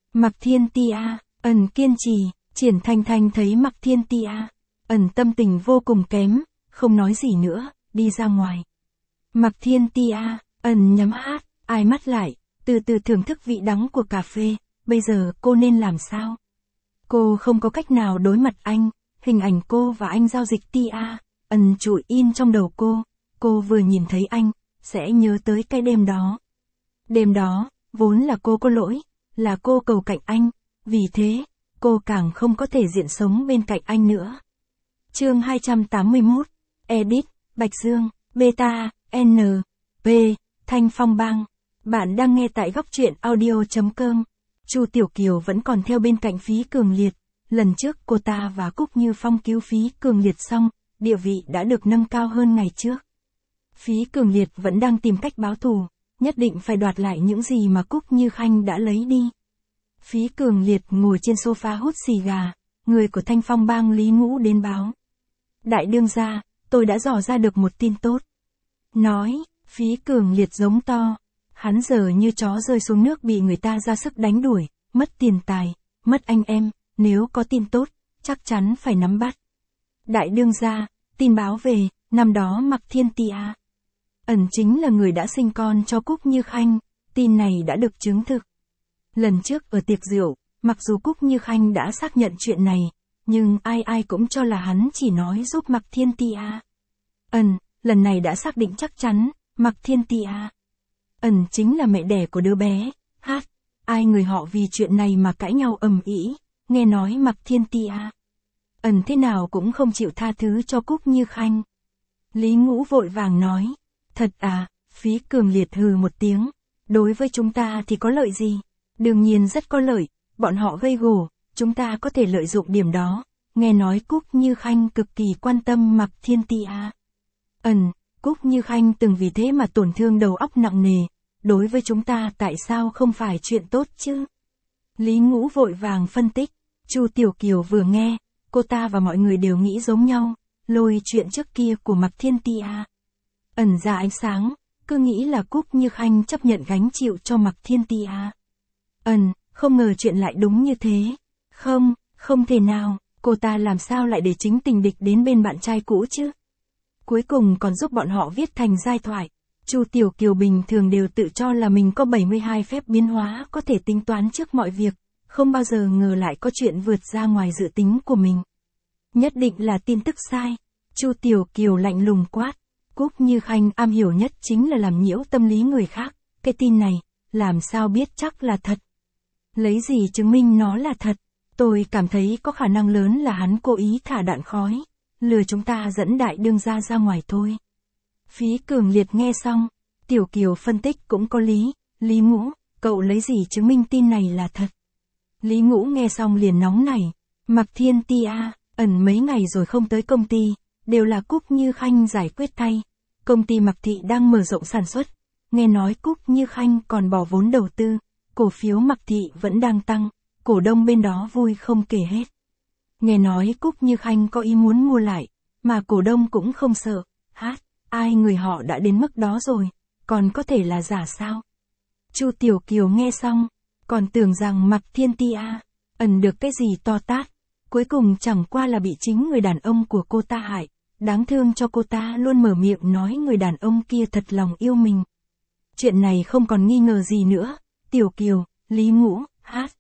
Mạc Thiên Tia, ẩn kiên trì, Triển Thanh Thanh thấy Mạc Thiên Tia, ẩn tâm tình vô cùng kém, không nói gì nữa, đi ra ngoài. Mạc Thiên Tia, ẩn nhắm hát, ai mắt lại, từ từ thưởng thức vị đắng của cà phê, bây giờ cô nên làm sao? Cô không có cách nào đối mặt anh, hình ảnh cô và anh giao dịch Tia, ẩn trụi in trong đầu cô, cô vừa nhìn thấy anh, sẽ nhớ tới cái đêm đó. Đêm đó, vốn là cô có lỗi, là cô cầu cạnh anh, vì thế, cô càng không có thể diện sống bên cạnh anh nữa. Chương hai trăm tám mươi mốt, Edit, Bạch Dương, Beta, N, P, Thanh Phong Bang. Bạn đang nghe tại góc truyện audio chấm com. Chu Tiểu Kiều vẫn còn theo bên cạnh Phí Cường Liệt, lần trước cô ta và Cúc Như Phong cứu Phí Cường Liệt xong, địa vị đã được nâng cao hơn ngày trước. Phí Cường Liệt vẫn đang tìm cách báo thù, nhất định phải đoạt lại những gì mà Cúc Như Khanh đã lấy đi. Phí Cường Liệt ngồi trên sofa hút xì gà, người của Thanh Phong Bang Lý Ngũ đến báo. Đại đương gia, tôi đã dò ra được một tin tốt. Nói, Phí Cường Liệt giống to. Hắn giờ như chó rơi xuống nước bị người ta ra sức đánh đuổi, mất tiền tài, mất anh em, nếu có tin tốt, chắc chắn phải nắm bắt. Đại đương gia, tin báo về, năm đó Mạc Thiên Tia, ẩn chính là người đã sinh con cho Cúc Như Khanh, tin này đã được chứng thực. Lần trước ở tiệc rượu, mặc dù Cúc Như Khanh đã xác nhận chuyện này, nhưng ai ai cũng cho là hắn chỉ nói giúp Mạc Thiên Tia. Ẩn, lần này đã xác định chắc chắn, Mạc Thiên Tia, ẩn chính là mẹ đẻ của đứa bé. Hát, ai người họ vì chuyện này mà cãi nhau ầm ĩ, nghe nói Mạc Thiên Tia, ẩn thế nào cũng không chịu tha thứ cho Cúc Như Khanh. Lý Ngũ vội vàng nói, thật à, Phí Cường Liệt hừ một tiếng, đối với chúng ta thì có lợi gì? Đương nhiên rất có lợi, bọn họ gây gổ, chúng ta có thể lợi dụng điểm đó. Nghe nói Cúc Như Khanh cực kỳ quan tâm Mạc Thiên Tia. Ẩn, Cúc Như Khanh từng vì thế mà tổn thương đầu óc nặng nề, đối với chúng ta tại sao không phải chuyện tốt chứ? Lý Ngũ vội vàng phân tích, Chu Tiểu Kiều vừa nghe, cô ta và mọi người đều nghĩ giống nhau, lôi chuyện trước kia của Mạc Thiên Tia ẩn ra ánh sáng, cứ nghĩ là Cúc Như Khanh chấp nhận gánh chịu cho Mạc Thiên Tia. Ẩn, không ngờ chuyện lại đúng như thế. Không, không thể nào, cô ta làm sao lại để chính tình địch đến bên bạn trai cũ chứ? Cuối cùng còn giúp bọn họ viết thành giai thoại. Chu Tiểu Kiều bình thường đều tự cho là mình có bảy mươi hai phép biến hóa có thể tính toán trước mọi việc, không bao giờ ngờ lại có chuyện vượt ra ngoài dự tính của mình. Nhất định là tin tức sai. Chu Tiểu Kiều lạnh lùng quát. Cúc Như Khanh am hiểu nhất chính là làm nhiễu tâm lý người khác, cái tin này, làm sao biết chắc là thật? Lấy gì chứng minh nó là thật? Tôi cảm thấy có khả năng lớn là hắn cố ý thả đạn khói, lừa chúng ta dẫn đại đương gia ra ngoài thôi. Phí Cường Liệt nghe xong, Tiểu Kiều phân tích cũng có lý, Lý Ngũ, cậu lấy gì chứng minh tin này là thật? Lý Ngũ nghe xong liền nóng nảy, Mạc Thiên Tia, ẩn mấy ngày rồi không tới công ty, đều là Cúc Như Khanh giải quyết thay. Công ty Mạc Thị đang mở rộng sản xuất, nghe nói Cúc Như Khanh còn bỏ vốn đầu tư, cổ phiếu Mạc Thị vẫn đang tăng, cổ đông bên đó vui không kể hết. Nghe nói Cúc Như Khanh có ý muốn mua lại, mà cổ đông cũng không sợ, hát, ai người họ đã đến mức đó rồi, còn có thể là giả sao? Chu Tiểu Kiều nghe xong, còn tưởng rằng Mạc Thiên Tia ẩn được cái gì to tát, cuối cùng chẳng qua là bị chính người đàn ông của cô ta hại. Đáng thương cho cô ta luôn mở miệng nói người đàn ông kia thật lòng yêu mình. Chuyện này không còn nghi ngờ gì nữa. Tiểu Kiều, Lý Ngũ, hát.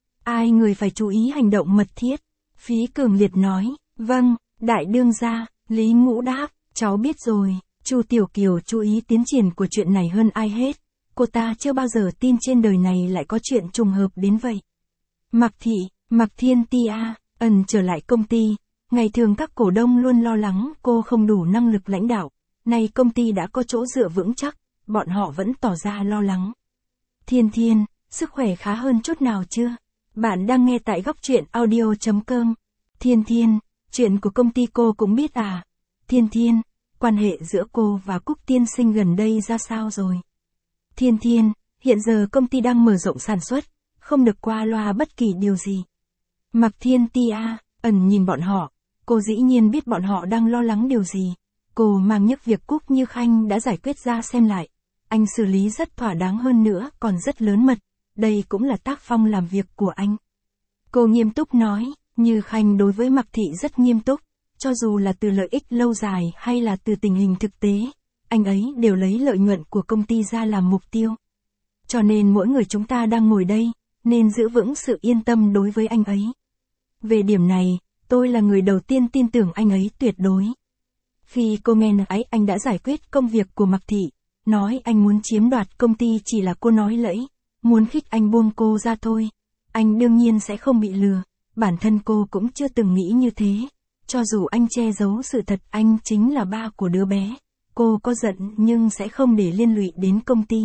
Ai người phải chú ý hành động mật thiết. Phí Cường Liệt nói, vâng, đại đương gia. Lý Ngũ đáp, cháu biết rồi. Chu Tiểu Kiều chú ý tiến triển của chuyện này hơn ai hết. Cô ta chưa bao giờ tin trên đời này lại có chuyện trùng hợp đến vậy. Mạc Thị, Mạc Thiên Tia, ẩn trở lại công ty. Ngày thường các cổ đông luôn lo lắng cô không đủ năng lực lãnh đạo, nay công ty đã có chỗ dựa vững chắc, bọn họ vẫn tỏ ra lo lắng. Thiên Thiên, sức khỏe khá hơn chút nào chưa? Bạn đang nghe tại góc truyện audio chấm com. Thiên Thiên, chuyện của công ty cô cũng biết à? Thiên Thiên, quan hệ giữa cô và Cúc tiên sinh gần đây ra sao rồi? Thiên Thiên, hiện giờ công ty đang mở rộng sản xuất, không được qua loa bất kỳ điều gì. Mạc Thiên Tia, ẩn nhìn bọn họ. Cô dĩ nhiên biết bọn họ đang lo lắng điều gì. Cô mang nhức việc Cúc Như Khanh đã giải quyết ra xem lại. Anh xử lý rất thỏa đáng hơn nữa còn rất lớn mật. đây cũng là tác phong làm việc của anh. Cô nghiêm túc nói, Như Khanh đối với Mạc Thị rất nghiêm túc, cho dù là từ lợi ích lâu dài hay là từ tình hình thực tế, anh ấy đều lấy lợi nhuận của công ty ra làm mục tiêu. Cho nên mỗi người chúng ta đang ngồi đây, nên giữ vững sự yên tâm đối với anh ấy. Về điểm này, tôi là người đầu tiên tin tưởng anh ấy tuyệt đối. Khi cô nghe nói anh đã giải quyết công việc của Mạc Thị, nói anh muốn chiếm đoạt công ty chỉ là cô nói lẫy, muốn khích anh buông cô ra thôi. Anh đương nhiên sẽ không bị lừa, bản thân cô cũng chưa từng nghĩ như thế. Cho dù anh che giấu sự thật anh chính là ba của đứa bé, cô có giận nhưng sẽ không để liên lụy đến công ty.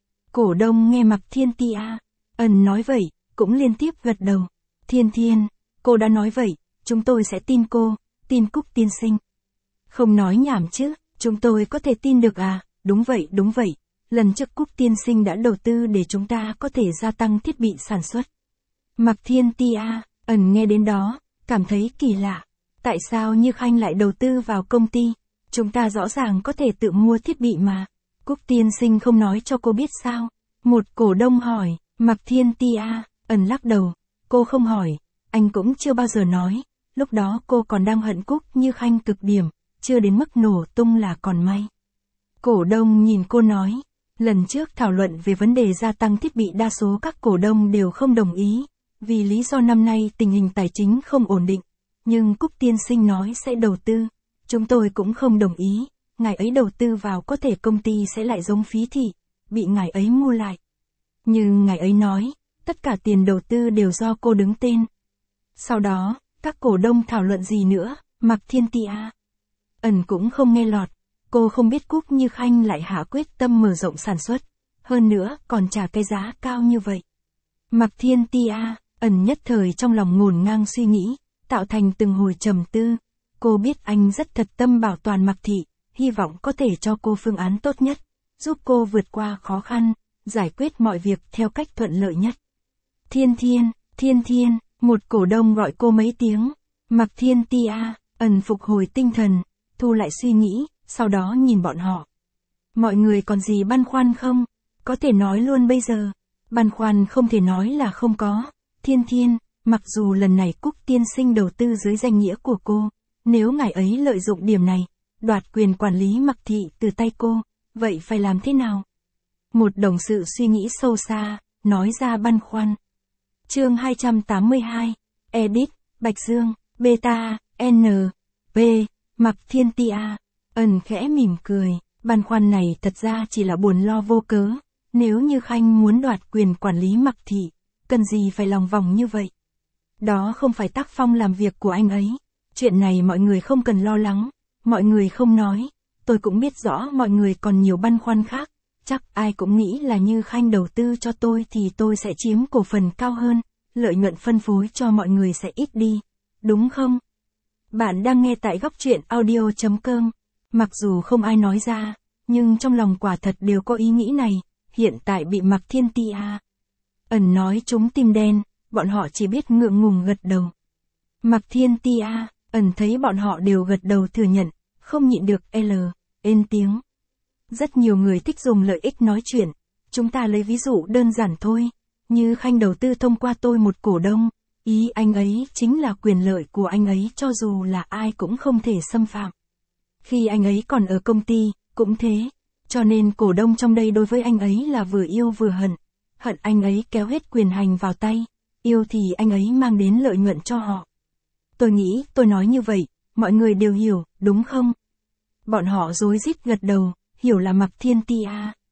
Cổ đông nghe Mạc Thiên Tia ẩn nói vậy, cũng liên tiếp gật đầu. Thiên Thiên, cô đã nói vậy, chúng tôi sẽ tin cô, tin Cúc tiên sinh. Không nói nhảm chứ, chúng tôi có thể tin được à, đúng vậy đúng vậy, lần trước Cúc tiên sinh đã đầu tư để chúng ta có thể gia tăng thiết bị sản xuất. Mạc Thiên Tia ẩn nghe đến đó, cảm thấy kỳ lạ. Tại sao Như Khanh lại đầu tư vào công ty? Chúng ta rõ ràng có thể tự mua thiết bị mà. Cúc tiên sinh không nói cho cô biết sao? Một cổ đông hỏi, Mạc Thiên Tia ẩn lắc đầu. Cô không hỏi, anh cũng chưa bao giờ nói. Lúc đó cô còn đang hận Cúc Như Khanh cực điểm, chưa đến mức nổ tung là còn may. Cổ đông nhìn cô nói, lần trước thảo luận về vấn đề gia tăng thiết bị đa số các cổ đông đều không đồng ý, vì lý do năm nay tình hình tài chính không ổn định. Nhưng Cúc tiên sinh nói sẽ đầu tư, chúng tôi cũng không đồng ý, ngài ấy đầu tư vào có thể công ty sẽ lại giống Phí Thị, bị ngài ấy mua lại. Nhưng ngài ấy nói, tất cả tiền đầu tư đều do cô đứng tên. Sau đó, các cổ đông thảo luận gì nữa, Mạc Thiên Tia ẩn cũng không nghe lọt, cô không biết Cúc Như Khanh lại hạ quyết tâm mở rộng sản xuất, hơn nữa còn trả cái giá cao như vậy. Mạc Thiên Tia ẩn nhất thời trong lòng ngổn ngang suy nghĩ, tạo thành từng hồi trầm tư. Cô biết anh rất thật tâm bảo toàn Mạc Thị, hy vọng có thể cho cô phương án tốt nhất, giúp cô vượt qua khó khăn, giải quyết mọi việc theo cách thuận lợi nhất. Thiên Thiên, Thiên Thiên, một cổ đông gọi cô mấy tiếng. Mạc Thiên Tia ẩn phục hồi tinh thần, thu lại suy nghĩ, sau đó nhìn bọn họ. Mọi người còn gì băn khoăn không? Có thể nói luôn bây giờ. Băn khoăn không thể nói là không có. Thiên Thiên, mặc dù lần này Cúc tiên sinh đầu tư dưới danh nghĩa của cô, nếu ngài ấy lợi dụng điểm này, đoạt quyền quản lý Mạc Thị từ tay cô, vậy phải làm thế nào? Một đồng sự suy nghĩ sâu xa, nói ra băn khoăn. Chương hai trăm tám mươi hai, Edit, Bạch Dương, Beta, N, P, Mạc Thiên Tia ẩn khẽ mỉm cười, băn khoăn này thật ra chỉ là buồn lo vô cớ, nếu Như Khanh muốn đoạt quyền quản lý Mạc Thị, cần gì phải lòng vòng như vậy? Đó không phải tác phong làm việc của anh ấy. Chuyện này mọi người không cần lo lắng, mọi người không nói, tôi cũng biết rõ mọi người còn nhiều băn khoăn khác, chắc ai cũng nghĩ là Như Khanh đầu tư cho tôi thì tôi sẽ chiếm cổ phần cao hơn, lợi nhuận phân phối cho mọi người sẽ ít đi, đúng không? Bạn đang nghe tại góc truyện audio chấm com, mặc dù không ai nói ra, nhưng trong lòng quả thật đều có ý nghĩ này, hiện tại bị Mạc Thiên Tia ẩn nói chúng tim đen, bọn họ chỉ biết ngượng ngùng gật đầu. Mạc Thiên Tia ẩn thấy bọn họ đều gật đầu thừa nhận, không nhịn được L, ên tiếng. Rất nhiều người thích dùng lợi ích nói chuyện, chúng ta lấy ví dụ đơn giản thôi, Như Khanh đầu tư thông qua tôi một cổ đông, ý anh ấy chính là quyền lợi của anh ấy cho dù là ai cũng không thể xâm phạm. Khi anh ấy còn ở công ty, cũng thế, cho nên cổ đông trong đây đối với anh ấy là vừa yêu vừa hận, hận anh ấy kéo hết quyền hành vào tay, yêu thì anh ấy mang đến lợi nhuận cho họ. Tôi nghĩ tôi nói như vậy, mọi người đều hiểu, đúng không? Bọn họ rối rít gật đầu, hiểu là Mạc Thiên Tia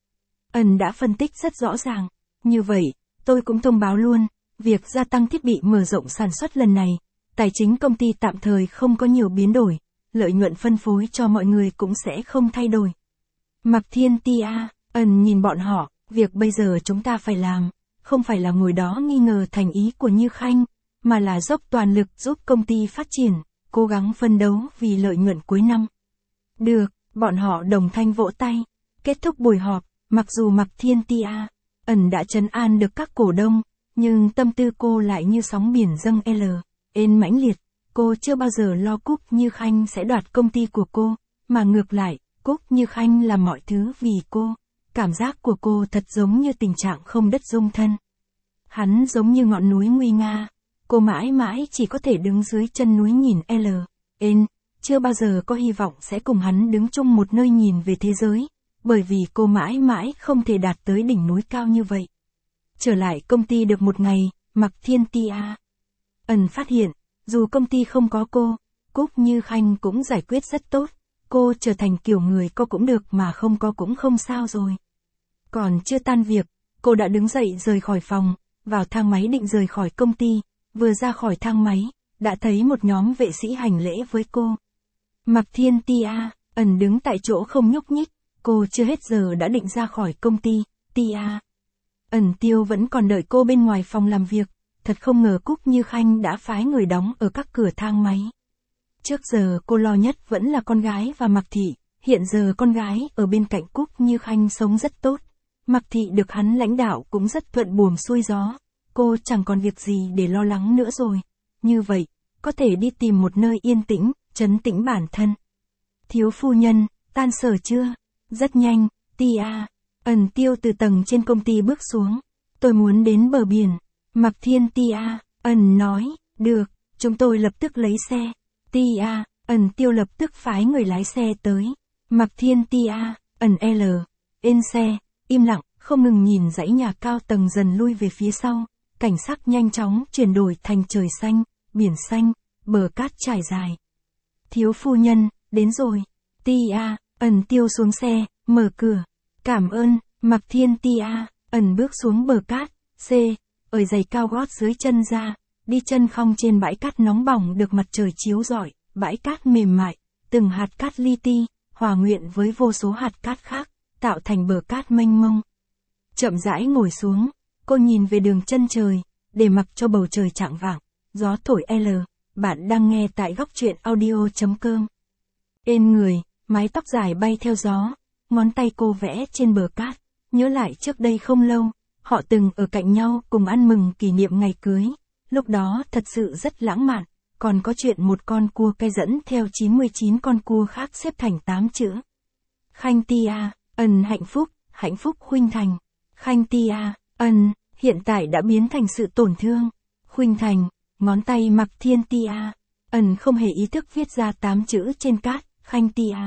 ẩn đã phân tích rất rõ ràng. Như vậy, tôi cũng thông báo luôn, việc gia tăng thiết bị mở rộng sản xuất lần này, tài chính công ty tạm thời không có nhiều biến đổi, lợi nhuận phân phối cho mọi người cũng sẽ không thay đổi. Mạc Thiên Tia ẩn nhìn bọn họ, việc bây giờ chúng ta phải làm, không phải là ngồi đó nghi ngờ thành ý của Như Khanh, mà là dốc toàn lực giúp công ty phát triển, cố gắng phân đấu vì lợi nhuận cuối năm. Được, bọn họ đồng thanh vỗ tay. Kết thúc buổi họp, mặc dù Mạc Thiên Tia ẩn đã trấn an được các cổ đông, nhưng tâm tư cô lại như sóng biển dâng L, ên mãnh liệt. Cô chưa bao giờ lo Cúc Như Khanh sẽ đoạt công ty của cô, mà ngược lại, Cúc Như Khanh làm mọi thứ vì cô. Cảm giác của cô thật giống như tình trạng không đất dung thân. Hắn giống như ngọn núi nguy nga. Cô mãi mãi chỉ có thể đứng dưới chân núi nhìn L. N. Chưa bao giờ có hy vọng sẽ cùng hắn đứng chung một nơi nhìn về thế giới. Bởi vì cô mãi mãi không thể đạt tới đỉnh núi cao như vậy. Trở lại công ty được một ngày, Mạc Thiên Tia ẩn phát hiện, dù công ty không có cô, Cúc Như Khanh cũng giải quyết rất tốt. Cô trở thành kiểu người có cũng được mà không có cũng không sao rồi. Còn chưa tan việc, cô đã đứng dậy rời khỏi phòng, vào thang máy định rời khỏi công ty. Vừa ra khỏi thang máy, đã thấy một nhóm vệ sĩ hành lễ với cô. Mạc Thiên Tia ẩn đứng tại chỗ không nhúc nhích. Cô chưa hết giờ đã định ra khỏi công ty. Tia ẩn Tiêu vẫn còn đợi cô bên ngoài phòng làm việc. Thật không ngờ Cúc Như Khanh đã phái người đóng ở các cửa thang máy. Trước giờ cô lo nhất vẫn là con gái và Mạc Thị. Hiện giờ con gái ở bên cạnh Cúc Như Khanh sống rất tốt. Mạc Thị được hắn lãnh đạo cũng rất thuận buồm xuôi gió. Cô chẳng còn việc gì để lo lắng nữa rồi. Như vậy, có thể đi tìm một nơi yên tĩnh, trấn tĩnh bản thân. Thiếu phu nhân, tan sở chưa? Rất nhanh, Tia ẩn Tiêu từ tầng trên công ty bước xuống. Tôi muốn đến bờ biển. Mạc Thiên Tia ẩn nói, được, chúng tôi lập tức lấy xe. Tia ẩn Tiêu lập tức phái người lái xe tới. Mạc Thiên Tia ẩn L. Lên xe, im lặng, không ngừng nhìn dãy nhà cao tầng dần lui về phía sau. Cảnh sắc nhanh chóng chuyển đổi thành trời xanh, biển xanh, bờ cát trải dài. Thiếu phu nhân, đến rồi. Tia ẩn Tiêu xuống xe, mở cửa. Cảm ơn. Mạc Thiên Tia ẩn bước xuống bờ cát. C. Ở giày cao gót dưới chân ra, đi chân không trên bãi cát nóng bỏng được mặt trời chiếu rọi, bãi cát mềm mại, từng hạt cát li ti, hòa nguyện với vô số hạt cát khác, tạo thành bờ cát mênh mông. Chậm rãi ngồi xuống, cô nhìn về đường chân trời, để mặc cho bầu trời chạng vạng, gió thổi L. Bạn đang nghe tại góc truyện audio chấm com. Ên người, mái tóc dài bay theo gió, ngón tay cô vẽ trên bờ cát, nhớ lại trước đây không lâu. Họ từng ở cạnh nhau cùng ăn mừng kỷ niệm ngày cưới. Lúc đó thật sự rất lãng mạn. Còn có chuyện một con cua cây dẫn theo chín mươi chín con cua khác xếp thành tám chữ. Khanh Tia ẩn hạnh phúc, hạnh phúc Khuynh Thành. Khanh Tia ẩn hiện tại đã biến thành sự tổn thương. Khuynh Thành, ngón tay Mạc Thiên Tia ẩn không hề ý thức viết ra tám chữ trên cát. Khanh Tia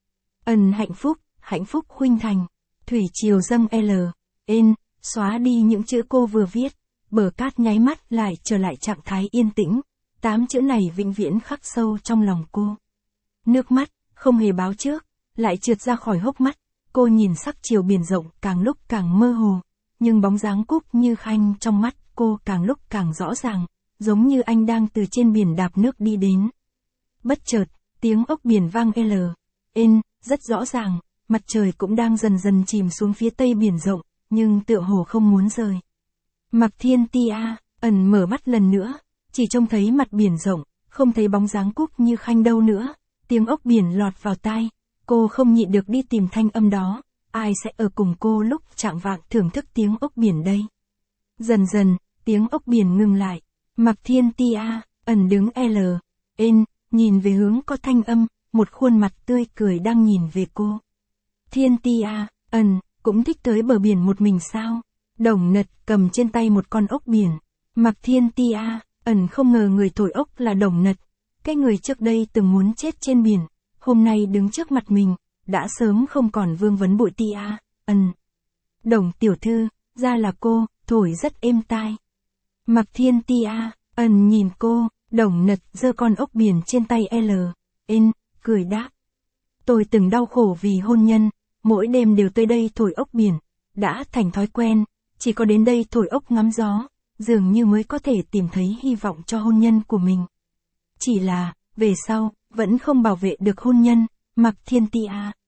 ẩn hạnh phúc, hạnh phúc Khuynh Thành. Thủy triều dâng L. N. Xóa đi những chữ cô vừa viết, bờ cát nháy mắt lại trở lại trạng thái yên tĩnh, tám chữ này vĩnh viễn khắc sâu trong lòng cô. Nước mắt, không hề báo trước, lại trượt ra khỏi hốc mắt, cô nhìn sắc chiều biển rộng càng lúc càng mơ hồ, nhưng bóng dáng Cúc Như Khanh trong mắt cô càng lúc càng rõ ràng, giống như anh đang từ trên biển đạp nước đi đến. Bất chợt, tiếng ốc biển vang L. N, rất rõ ràng, mặt trời cũng đang dần dần chìm xuống phía tây biển rộng. Nhưng tựa hồ không muốn rời. Mạc Thiên Tia ẩn mở mắt lần nữa, chỉ trông thấy mặt biển rộng, không thấy bóng dáng Cúc Như Khanh đâu nữa. Tiếng ốc biển lọt vào tai, cô không nhịn được đi tìm thanh âm đó. Ai sẽ ở cùng cô lúc chạng vạng thưởng thức tiếng ốc biển đây? Dần dần, tiếng ốc biển ngừng lại. Mạc Thiên Tia ẩn đứng L. N, nhìn về hướng có thanh âm, một khuôn mặt tươi cười đang nhìn về cô. Thiên Tia ẩn cũng thích tới bờ biển một mình sao? Đồng Nật cầm trên tay một con ốc biển. Mạc Thiên Tia ẩn không ngờ người thổi ốc là Đồng Nật. Cái người trước đây từng muốn chết trên biển, hôm nay đứng trước mặt mình, đã sớm không còn vương vấn bội Tia ẩn. Đồng tiểu thư, ra là cô, thổi rất êm tai. Mạc Thiên Tia ẩn nhìn cô, Đồng Nật giơ con ốc biển trên tay L. N, cười đáp. Tôi từng đau khổ vì hôn nhân. Mỗi đêm đều tới đây thổi ốc biển, đã thành thói quen, chỉ có đến đây thổi ốc ngắm gió, dường như mới có thể tìm thấy hy vọng cho hôn nhân của mình. Chỉ là, về sau, vẫn không bảo vệ được hôn nhân. Mạc Thiên Tia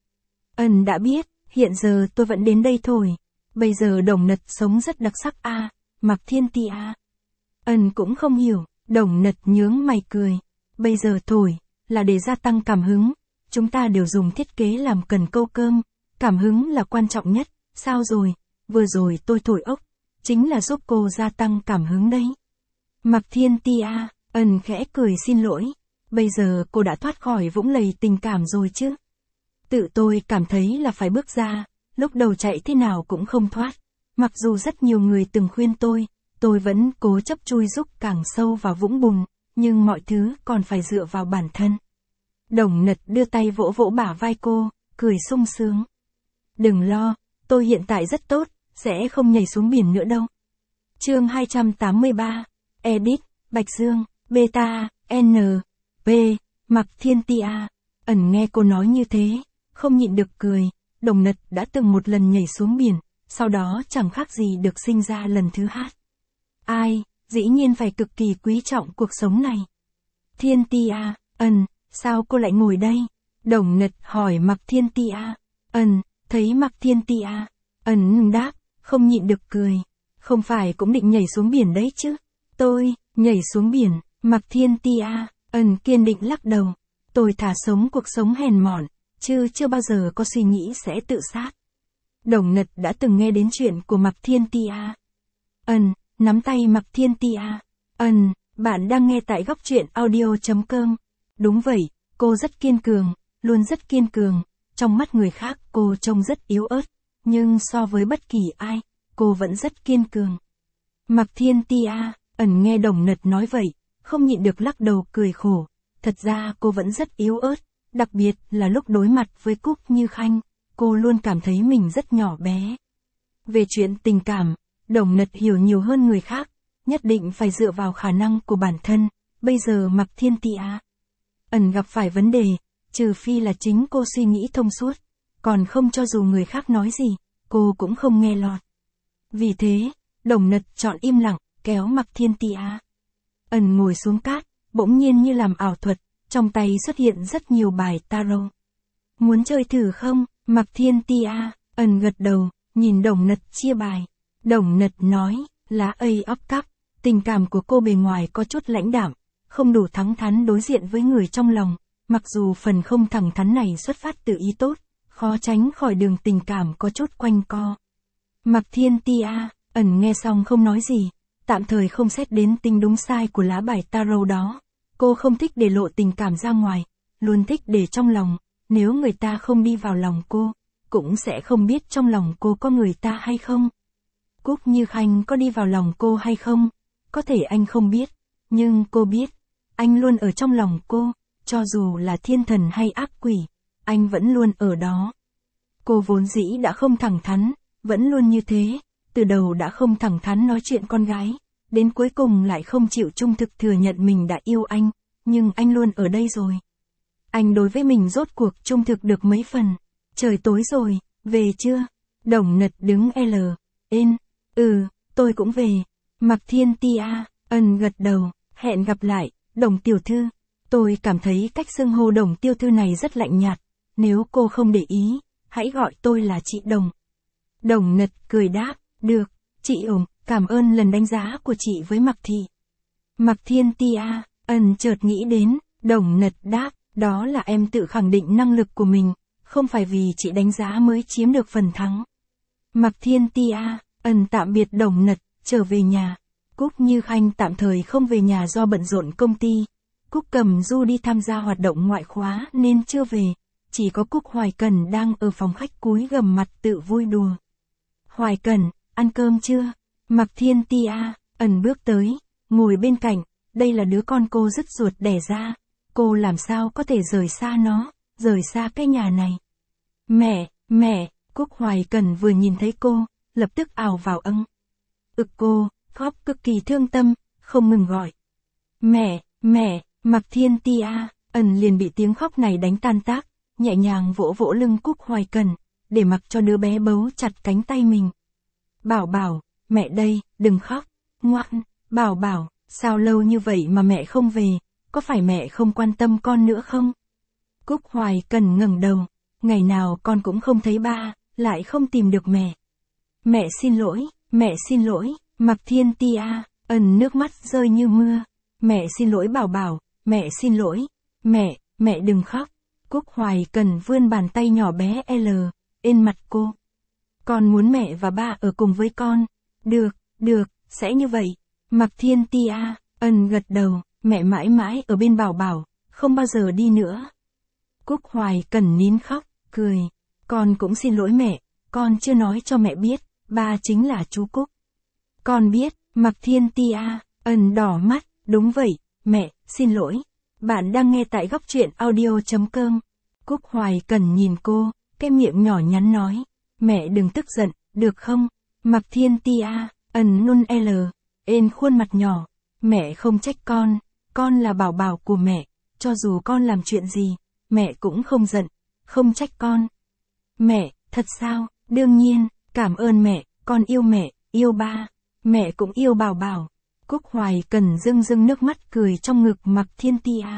ẩn đã biết, hiện giờ tôi vẫn đến đây thổi. Bây giờ Đồng Nật sống rất đặc sắc a. À, Mạc Thiên Tia ẩn cũng không hiểu. Đồng Nật nhướng mày cười. Bây giờ thổi, là để gia tăng cảm hứng. Chúng ta đều dùng thiết kế làm cần câu cơm. Cảm hứng là quan trọng nhất. Sao rồi? Vừa rồi tôi thổi ốc, chính là giúp cô gia tăng cảm hứng đấy. Mạc Thiên Tia ẩn khẽ cười xin lỗi. Bây giờ cô đã thoát khỏi vũng lầy tình cảm rồi chứ? Tự tôi cảm thấy là phải bước ra, lúc đầu chạy thế nào cũng không thoát. Mặc dù rất nhiều người từng khuyên tôi, tôi vẫn cố chấp chui rúc càng sâu vào vũng bùn, nhưng mọi thứ còn phải dựa vào bản thân. Đồng Nật đưa tay vỗ vỗ bả vai cô, cười sung sướng. Đừng lo, tôi hiện tại rất tốt, sẽ không nhảy xuống biển nữa đâu. Chương hai trăm tám mươi ba, Edit, Bạch Dương, Beta, N, P, Mạc Thiên Tia. Ẩn nghe cô nói như thế, không nhịn được cười. Đồng Nật đã từng một lần nhảy xuống biển, sau đó chẳng khác gì được sinh ra lần thứ hai. Ai, dĩ nhiên phải cực kỳ quý trọng cuộc sống này. Thiên Tia, Ẩn, sao cô lại ngồi đây? Đồng Nật hỏi Mạc Thiên Tia. Ẩn, thấy Mạc Thiên Tia. Ẩn đáp, không nhịn được cười. Không phải cũng định nhảy xuống biển đấy chứ? Tôi, nhảy xuống biển, Mạc Thiên Tia. Ẩn kiên định lắc đầu. Tôi thà sống cuộc sống hèn mọn, chứ chưa bao giờ có suy nghĩ sẽ tự sát. Đồng Nật đã từng nghe đến chuyện của Mạc Thiên Tia. Ẩn, nắm tay Mạc Thiên Tia. Ẩn, bạn đang nghe tại góc truyện audio chấm com. Đúng vậy, cô rất kiên cường, luôn rất kiên cường. Trong mắt người khác cô trông rất yếu ớt, nhưng so với bất kỳ ai, cô vẫn rất kiên cường. Mạc Thiên Tia. Ẩn nghe Đồng Nật nói vậy, không nhịn được lắc đầu cười khổ. Thật ra cô vẫn rất yếu ớt, đặc biệt là lúc đối mặt với Cúc Như Khanh, cô luôn cảm thấy mình rất nhỏ bé. Về chuyện tình cảm, Đồng Nật hiểu nhiều hơn người khác, nhất định phải dựa vào khả năng của bản thân. Bây giờ Mạc Thiên Tia. Ẩn gặp phải vấn đề, trừ phi là chính cô suy nghĩ thông suốt, còn không cho dù người khác nói gì, cô cũng không nghe lọt. Vì thế, Đồng Nật chọn im lặng, kéo Mạc Thiên Tia. Ẩn ngồi xuống cát, bỗng nhiên như làm ảo thuật, trong tay xuất hiện rất nhiều bài tarot. Muốn chơi thử không? Mạc Thiên Tia. Ẩn gật đầu, nhìn Đồng Nật chia bài. Đồng Nật nói, lá A of Cup, tình cảm của cô bề ngoài có chút lãnh đạm, không đủ thẳng thắn đối diện với người trong lòng, mặc dù phần không thẳng thắn này xuất phát từ ý tốt, khó tránh khỏi đường tình cảm có chút quanh co. Mạc Thiên Tia. Ẩn nghe xong không nói gì, tạm thời không xét đến tính đúng sai của lá bài tarot đó. Cô không thích để lộ tình cảm ra ngoài, luôn thích để trong lòng, nếu người ta không đi vào lòng cô, cũng sẽ không biết trong lòng cô có người ta hay không. Cúc Như Khanh có đi vào lòng cô hay không? Có thể anh không biết, nhưng cô biết, anh luôn ở trong lòng cô, cho dù là thiên thần hay ác quỷ, anh vẫn luôn ở đó. Cô vốn dĩ đã không thẳng thắn, vẫn luôn như thế, từ đầu đã không thẳng thắn nói chuyện con gái, đến cuối cùng lại không chịu trung thực thừa nhận mình đã yêu anh, nhưng anh luôn ở đây rồi. Anh đối với mình rốt cuộc trung thực được mấy phần. Trời tối rồi, về chưa? Đồng Nật đứng L, N, ừ, tôi cũng về. Mạc Thiên Tia. Ân gật đầu, hẹn gặp lại, Đồng tiểu thư. Tôi cảm thấy cách xưng hô Đồng tiểu thư này rất lạnh nhạt, nếu cô không để ý, hãy gọi tôi là chị Đồng. Đồng Nật cười đáp, được, chị ổn, cảm ơn lần đánh giá của chị với Mạc Thị. Mạc Thiên Tia. Ân chợt nghĩ đến, Đồng Nật đáp, đó là em tự khẳng định năng lực của mình, không phải vì chị đánh giá mới chiếm được phần thắng. Mạc Thiên Tia. Ân tạm biệt Đồng Nật, trở về nhà. Cúc Như Khanh tạm thời không về nhà do bận rộn công ty. Cúc Cầm Du đi tham gia hoạt động ngoại khóa nên chưa về, chỉ có Cúc Hoài Cần đang ở phòng khách cúi gằm mặt tự vui đùa. Hoài Cần, ăn cơm chưa? Mạc Thiên Tia. Ân bước tới, ngồi bên cạnh, đây là đứa con cô dứt ruột đẻ ra, cô làm sao có thể rời xa nó, rời xa cái nhà này. Mẹ, mẹ, Cúc Hoài Cần vừa nhìn thấy cô, lập tức ào vào âng. Ực cô, khóc cực kỳ thương tâm, không ngừng gọi. Mẹ, mẹ, Mạc Thiên Tia. Ân liền bị tiếng khóc này đánh tan tác, nhẹ nhàng vỗ vỗ lưng Cúc Hoài Cần, để mặc cho đứa bé bấu chặt cánh tay mình. Bảo Bảo, mẹ đây, đừng khóc, ngoan, Bảo Bảo, sao lâu như vậy mà mẹ không về, có phải mẹ không quan tâm con nữa không? Cúc Hoài Cần ngẩng đầu, ngày nào con cũng không thấy ba, lại không tìm được mẹ. Mẹ xin lỗi, mẹ xin lỗi, Mạc Thiên Tia. Ân nước mắt rơi như mưa. Mẹ xin lỗi Bảo Bảo, mẹ xin lỗi, mẹ, mẹ đừng khóc. Cúc Hoài Cần vươn bàn tay nhỏ bé L, lên mặt cô. Con muốn mẹ và ba ở cùng với con. Được, được, sẽ như vậy. Mạc Thiên Tia. Ân gật đầu, mẹ mãi mãi ở bên Bảo Bảo, không bao giờ đi nữa. Cúc Hoài Cần nín khóc, cười. Con cũng xin lỗi mẹ, con chưa nói cho mẹ biết, ba chính là chú Cúc. Con biết, Mạc Thiên Tia, ẩn đỏ mắt, đúng vậy, mẹ, xin lỗi. Bạn đang nghe tại góc truyện audio.com. Cúc Hoài Cần nhìn cô, cái miệng nhỏ nhắn nói. Mẹ đừng tức giận, được không? Mạc Thiên Tia, ẩn nôn L, ên khuôn mặt nhỏ. Mẹ không trách con, con là bảo bảo của mẹ, cho dù con làm chuyện gì, mẹ cũng không giận, không trách con. Mẹ, thật sao? Đương nhiên, cảm ơn mẹ, con yêu mẹ, yêu ba. Mẹ cũng yêu bảo bảo. Cúc Hoài Cần rưng rưng nước mắt cười trong ngực Mạc Thiên Tia.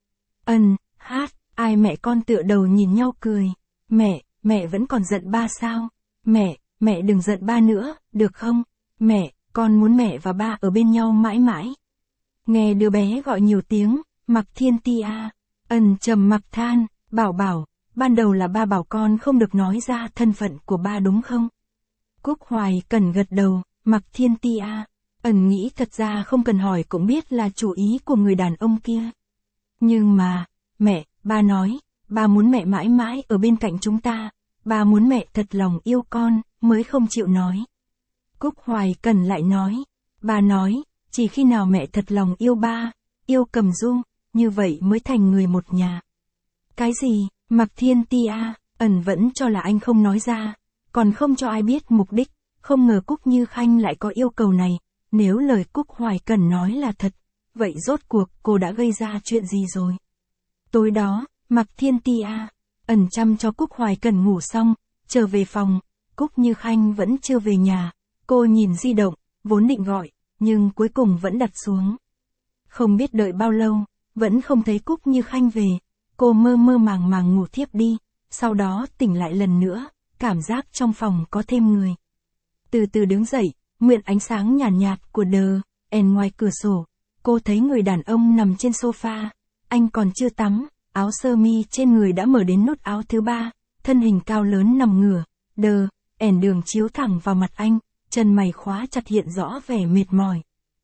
Ân, hát, ai mẹ con tựa đầu nhìn nhau cười. Mẹ, mẹ vẫn còn giận ba sao? Mẹ, mẹ đừng giận ba nữa, được không? Mẹ, con muốn mẹ và ba ở bên nhau mãi mãi. Nghe đứa bé gọi nhiều tiếng, Mạc Thiên Tia. Ân trầm mặc than, bảo bảo, ban đầu là ba bảo con không được nói ra thân phận của ba đúng không? Cúc Hoài Cần gật đầu, Mạc Thiên Tia. Ẩn nghĩ thật ra không cần hỏi cũng biết là chủ ý của người đàn ông kia. Nhưng mà, mẹ, ba nói, ba muốn mẹ mãi mãi ở bên cạnh chúng ta, ba muốn mẹ thật lòng yêu con, mới không chịu nói. Cúc Hoài Cần lại nói, ba nói, chỉ khi nào mẹ thật lòng yêu ba, yêu Cầm Du, như vậy mới thành người một nhà. Cái gì? Mạc Thiên Tia, ẩn vẫn cho là anh không nói ra, còn không cho ai biết mục đích, không ngờ Cúc Như Khanh lại có yêu cầu này. Nếu lời Cúc Hoài Cần nói là thật, vậy rốt cuộc cô đã gây ra chuyện gì rồi? Tối đó, Mạc Thiên Tia, ẩn chăm cho Cúc Hoài Cần ngủ xong, trở về phòng, Cúc Như Khanh vẫn chưa về nhà, cô nhìn di động, vốn định gọi, nhưng cuối cùng vẫn đặt xuống. Không biết đợi bao lâu, vẫn không thấy Cúc Như Khanh về, cô mơ mơ màng màng ngủ thiếp đi, sau đó tỉnh lại lần nữa, cảm giác trong phòng có thêm người. Từ từ đứng dậy, mượn ánh sáng nhàn nhạt, nhạt của đờ, èn ngoài cửa sổ, cô thấy người đàn ông nằm trên sofa, anh còn chưa tắm, áo sơ mi trên người đã mở đến nút áo thứ ba, thân hình cao lớn nằm ngửa, đờ, èn đường chiếu thẳng vào mặt anh, chân mày khóa chặt hiện rõ vẻ mệt mỏi.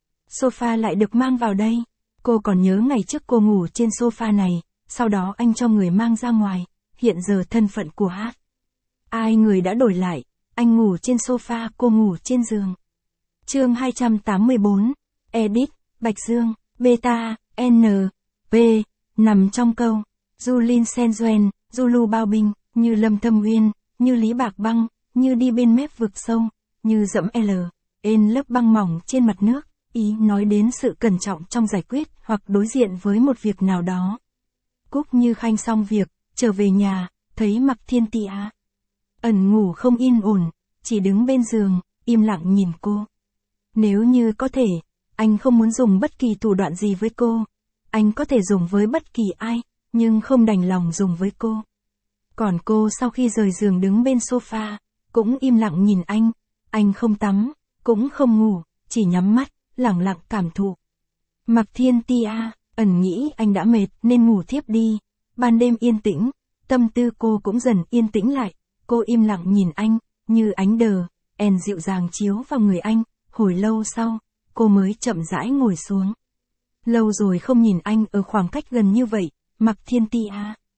Sofa lại được mang vào đây, cô còn nhớ ngày trước cô ngủ trên sofa này, sau đó anh cho người mang ra ngoài, hiện giờ thân phận của hát. Ai người đã đổi lại, anh ngủ trên sofa, cô ngủ trên giường. Chương hai trăm tám mươi tư, Edit, Bạch Dương, Beta, N, V, nằm trong câu, Julin Senjuen, Zulu Bao Binh, như Lâm Thâm Uyên, như Lý Bạc Băng, như đi bên mép vực sâu, như dẫm L, ên lớp băng mỏng trên mặt nước, ý nói đến sự cẩn trọng trong giải quyết hoặc đối diện với một việc nào đó. Cúc Như Khanh xong việc, trở về nhà, thấy Mạc Thiên Tia. Ẩn ngủ không yên ổn, chỉ đứng bên giường, im lặng nhìn cô. Nếu như có thể, anh không muốn dùng bất kỳ thủ đoạn gì với cô. Anh có thể dùng với bất kỳ ai, nhưng không đành lòng dùng với cô. Còn cô sau khi rời giường đứng bên sofa, cũng im lặng nhìn anh. Anh không tắm, cũng không ngủ, chỉ nhắm mắt, lặng lặng cảm thụ. Mạc Thiên Tia, ẩn nghĩ anh đã mệt nên ngủ thiếp đi. Ban đêm yên tĩnh, tâm tư cô cũng dần yên tĩnh lại. Cô im lặng nhìn anh, như ánh đờ, èn dịu dàng chiếu vào người anh. Hồi lâu sau, cô mới chậm rãi ngồi xuống. Lâu rồi không nhìn anh ở khoảng cách gần như vậy, Mạc Thiên Tia.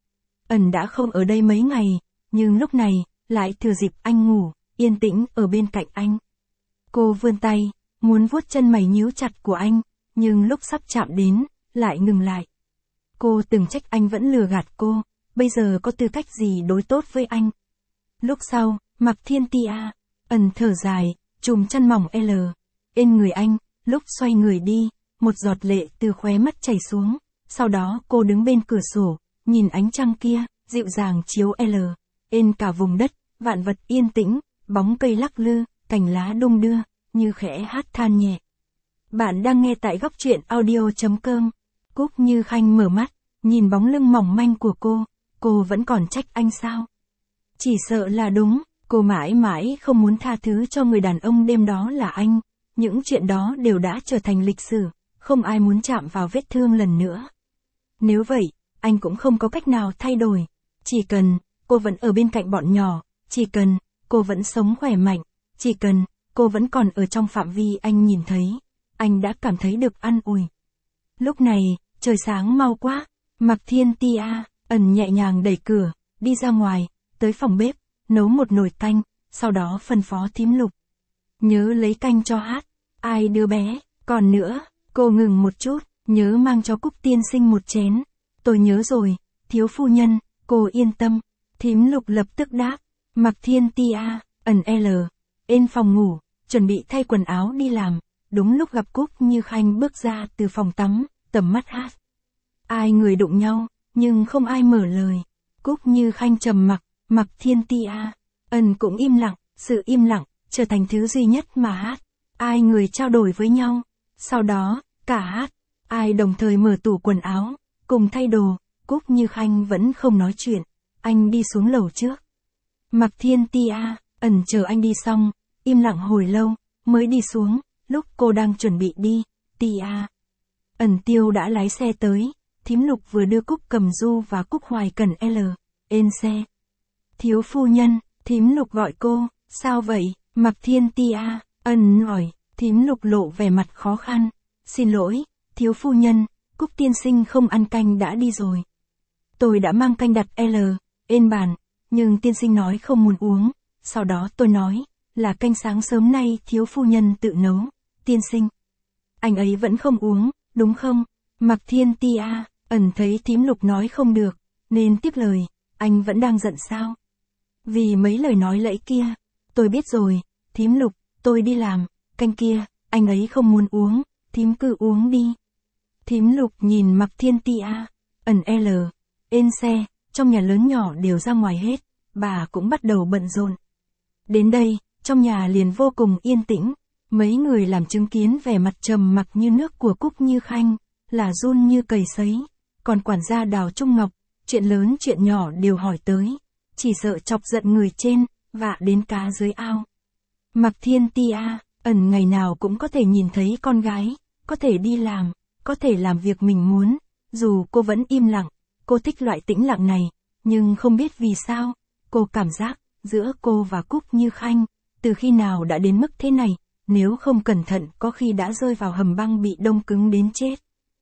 Ẩn đã không ở đây mấy ngày, nhưng lúc này, lại thừa dịp anh ngủ, yên tĩnh ở bên cạnh anh. Cô vươn tay, muốn vuốt chân mày nhíu chặt của anh, nhưng lúc sắp chạm đến, lại ngừng lại. Cô từng trách anh vẫn lừa gạt cô, bây giờ có tư cách gì đối tốt với anh. Lúc sau, Mạc Thiên Tia, ẩn thở dài, chùm chăn mỏng L, ên người anh, lúc xoay người đi, một giọt lệ từ khóe mắt chảy xuống, sau đó cô đứng bên cửa sổ, nhìn ánh trăng kia, dịu dàng chiếu L, ên cả vùng đất, vạn vật yên tĩnh, bóng cây lắc lư, cành lá đung đưa, như khẽ hát than nhẹ. Bạn đang nghe tại góc truyện audio.com. Cúc Như Khanh mở mắt, nhìn bóng lưng mỏng manh của cô, cô vẫn còn trách anh sao? Chỉ sợ là đúng. Cô mãi mãi không muốn tha thứ cho người đàn ông đêm đó là anh, những chuyện đó đều đã trở thành lịch sử, không ai muốn chạm vào vết thương lần nữa. Nếu vậy, anh cũng không có cách nào thay đổi, chỉ cần, cô vẫn ở bên cạnh bọn nhỏ, chỉ cần, cô vẫn sống khỏe mạnh, chỉ cần, cô vẫn còn ở trong phạm vi anh nhìn thấy, anh đã cảm thấy được an ủi. Lúc này, trời sáng mau quá, Mạc Thiên Tia, ẩn nhẹ nhàng đẩy cửa, đi ra ngoài, tới phòng bếp, nấu một nồi canh, sau đó phân phó thím Lục. Nhớ lấy canh cho hát, Ai đứa bé, còn nữa, cô ngừng một chút, nhớ mang cho Cúc tiên sinh một chén. Tôi nhớ rồi, thiếu phu nhân, cô yên tâm. Thím Lục lập tức đáp, Mạc Thiên Ti A, ẩn L, lên phòng ngủ, chuẩn bị thay quần áo đi làm, đúng lúc gặp Cúc Như Khanh bước ra từ phòng tắm, tầm mắt hát. Ai người đụng nhau, nhưng không ai mở lời. Cúc Như Khanh trầm mặc, Mạc Thiên Ti A, ẩn cũng im lặng, sự im lặng, trở thành thứ duy nhất mà hát. Ai người trao đổi với nhau, sau đó, cả hát, ai đồng thời mở tủ quần áo, cùng thay đồ, Cúc Như Khanh vẫn không nói chuyện, anh đi xuống lầu trước. Mạc Thiên Ti A, ẩn chờ anh đi xong, im lặng hồi lâu, mới đi xuống, lúc cô đang chuẩn bị đi, Ti A. Ẩn Tiêu đã lái xe tới, thím Lục vừa đưa Cúc Cầm Du và Cúc Hoài Cần L, lên xe. Thiếu phu nhân, thím Lục gọi cô, sao vậy, Mạc Thiên Ti A, ẩn hỏi, thím Lục lộ vẻ mặt khó khăn, xin lỗi, thiếu phu nhân, Cúc tiên sinh không ăn canh đã đi rồi. Tôi đã mang canh đặt L, lên bàn, nhưng tiên sinh nói không muốn uống, sau đó tôi nói, là canh sáng sớm nay thiếu phu nhân tự nấu, tiên sinh. Anh ấy vẫn không uống, đúng không? Mạc Thiên Ti A, ẩn thấy thím Lục nói không được, nên tiếp lời, anh vẫn đang giận sao? Vì mấy lời nói lẫy kia, tôi biết rồi, thím Lục, tôi đi làm, canh kia, anh ấy không muốn uống, thím cứ uống đi. Thím Lục nhìn Mạc Thiên Ti A, ẩn L, lên xe, trong nhà lớn nhỏ đều ra ngoài hết, bà cũng bắt đầu bận rộn. Đến đây, trong nhà liền vô cùng yên tĩnh, mấy người làm chứng kiến vẻ mặt trầm mặc như nước của Cúc Như Khanh, là run như cầy sấy, còn quản gia Đào Trung Ngọc, chuyện lớn chuyện nhỏ đều hỏi tới, chỉ sợ chọc giận người trên, vạ đến cá dưới ao. Mạc Thiên Ti A, ẩn ngày nào cũng có thể nhìn thấy con gái, có thể đi làm, có thể làm việc mình muốn, dù cô vẫn im lặng, cô thích loại tĩnh lặng này, nhưng không biết vì sao, cô cảm giác, giữa cô và Cúc Như Khanh, từ khi nào đã đến mức thế này, nếu không cẩn thận có khi đã rơi vào hầm băng bị đông cứng đến chết.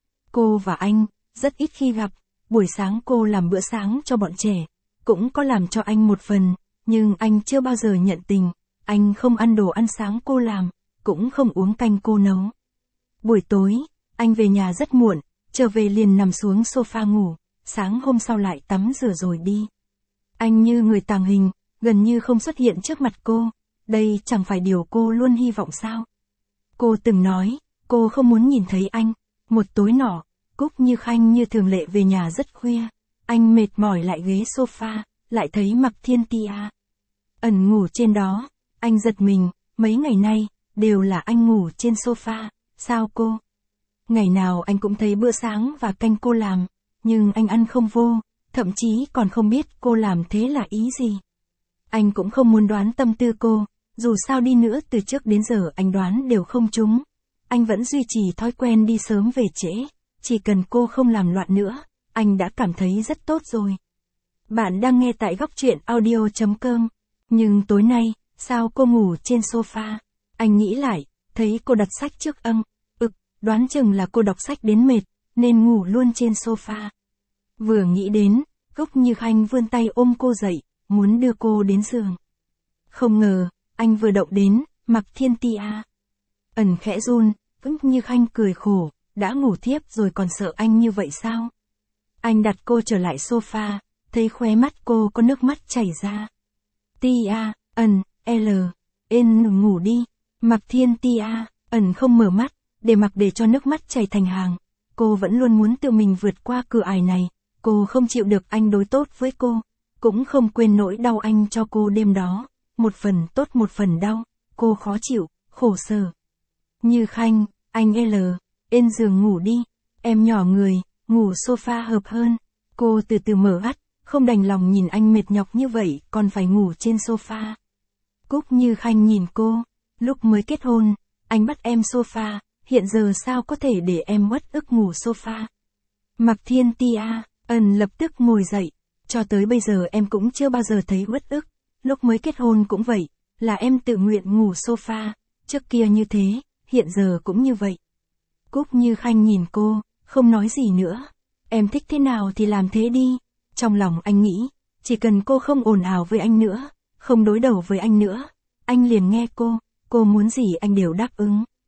Cô và anh, rất ít khi gặp, buổi sáng cô làm bữa sáng cho bọn trẻ, cũng có làm cho anh một phần, nhưng anh chưa bao giờ nhận tình, anh không ăn đồ ăn sáng cô làm, cũng không uống canh cô nấu. Buổi tối, anh về nhà rất muộn, trở về liền nằm xuống sofa ngủ, sáng hôm sau lại tắm rửa rồi đi. Anh như người tàng hình, gần như không xuất hiện trước mặt cô, đây chẳng phải điều cô luôn hy vọng sao. Cô từng nói, cô không muốn nhìn thấy anh. Một tối nọ, Cúc Như Khanh như thường lệ về nhà rất khuya, anh mệt mỏi lại ghế sofa, lại thấy Mạc Thiên Ti A ẩn ngủ trên đó, anh giật mình, mấy ngày nay, đều là anh ngủ trên sofa, sao cô? Ngày nào anh cũng thấy bữa sáng và canh cô làm, nhưng anh ăn không vô, thậm chí còn không biết cô làm thế là ý gì. Anh cũng không muốn đoán tâm tư cô, dù sao đi nữa từ trước đến giờ anh đoán đều không trúng. Anh vẫn duy trì thói quen đi sớm về trễ, chỉ cần cô không làm loạn nữa, anh đã cảm thấy rất tốt rồi. Bạn đang nghe tại góc truyện audio chấm com, nhưng tối nay, sao cô ngủ trên sofa? Anh nghĩ lại, thấy cô đặt sách trước âng, ực, đoán chừng là cô đọc sách đến mệt, nên ngủ luôn trên sofa. Vừa nghĩ đến, Cúc Như Khanh vươn tay ôm cô dậy, muốn đưa cô đến giường. Không ngờ, anh vừa động đến, Mạc Thiên Ti A ẩn khẽ run, Cúc Như Khanh cười khổ, đã ngủ thiếp rồi còn sợ anh như vậy sao? Anh đặt cô trở lại sofa, thấy khóe mắt cô có nước mắt chảy ra. Ti A, ẩn, L, N ngủ đi. Mạc Thiên Ti A ẩn không mở mắt, để mặc để cho nước mắt chảy thành hàng. Cô vẫn luôn muốn tự mình vượt qua cửa ải này, cô không chịu được anh đối tốt với cô, cũng không quên nỗi đau anh cho cô đêm đó, một phần tốt một phần đau, cô khó chịu, khổ sở. Như Khanh, anh L, lên giường ngủ đi, em nhỏ người, ngủ sofa hợp hơn. Cô từ từ mở mắt, không đành lòng nhìn anh mệt nhọc như vậy, còn phải ngủ trên sofa. Cúc Như Khanh nhìn cô, lúc mới kết hôn, anh bắt em sofa, hiện giờ sao có thể để em uất ức ngủ sofa. Mạc Thiên Ti A ẩn lập tức ngồi dậy, cho tới bây giờ em cũng chưa bao giờ thấy uất ức, lúc mới kết hôn cũng vậy, là em tự nguyện ngủ sofa, trước kia như thế, hiện giờ cũng như vậy. Cúc Như Khanh nhìn cô, không nói gì nữa, em thích thế nào thì làm thế đi. Trong lòng anh nghĩ, chỉ cần cô không ồn ào với anh nữa, không đối đầu với anh nữa, anh liền nghe cô, cô muốn gì anh đều đáp ứng.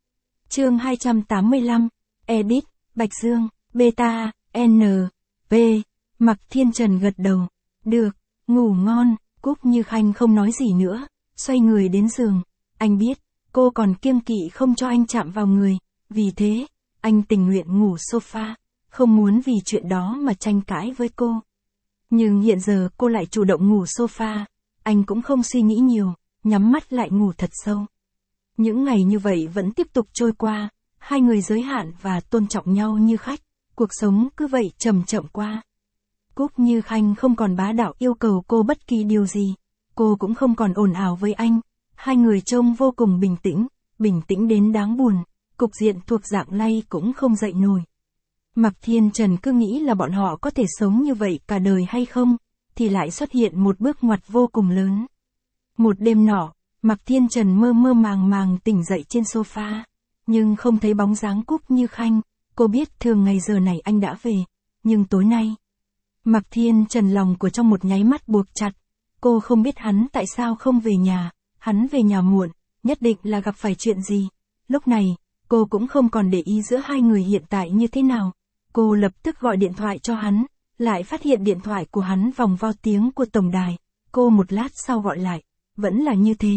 Chương hai trăm tám mươi lăm, Edit, Bạch Dương, Beta, N, P, Mạc Thiên Trần gật đầu. Được, ngủ ngon, Cúc Như Khanh không nói gì nữa, xoay người đến giường. Anh biết, cô còn kiêng kỵ không cho anh chạm vào người, vì thế, anh tình nguyện ngủ sofa, không muốn vì chuyện đó mà tranh cãi với cô. Nhưng hiện giờ cô lại chủ động ngủ sofa, anh cũng không suy nghĩ nhiều, nhắm mắt lại ngủ thật sâu. Những ngày như vậy vẫn tiếp tục trôi qua, hai người giới hạn và tôn trọng nhau như khách, cuộc sống cứ vậy chậm chậm qua. Cúc Như Khanh không còn bá đạo yêu cầu cô bất kỳ điều gì, cô cũng không còn ồn ào với anh, hai người trông vô cùng bình tĩnh, bình tĩnh đến đáng buồn, cục diện thuộc dạng lay cũng không dậy nổi. Mạc Thiên Trần cứ nghĩ là bọn họ có thể sống như vậy cả đời hay không, thì lại xuất hiện một bước ngoặt vô cùng lớn. Một đêm nọ, Mạc Thiên Trần mơ mơ màng màng tỉnh dậy trên sofa, nhưng không thấy bóng dáng Cúc Như Khanh, cô biết thường ngày giờ này anh đã về, nhưng tối nay. Mạc Thiên Trần lòng của trong một nháy mắt buộc chặt, cô không biết hắn tại sao không về nhà, hắn về nhà muộn, nhất định là gặp phải chuyện gì. Lúc này, cô cũng không còn để ý giữa hai người hiện tại như thế nào, cô lập tức gọi điện thoại cho hắn, lại phát hiện điện thoại của hắn vòng vo tiếng của tổng đài, cô một lát sau gọi lại, vẫn là như thế.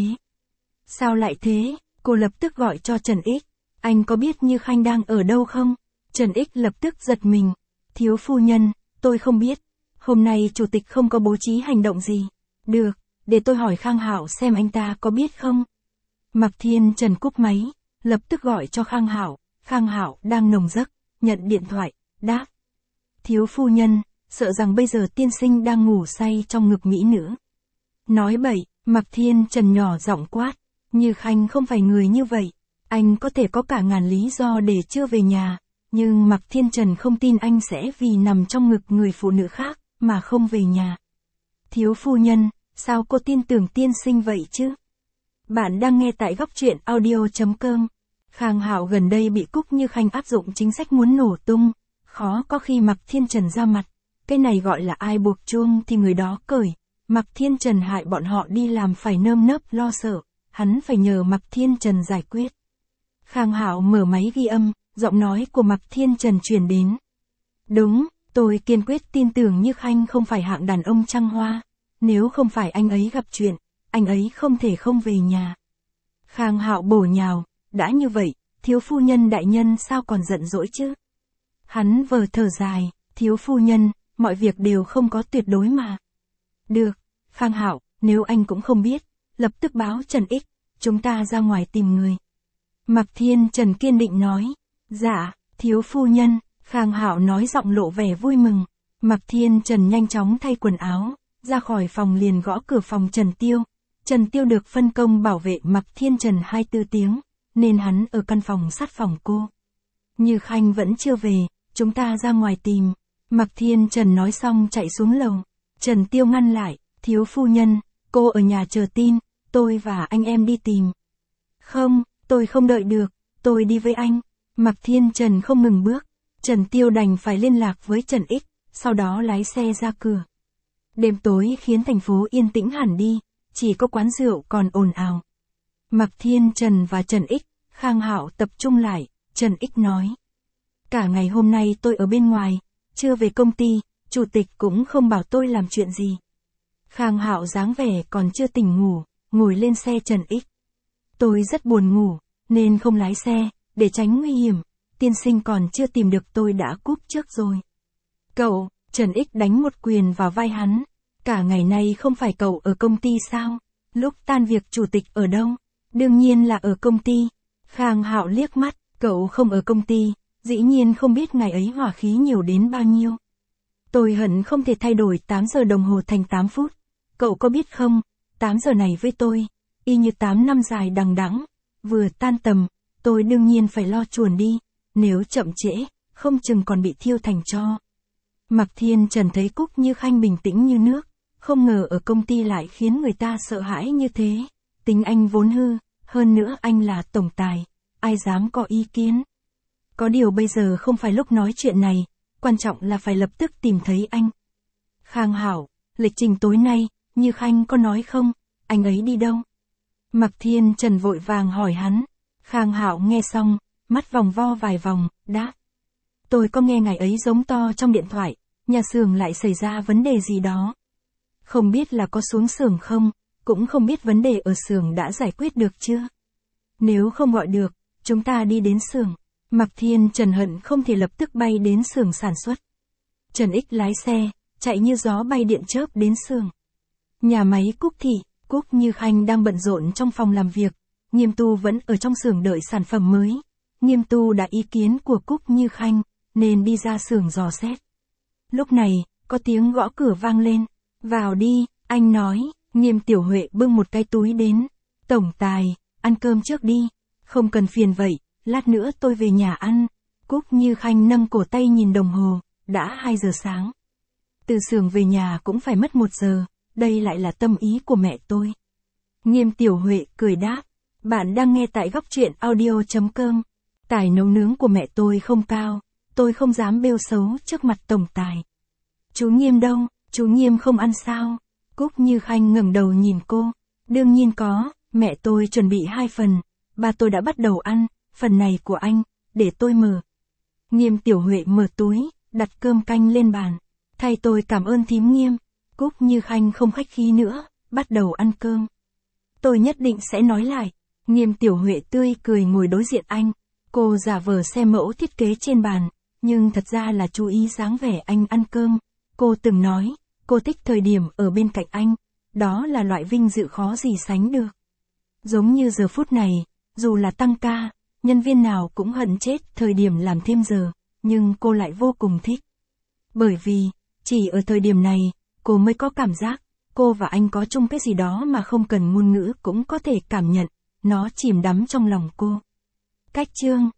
Sao lại thế? Cô lập tức gọi cho Trần X, anh có biết Như Khanh đang ở đâu không? Trần X lập tức giật mình, thiếu phu nhân, tôi không biết, hôm nay chủ tịch không có bố trí hành động gì. Được, để tôi hỏi Khang Hạo xem anh ta có biết không? Mạc Thiên Trần cúp máy, lập tức gọi cho Khang Hạo, Khang Hạo đang nồng giấc, nhận điện thoại, đáp. Thiếu phu nhân, sợ rằng bây giờ tiên sinh đang ngủ say trong ngực mỹ nữ. Nói bậy, Mạc Thiên Trần nhỏ giọng quát, Như Khanh không phải người như vậy, anh có thể có cả ngàn lý do để chưa về nhà, nhưng Mạc Thiên Trần không tin anh sẽ vì nằm trong ngực người phụ nữ khác, mà không về nhà. Thiếu phu nhân, sao cô tin tưởng tiên sinh vậy chứ? Bạn đang nghe tại góc truyện audio chấm com. Khang Hạo gần đây bị Cúc Như Khanh áp dụng chính sách muốn nổ tung, khó có khi Mạc Thiên Trần ra mặt, cái này gọi là ai buộc chuông thì người đó cởi. Mạc Thiên Trần hại bọn họ đi làm phải nơm nớp lo sợ, hắn phải nhờ Mạc Thiên Trần giải quyết. Khang Hạo mở máy ghi âm, giọng nói của Mạc Thiên Trần truyền đến. Đúng, tôi kiên quyết tin tưởng Như Khanh không phải hạng đàn ông trăng hoa, nếu không phải anh ấy gặp chuyện, anh ấy không thể không về nhà. Khang Hạo bổ nhào, đã như vậy, thiếu phu nhân đại nhân sao còn giận dỗi chứ? Hắn vờ thở dài, thiếu phu nhân, mọi việc đều không có tuyệt đối mà. Được, Khang Hạo, nếu anh cũng không biết, lập tức báo Trần X, chúng ta ra ngoài tìm người. Mạc Thiên Trần kiên định nói, dạ, thiếu phu nhân, Khang Hạo nói giọng lộ vẻ vui mừng. Mạc Thiên Trần nhanh chóng thay quần áo, ra khỏi phòng liền gõ cửa phòng Trần Tiêu. Trần Tiêu được phân công bảo vệ Mạc Thiên Trần hai mươi bốn tiếng, nên hắn ở căn phòng sát phòng cô. Như Khanh vẫn chưa về, chúng ta ra ngoài tìm. Mạc Thiên Trần nói xong chạy xuống lầu. Trần Tiêu ngăn lại, thiếu phu nhân, cô ở nhà chờ tin, tôi và anh em đi tìm. Không, tôi không đợi được, tôi đi với anh. Mạc Thiên Trần không ngừng bước, Trần Tiêu đành phải liên lạc với Trần X, sau đó lái xe ra cửa. Đêm tối khiến thành phố yên tĩnh hẳn đi, chỉ có quán rượu còn ồn ào. Mạc Thiên Trần và Trần X, Khang Hạo tập trung lại, Trần X nói. Cả ngày hôm nay tôi ở bên ngoài, chưa về công ty, chủ tịch cũng không bảo tôi làm chuyện gì. Khang Hạo dáng vẻ còn chưa tỉnh ngủ, ngồi lên xe Trần X. Tôi rất buồn ngủ, nên không lái xe, để tránh nguy hiểm, tiên sinh còn chưa tìm được tôi đã cúp trước rồi. Cậu, Trần X đánh một quyền vào vai hắn, cả ngày nay không phải cậu ở công ty sao? Lúc tan việc chủ tịch ở đâu? Đương nhiên là ở công ty. Khang Hạo liếc mắt, cậu không ở công ty, dĩ nhiên không biết ngày ấy hỏa khí nhiều đến bao nhiêu. Tôi hận không thể thay đổi tám giờ đồng hồ thành tám phút. Cậu có biết không, tám giờ này với tôi, y như tám năm dài đằng đẵng, vừa tan tầm, tôi đương nhiên phải lo chuồn đi, nếu chậm trễ, không chừng còn bị thiêu thành tro. Mạc Thiên Trần thấy Cúc Như Khanh bình tĩnh như nước, không ngờ ở công ty lại khiến người ta sợ hãi như thế. Tính anh vốn hư, hơn nữa anh là tổng tài, ai dám có ý kiến. Có điều bây giờ không phải lúc nói chuyện này, quan trọng là phải lập tức tìm thấy anh. Khang Hạo, lịch trình tối nay, Như Khanh có nói không, anh ấy đi đâu? Mạc Thiên Trần vội vàng hỏi hắn. Khang Hạo nghe xong, mắt vòng vo vài vòng, đáp. Tôi có nghe ngài ấy giống to trong điện thoại, nhà xưởng lại xảy ra vấn đề gì đó. Không biết là có xuống xưởng không, cũng không biết vấn đề ở xưởng đã giải quyết được chưa. Nếu không gọi được, chúng ta đi đến xưởng. Mạc Thiên Trần hận không thể lập tức bay đến xưởng sản xuất. Trần Ích lái xe, chạy như gió bay điện chớp đến xưởng. Nhà máy Cúc Thị, Cúc Như Khanh đang bận rộn trong phòng làm việc, Nghiêm Tu vẫn ở trong xưởng đợi sản phẩm mới. Nghiêm Tu đã ý kiến của Cúc Như Khanh, nên đi ra xưởng dò xét. Lúc này, có tiếng gõ cửa vang lên. Vào đi, anh nói. Nghiêm Tiểu Huệ bưng một cái túi đến. Tổng tài, ăn cơm trước đi. Không cần phiền vậy, lát nữa tôi về nhà ăn. Cúc Như Khanh nâng cổ tay nhìn đồng hồ, đã hai giờ sáng. Từ xưởng về nhà cũng phải mất một giờ, đây lại là tâm ý của mẹ tôi. Nghiêm Tiểu Huệ cười đáp. Bạn đang nghe tại góc truyện audio.com. Tài nấu nướng của mẹ tôi không cao, tôi không dám bêu xấu trước mặt tổng tài. Chú Nghiêm đâu, chú Nghiêm không ăn sao? Cúc Như Khanh ngẩng đầu nhìn cô. Đương nhiên có, mẹ tôi chuẩn bị hai phần, ba tôi đã bắt đầu ăn, phần này của anh, để tôi mở. Nghiêm Tiểu Huệ mở túi, đặt cơm canh lên bàn. Thay tôi cảm ơn thím Nghiêm. Cúc Như Khanh không khách khí nữa, bắt đầu ăn cơm. Tôi nhất định sẽ nói lại. Nghiêm Tiểu Huệ tươi cười ngồi đối diện anh. Cô giả vờ xem mẫu thiết kế trên bàn, nhưng thật ra là chú ý dáng vẻ anh ăn cơm. Cô từng nói, cô thích thời điểm ở bên cạnh anh, đó là loại vinh dự khó gì sánh được. Giống như giờ phút này, dù là tăng ca, nhân viên nào cũng hận chết thời điểm làm thêm giờ, nhưng cô lại vô cùng thích. Bởi vì, chỉ ở thời điểm này, cô mới có cảm giác, cô và anh có chung cái gì đó mà không cần ngôn ngữ cũng có thể cảm nhận, nó chìm đắm trong lòng cô. Cách chương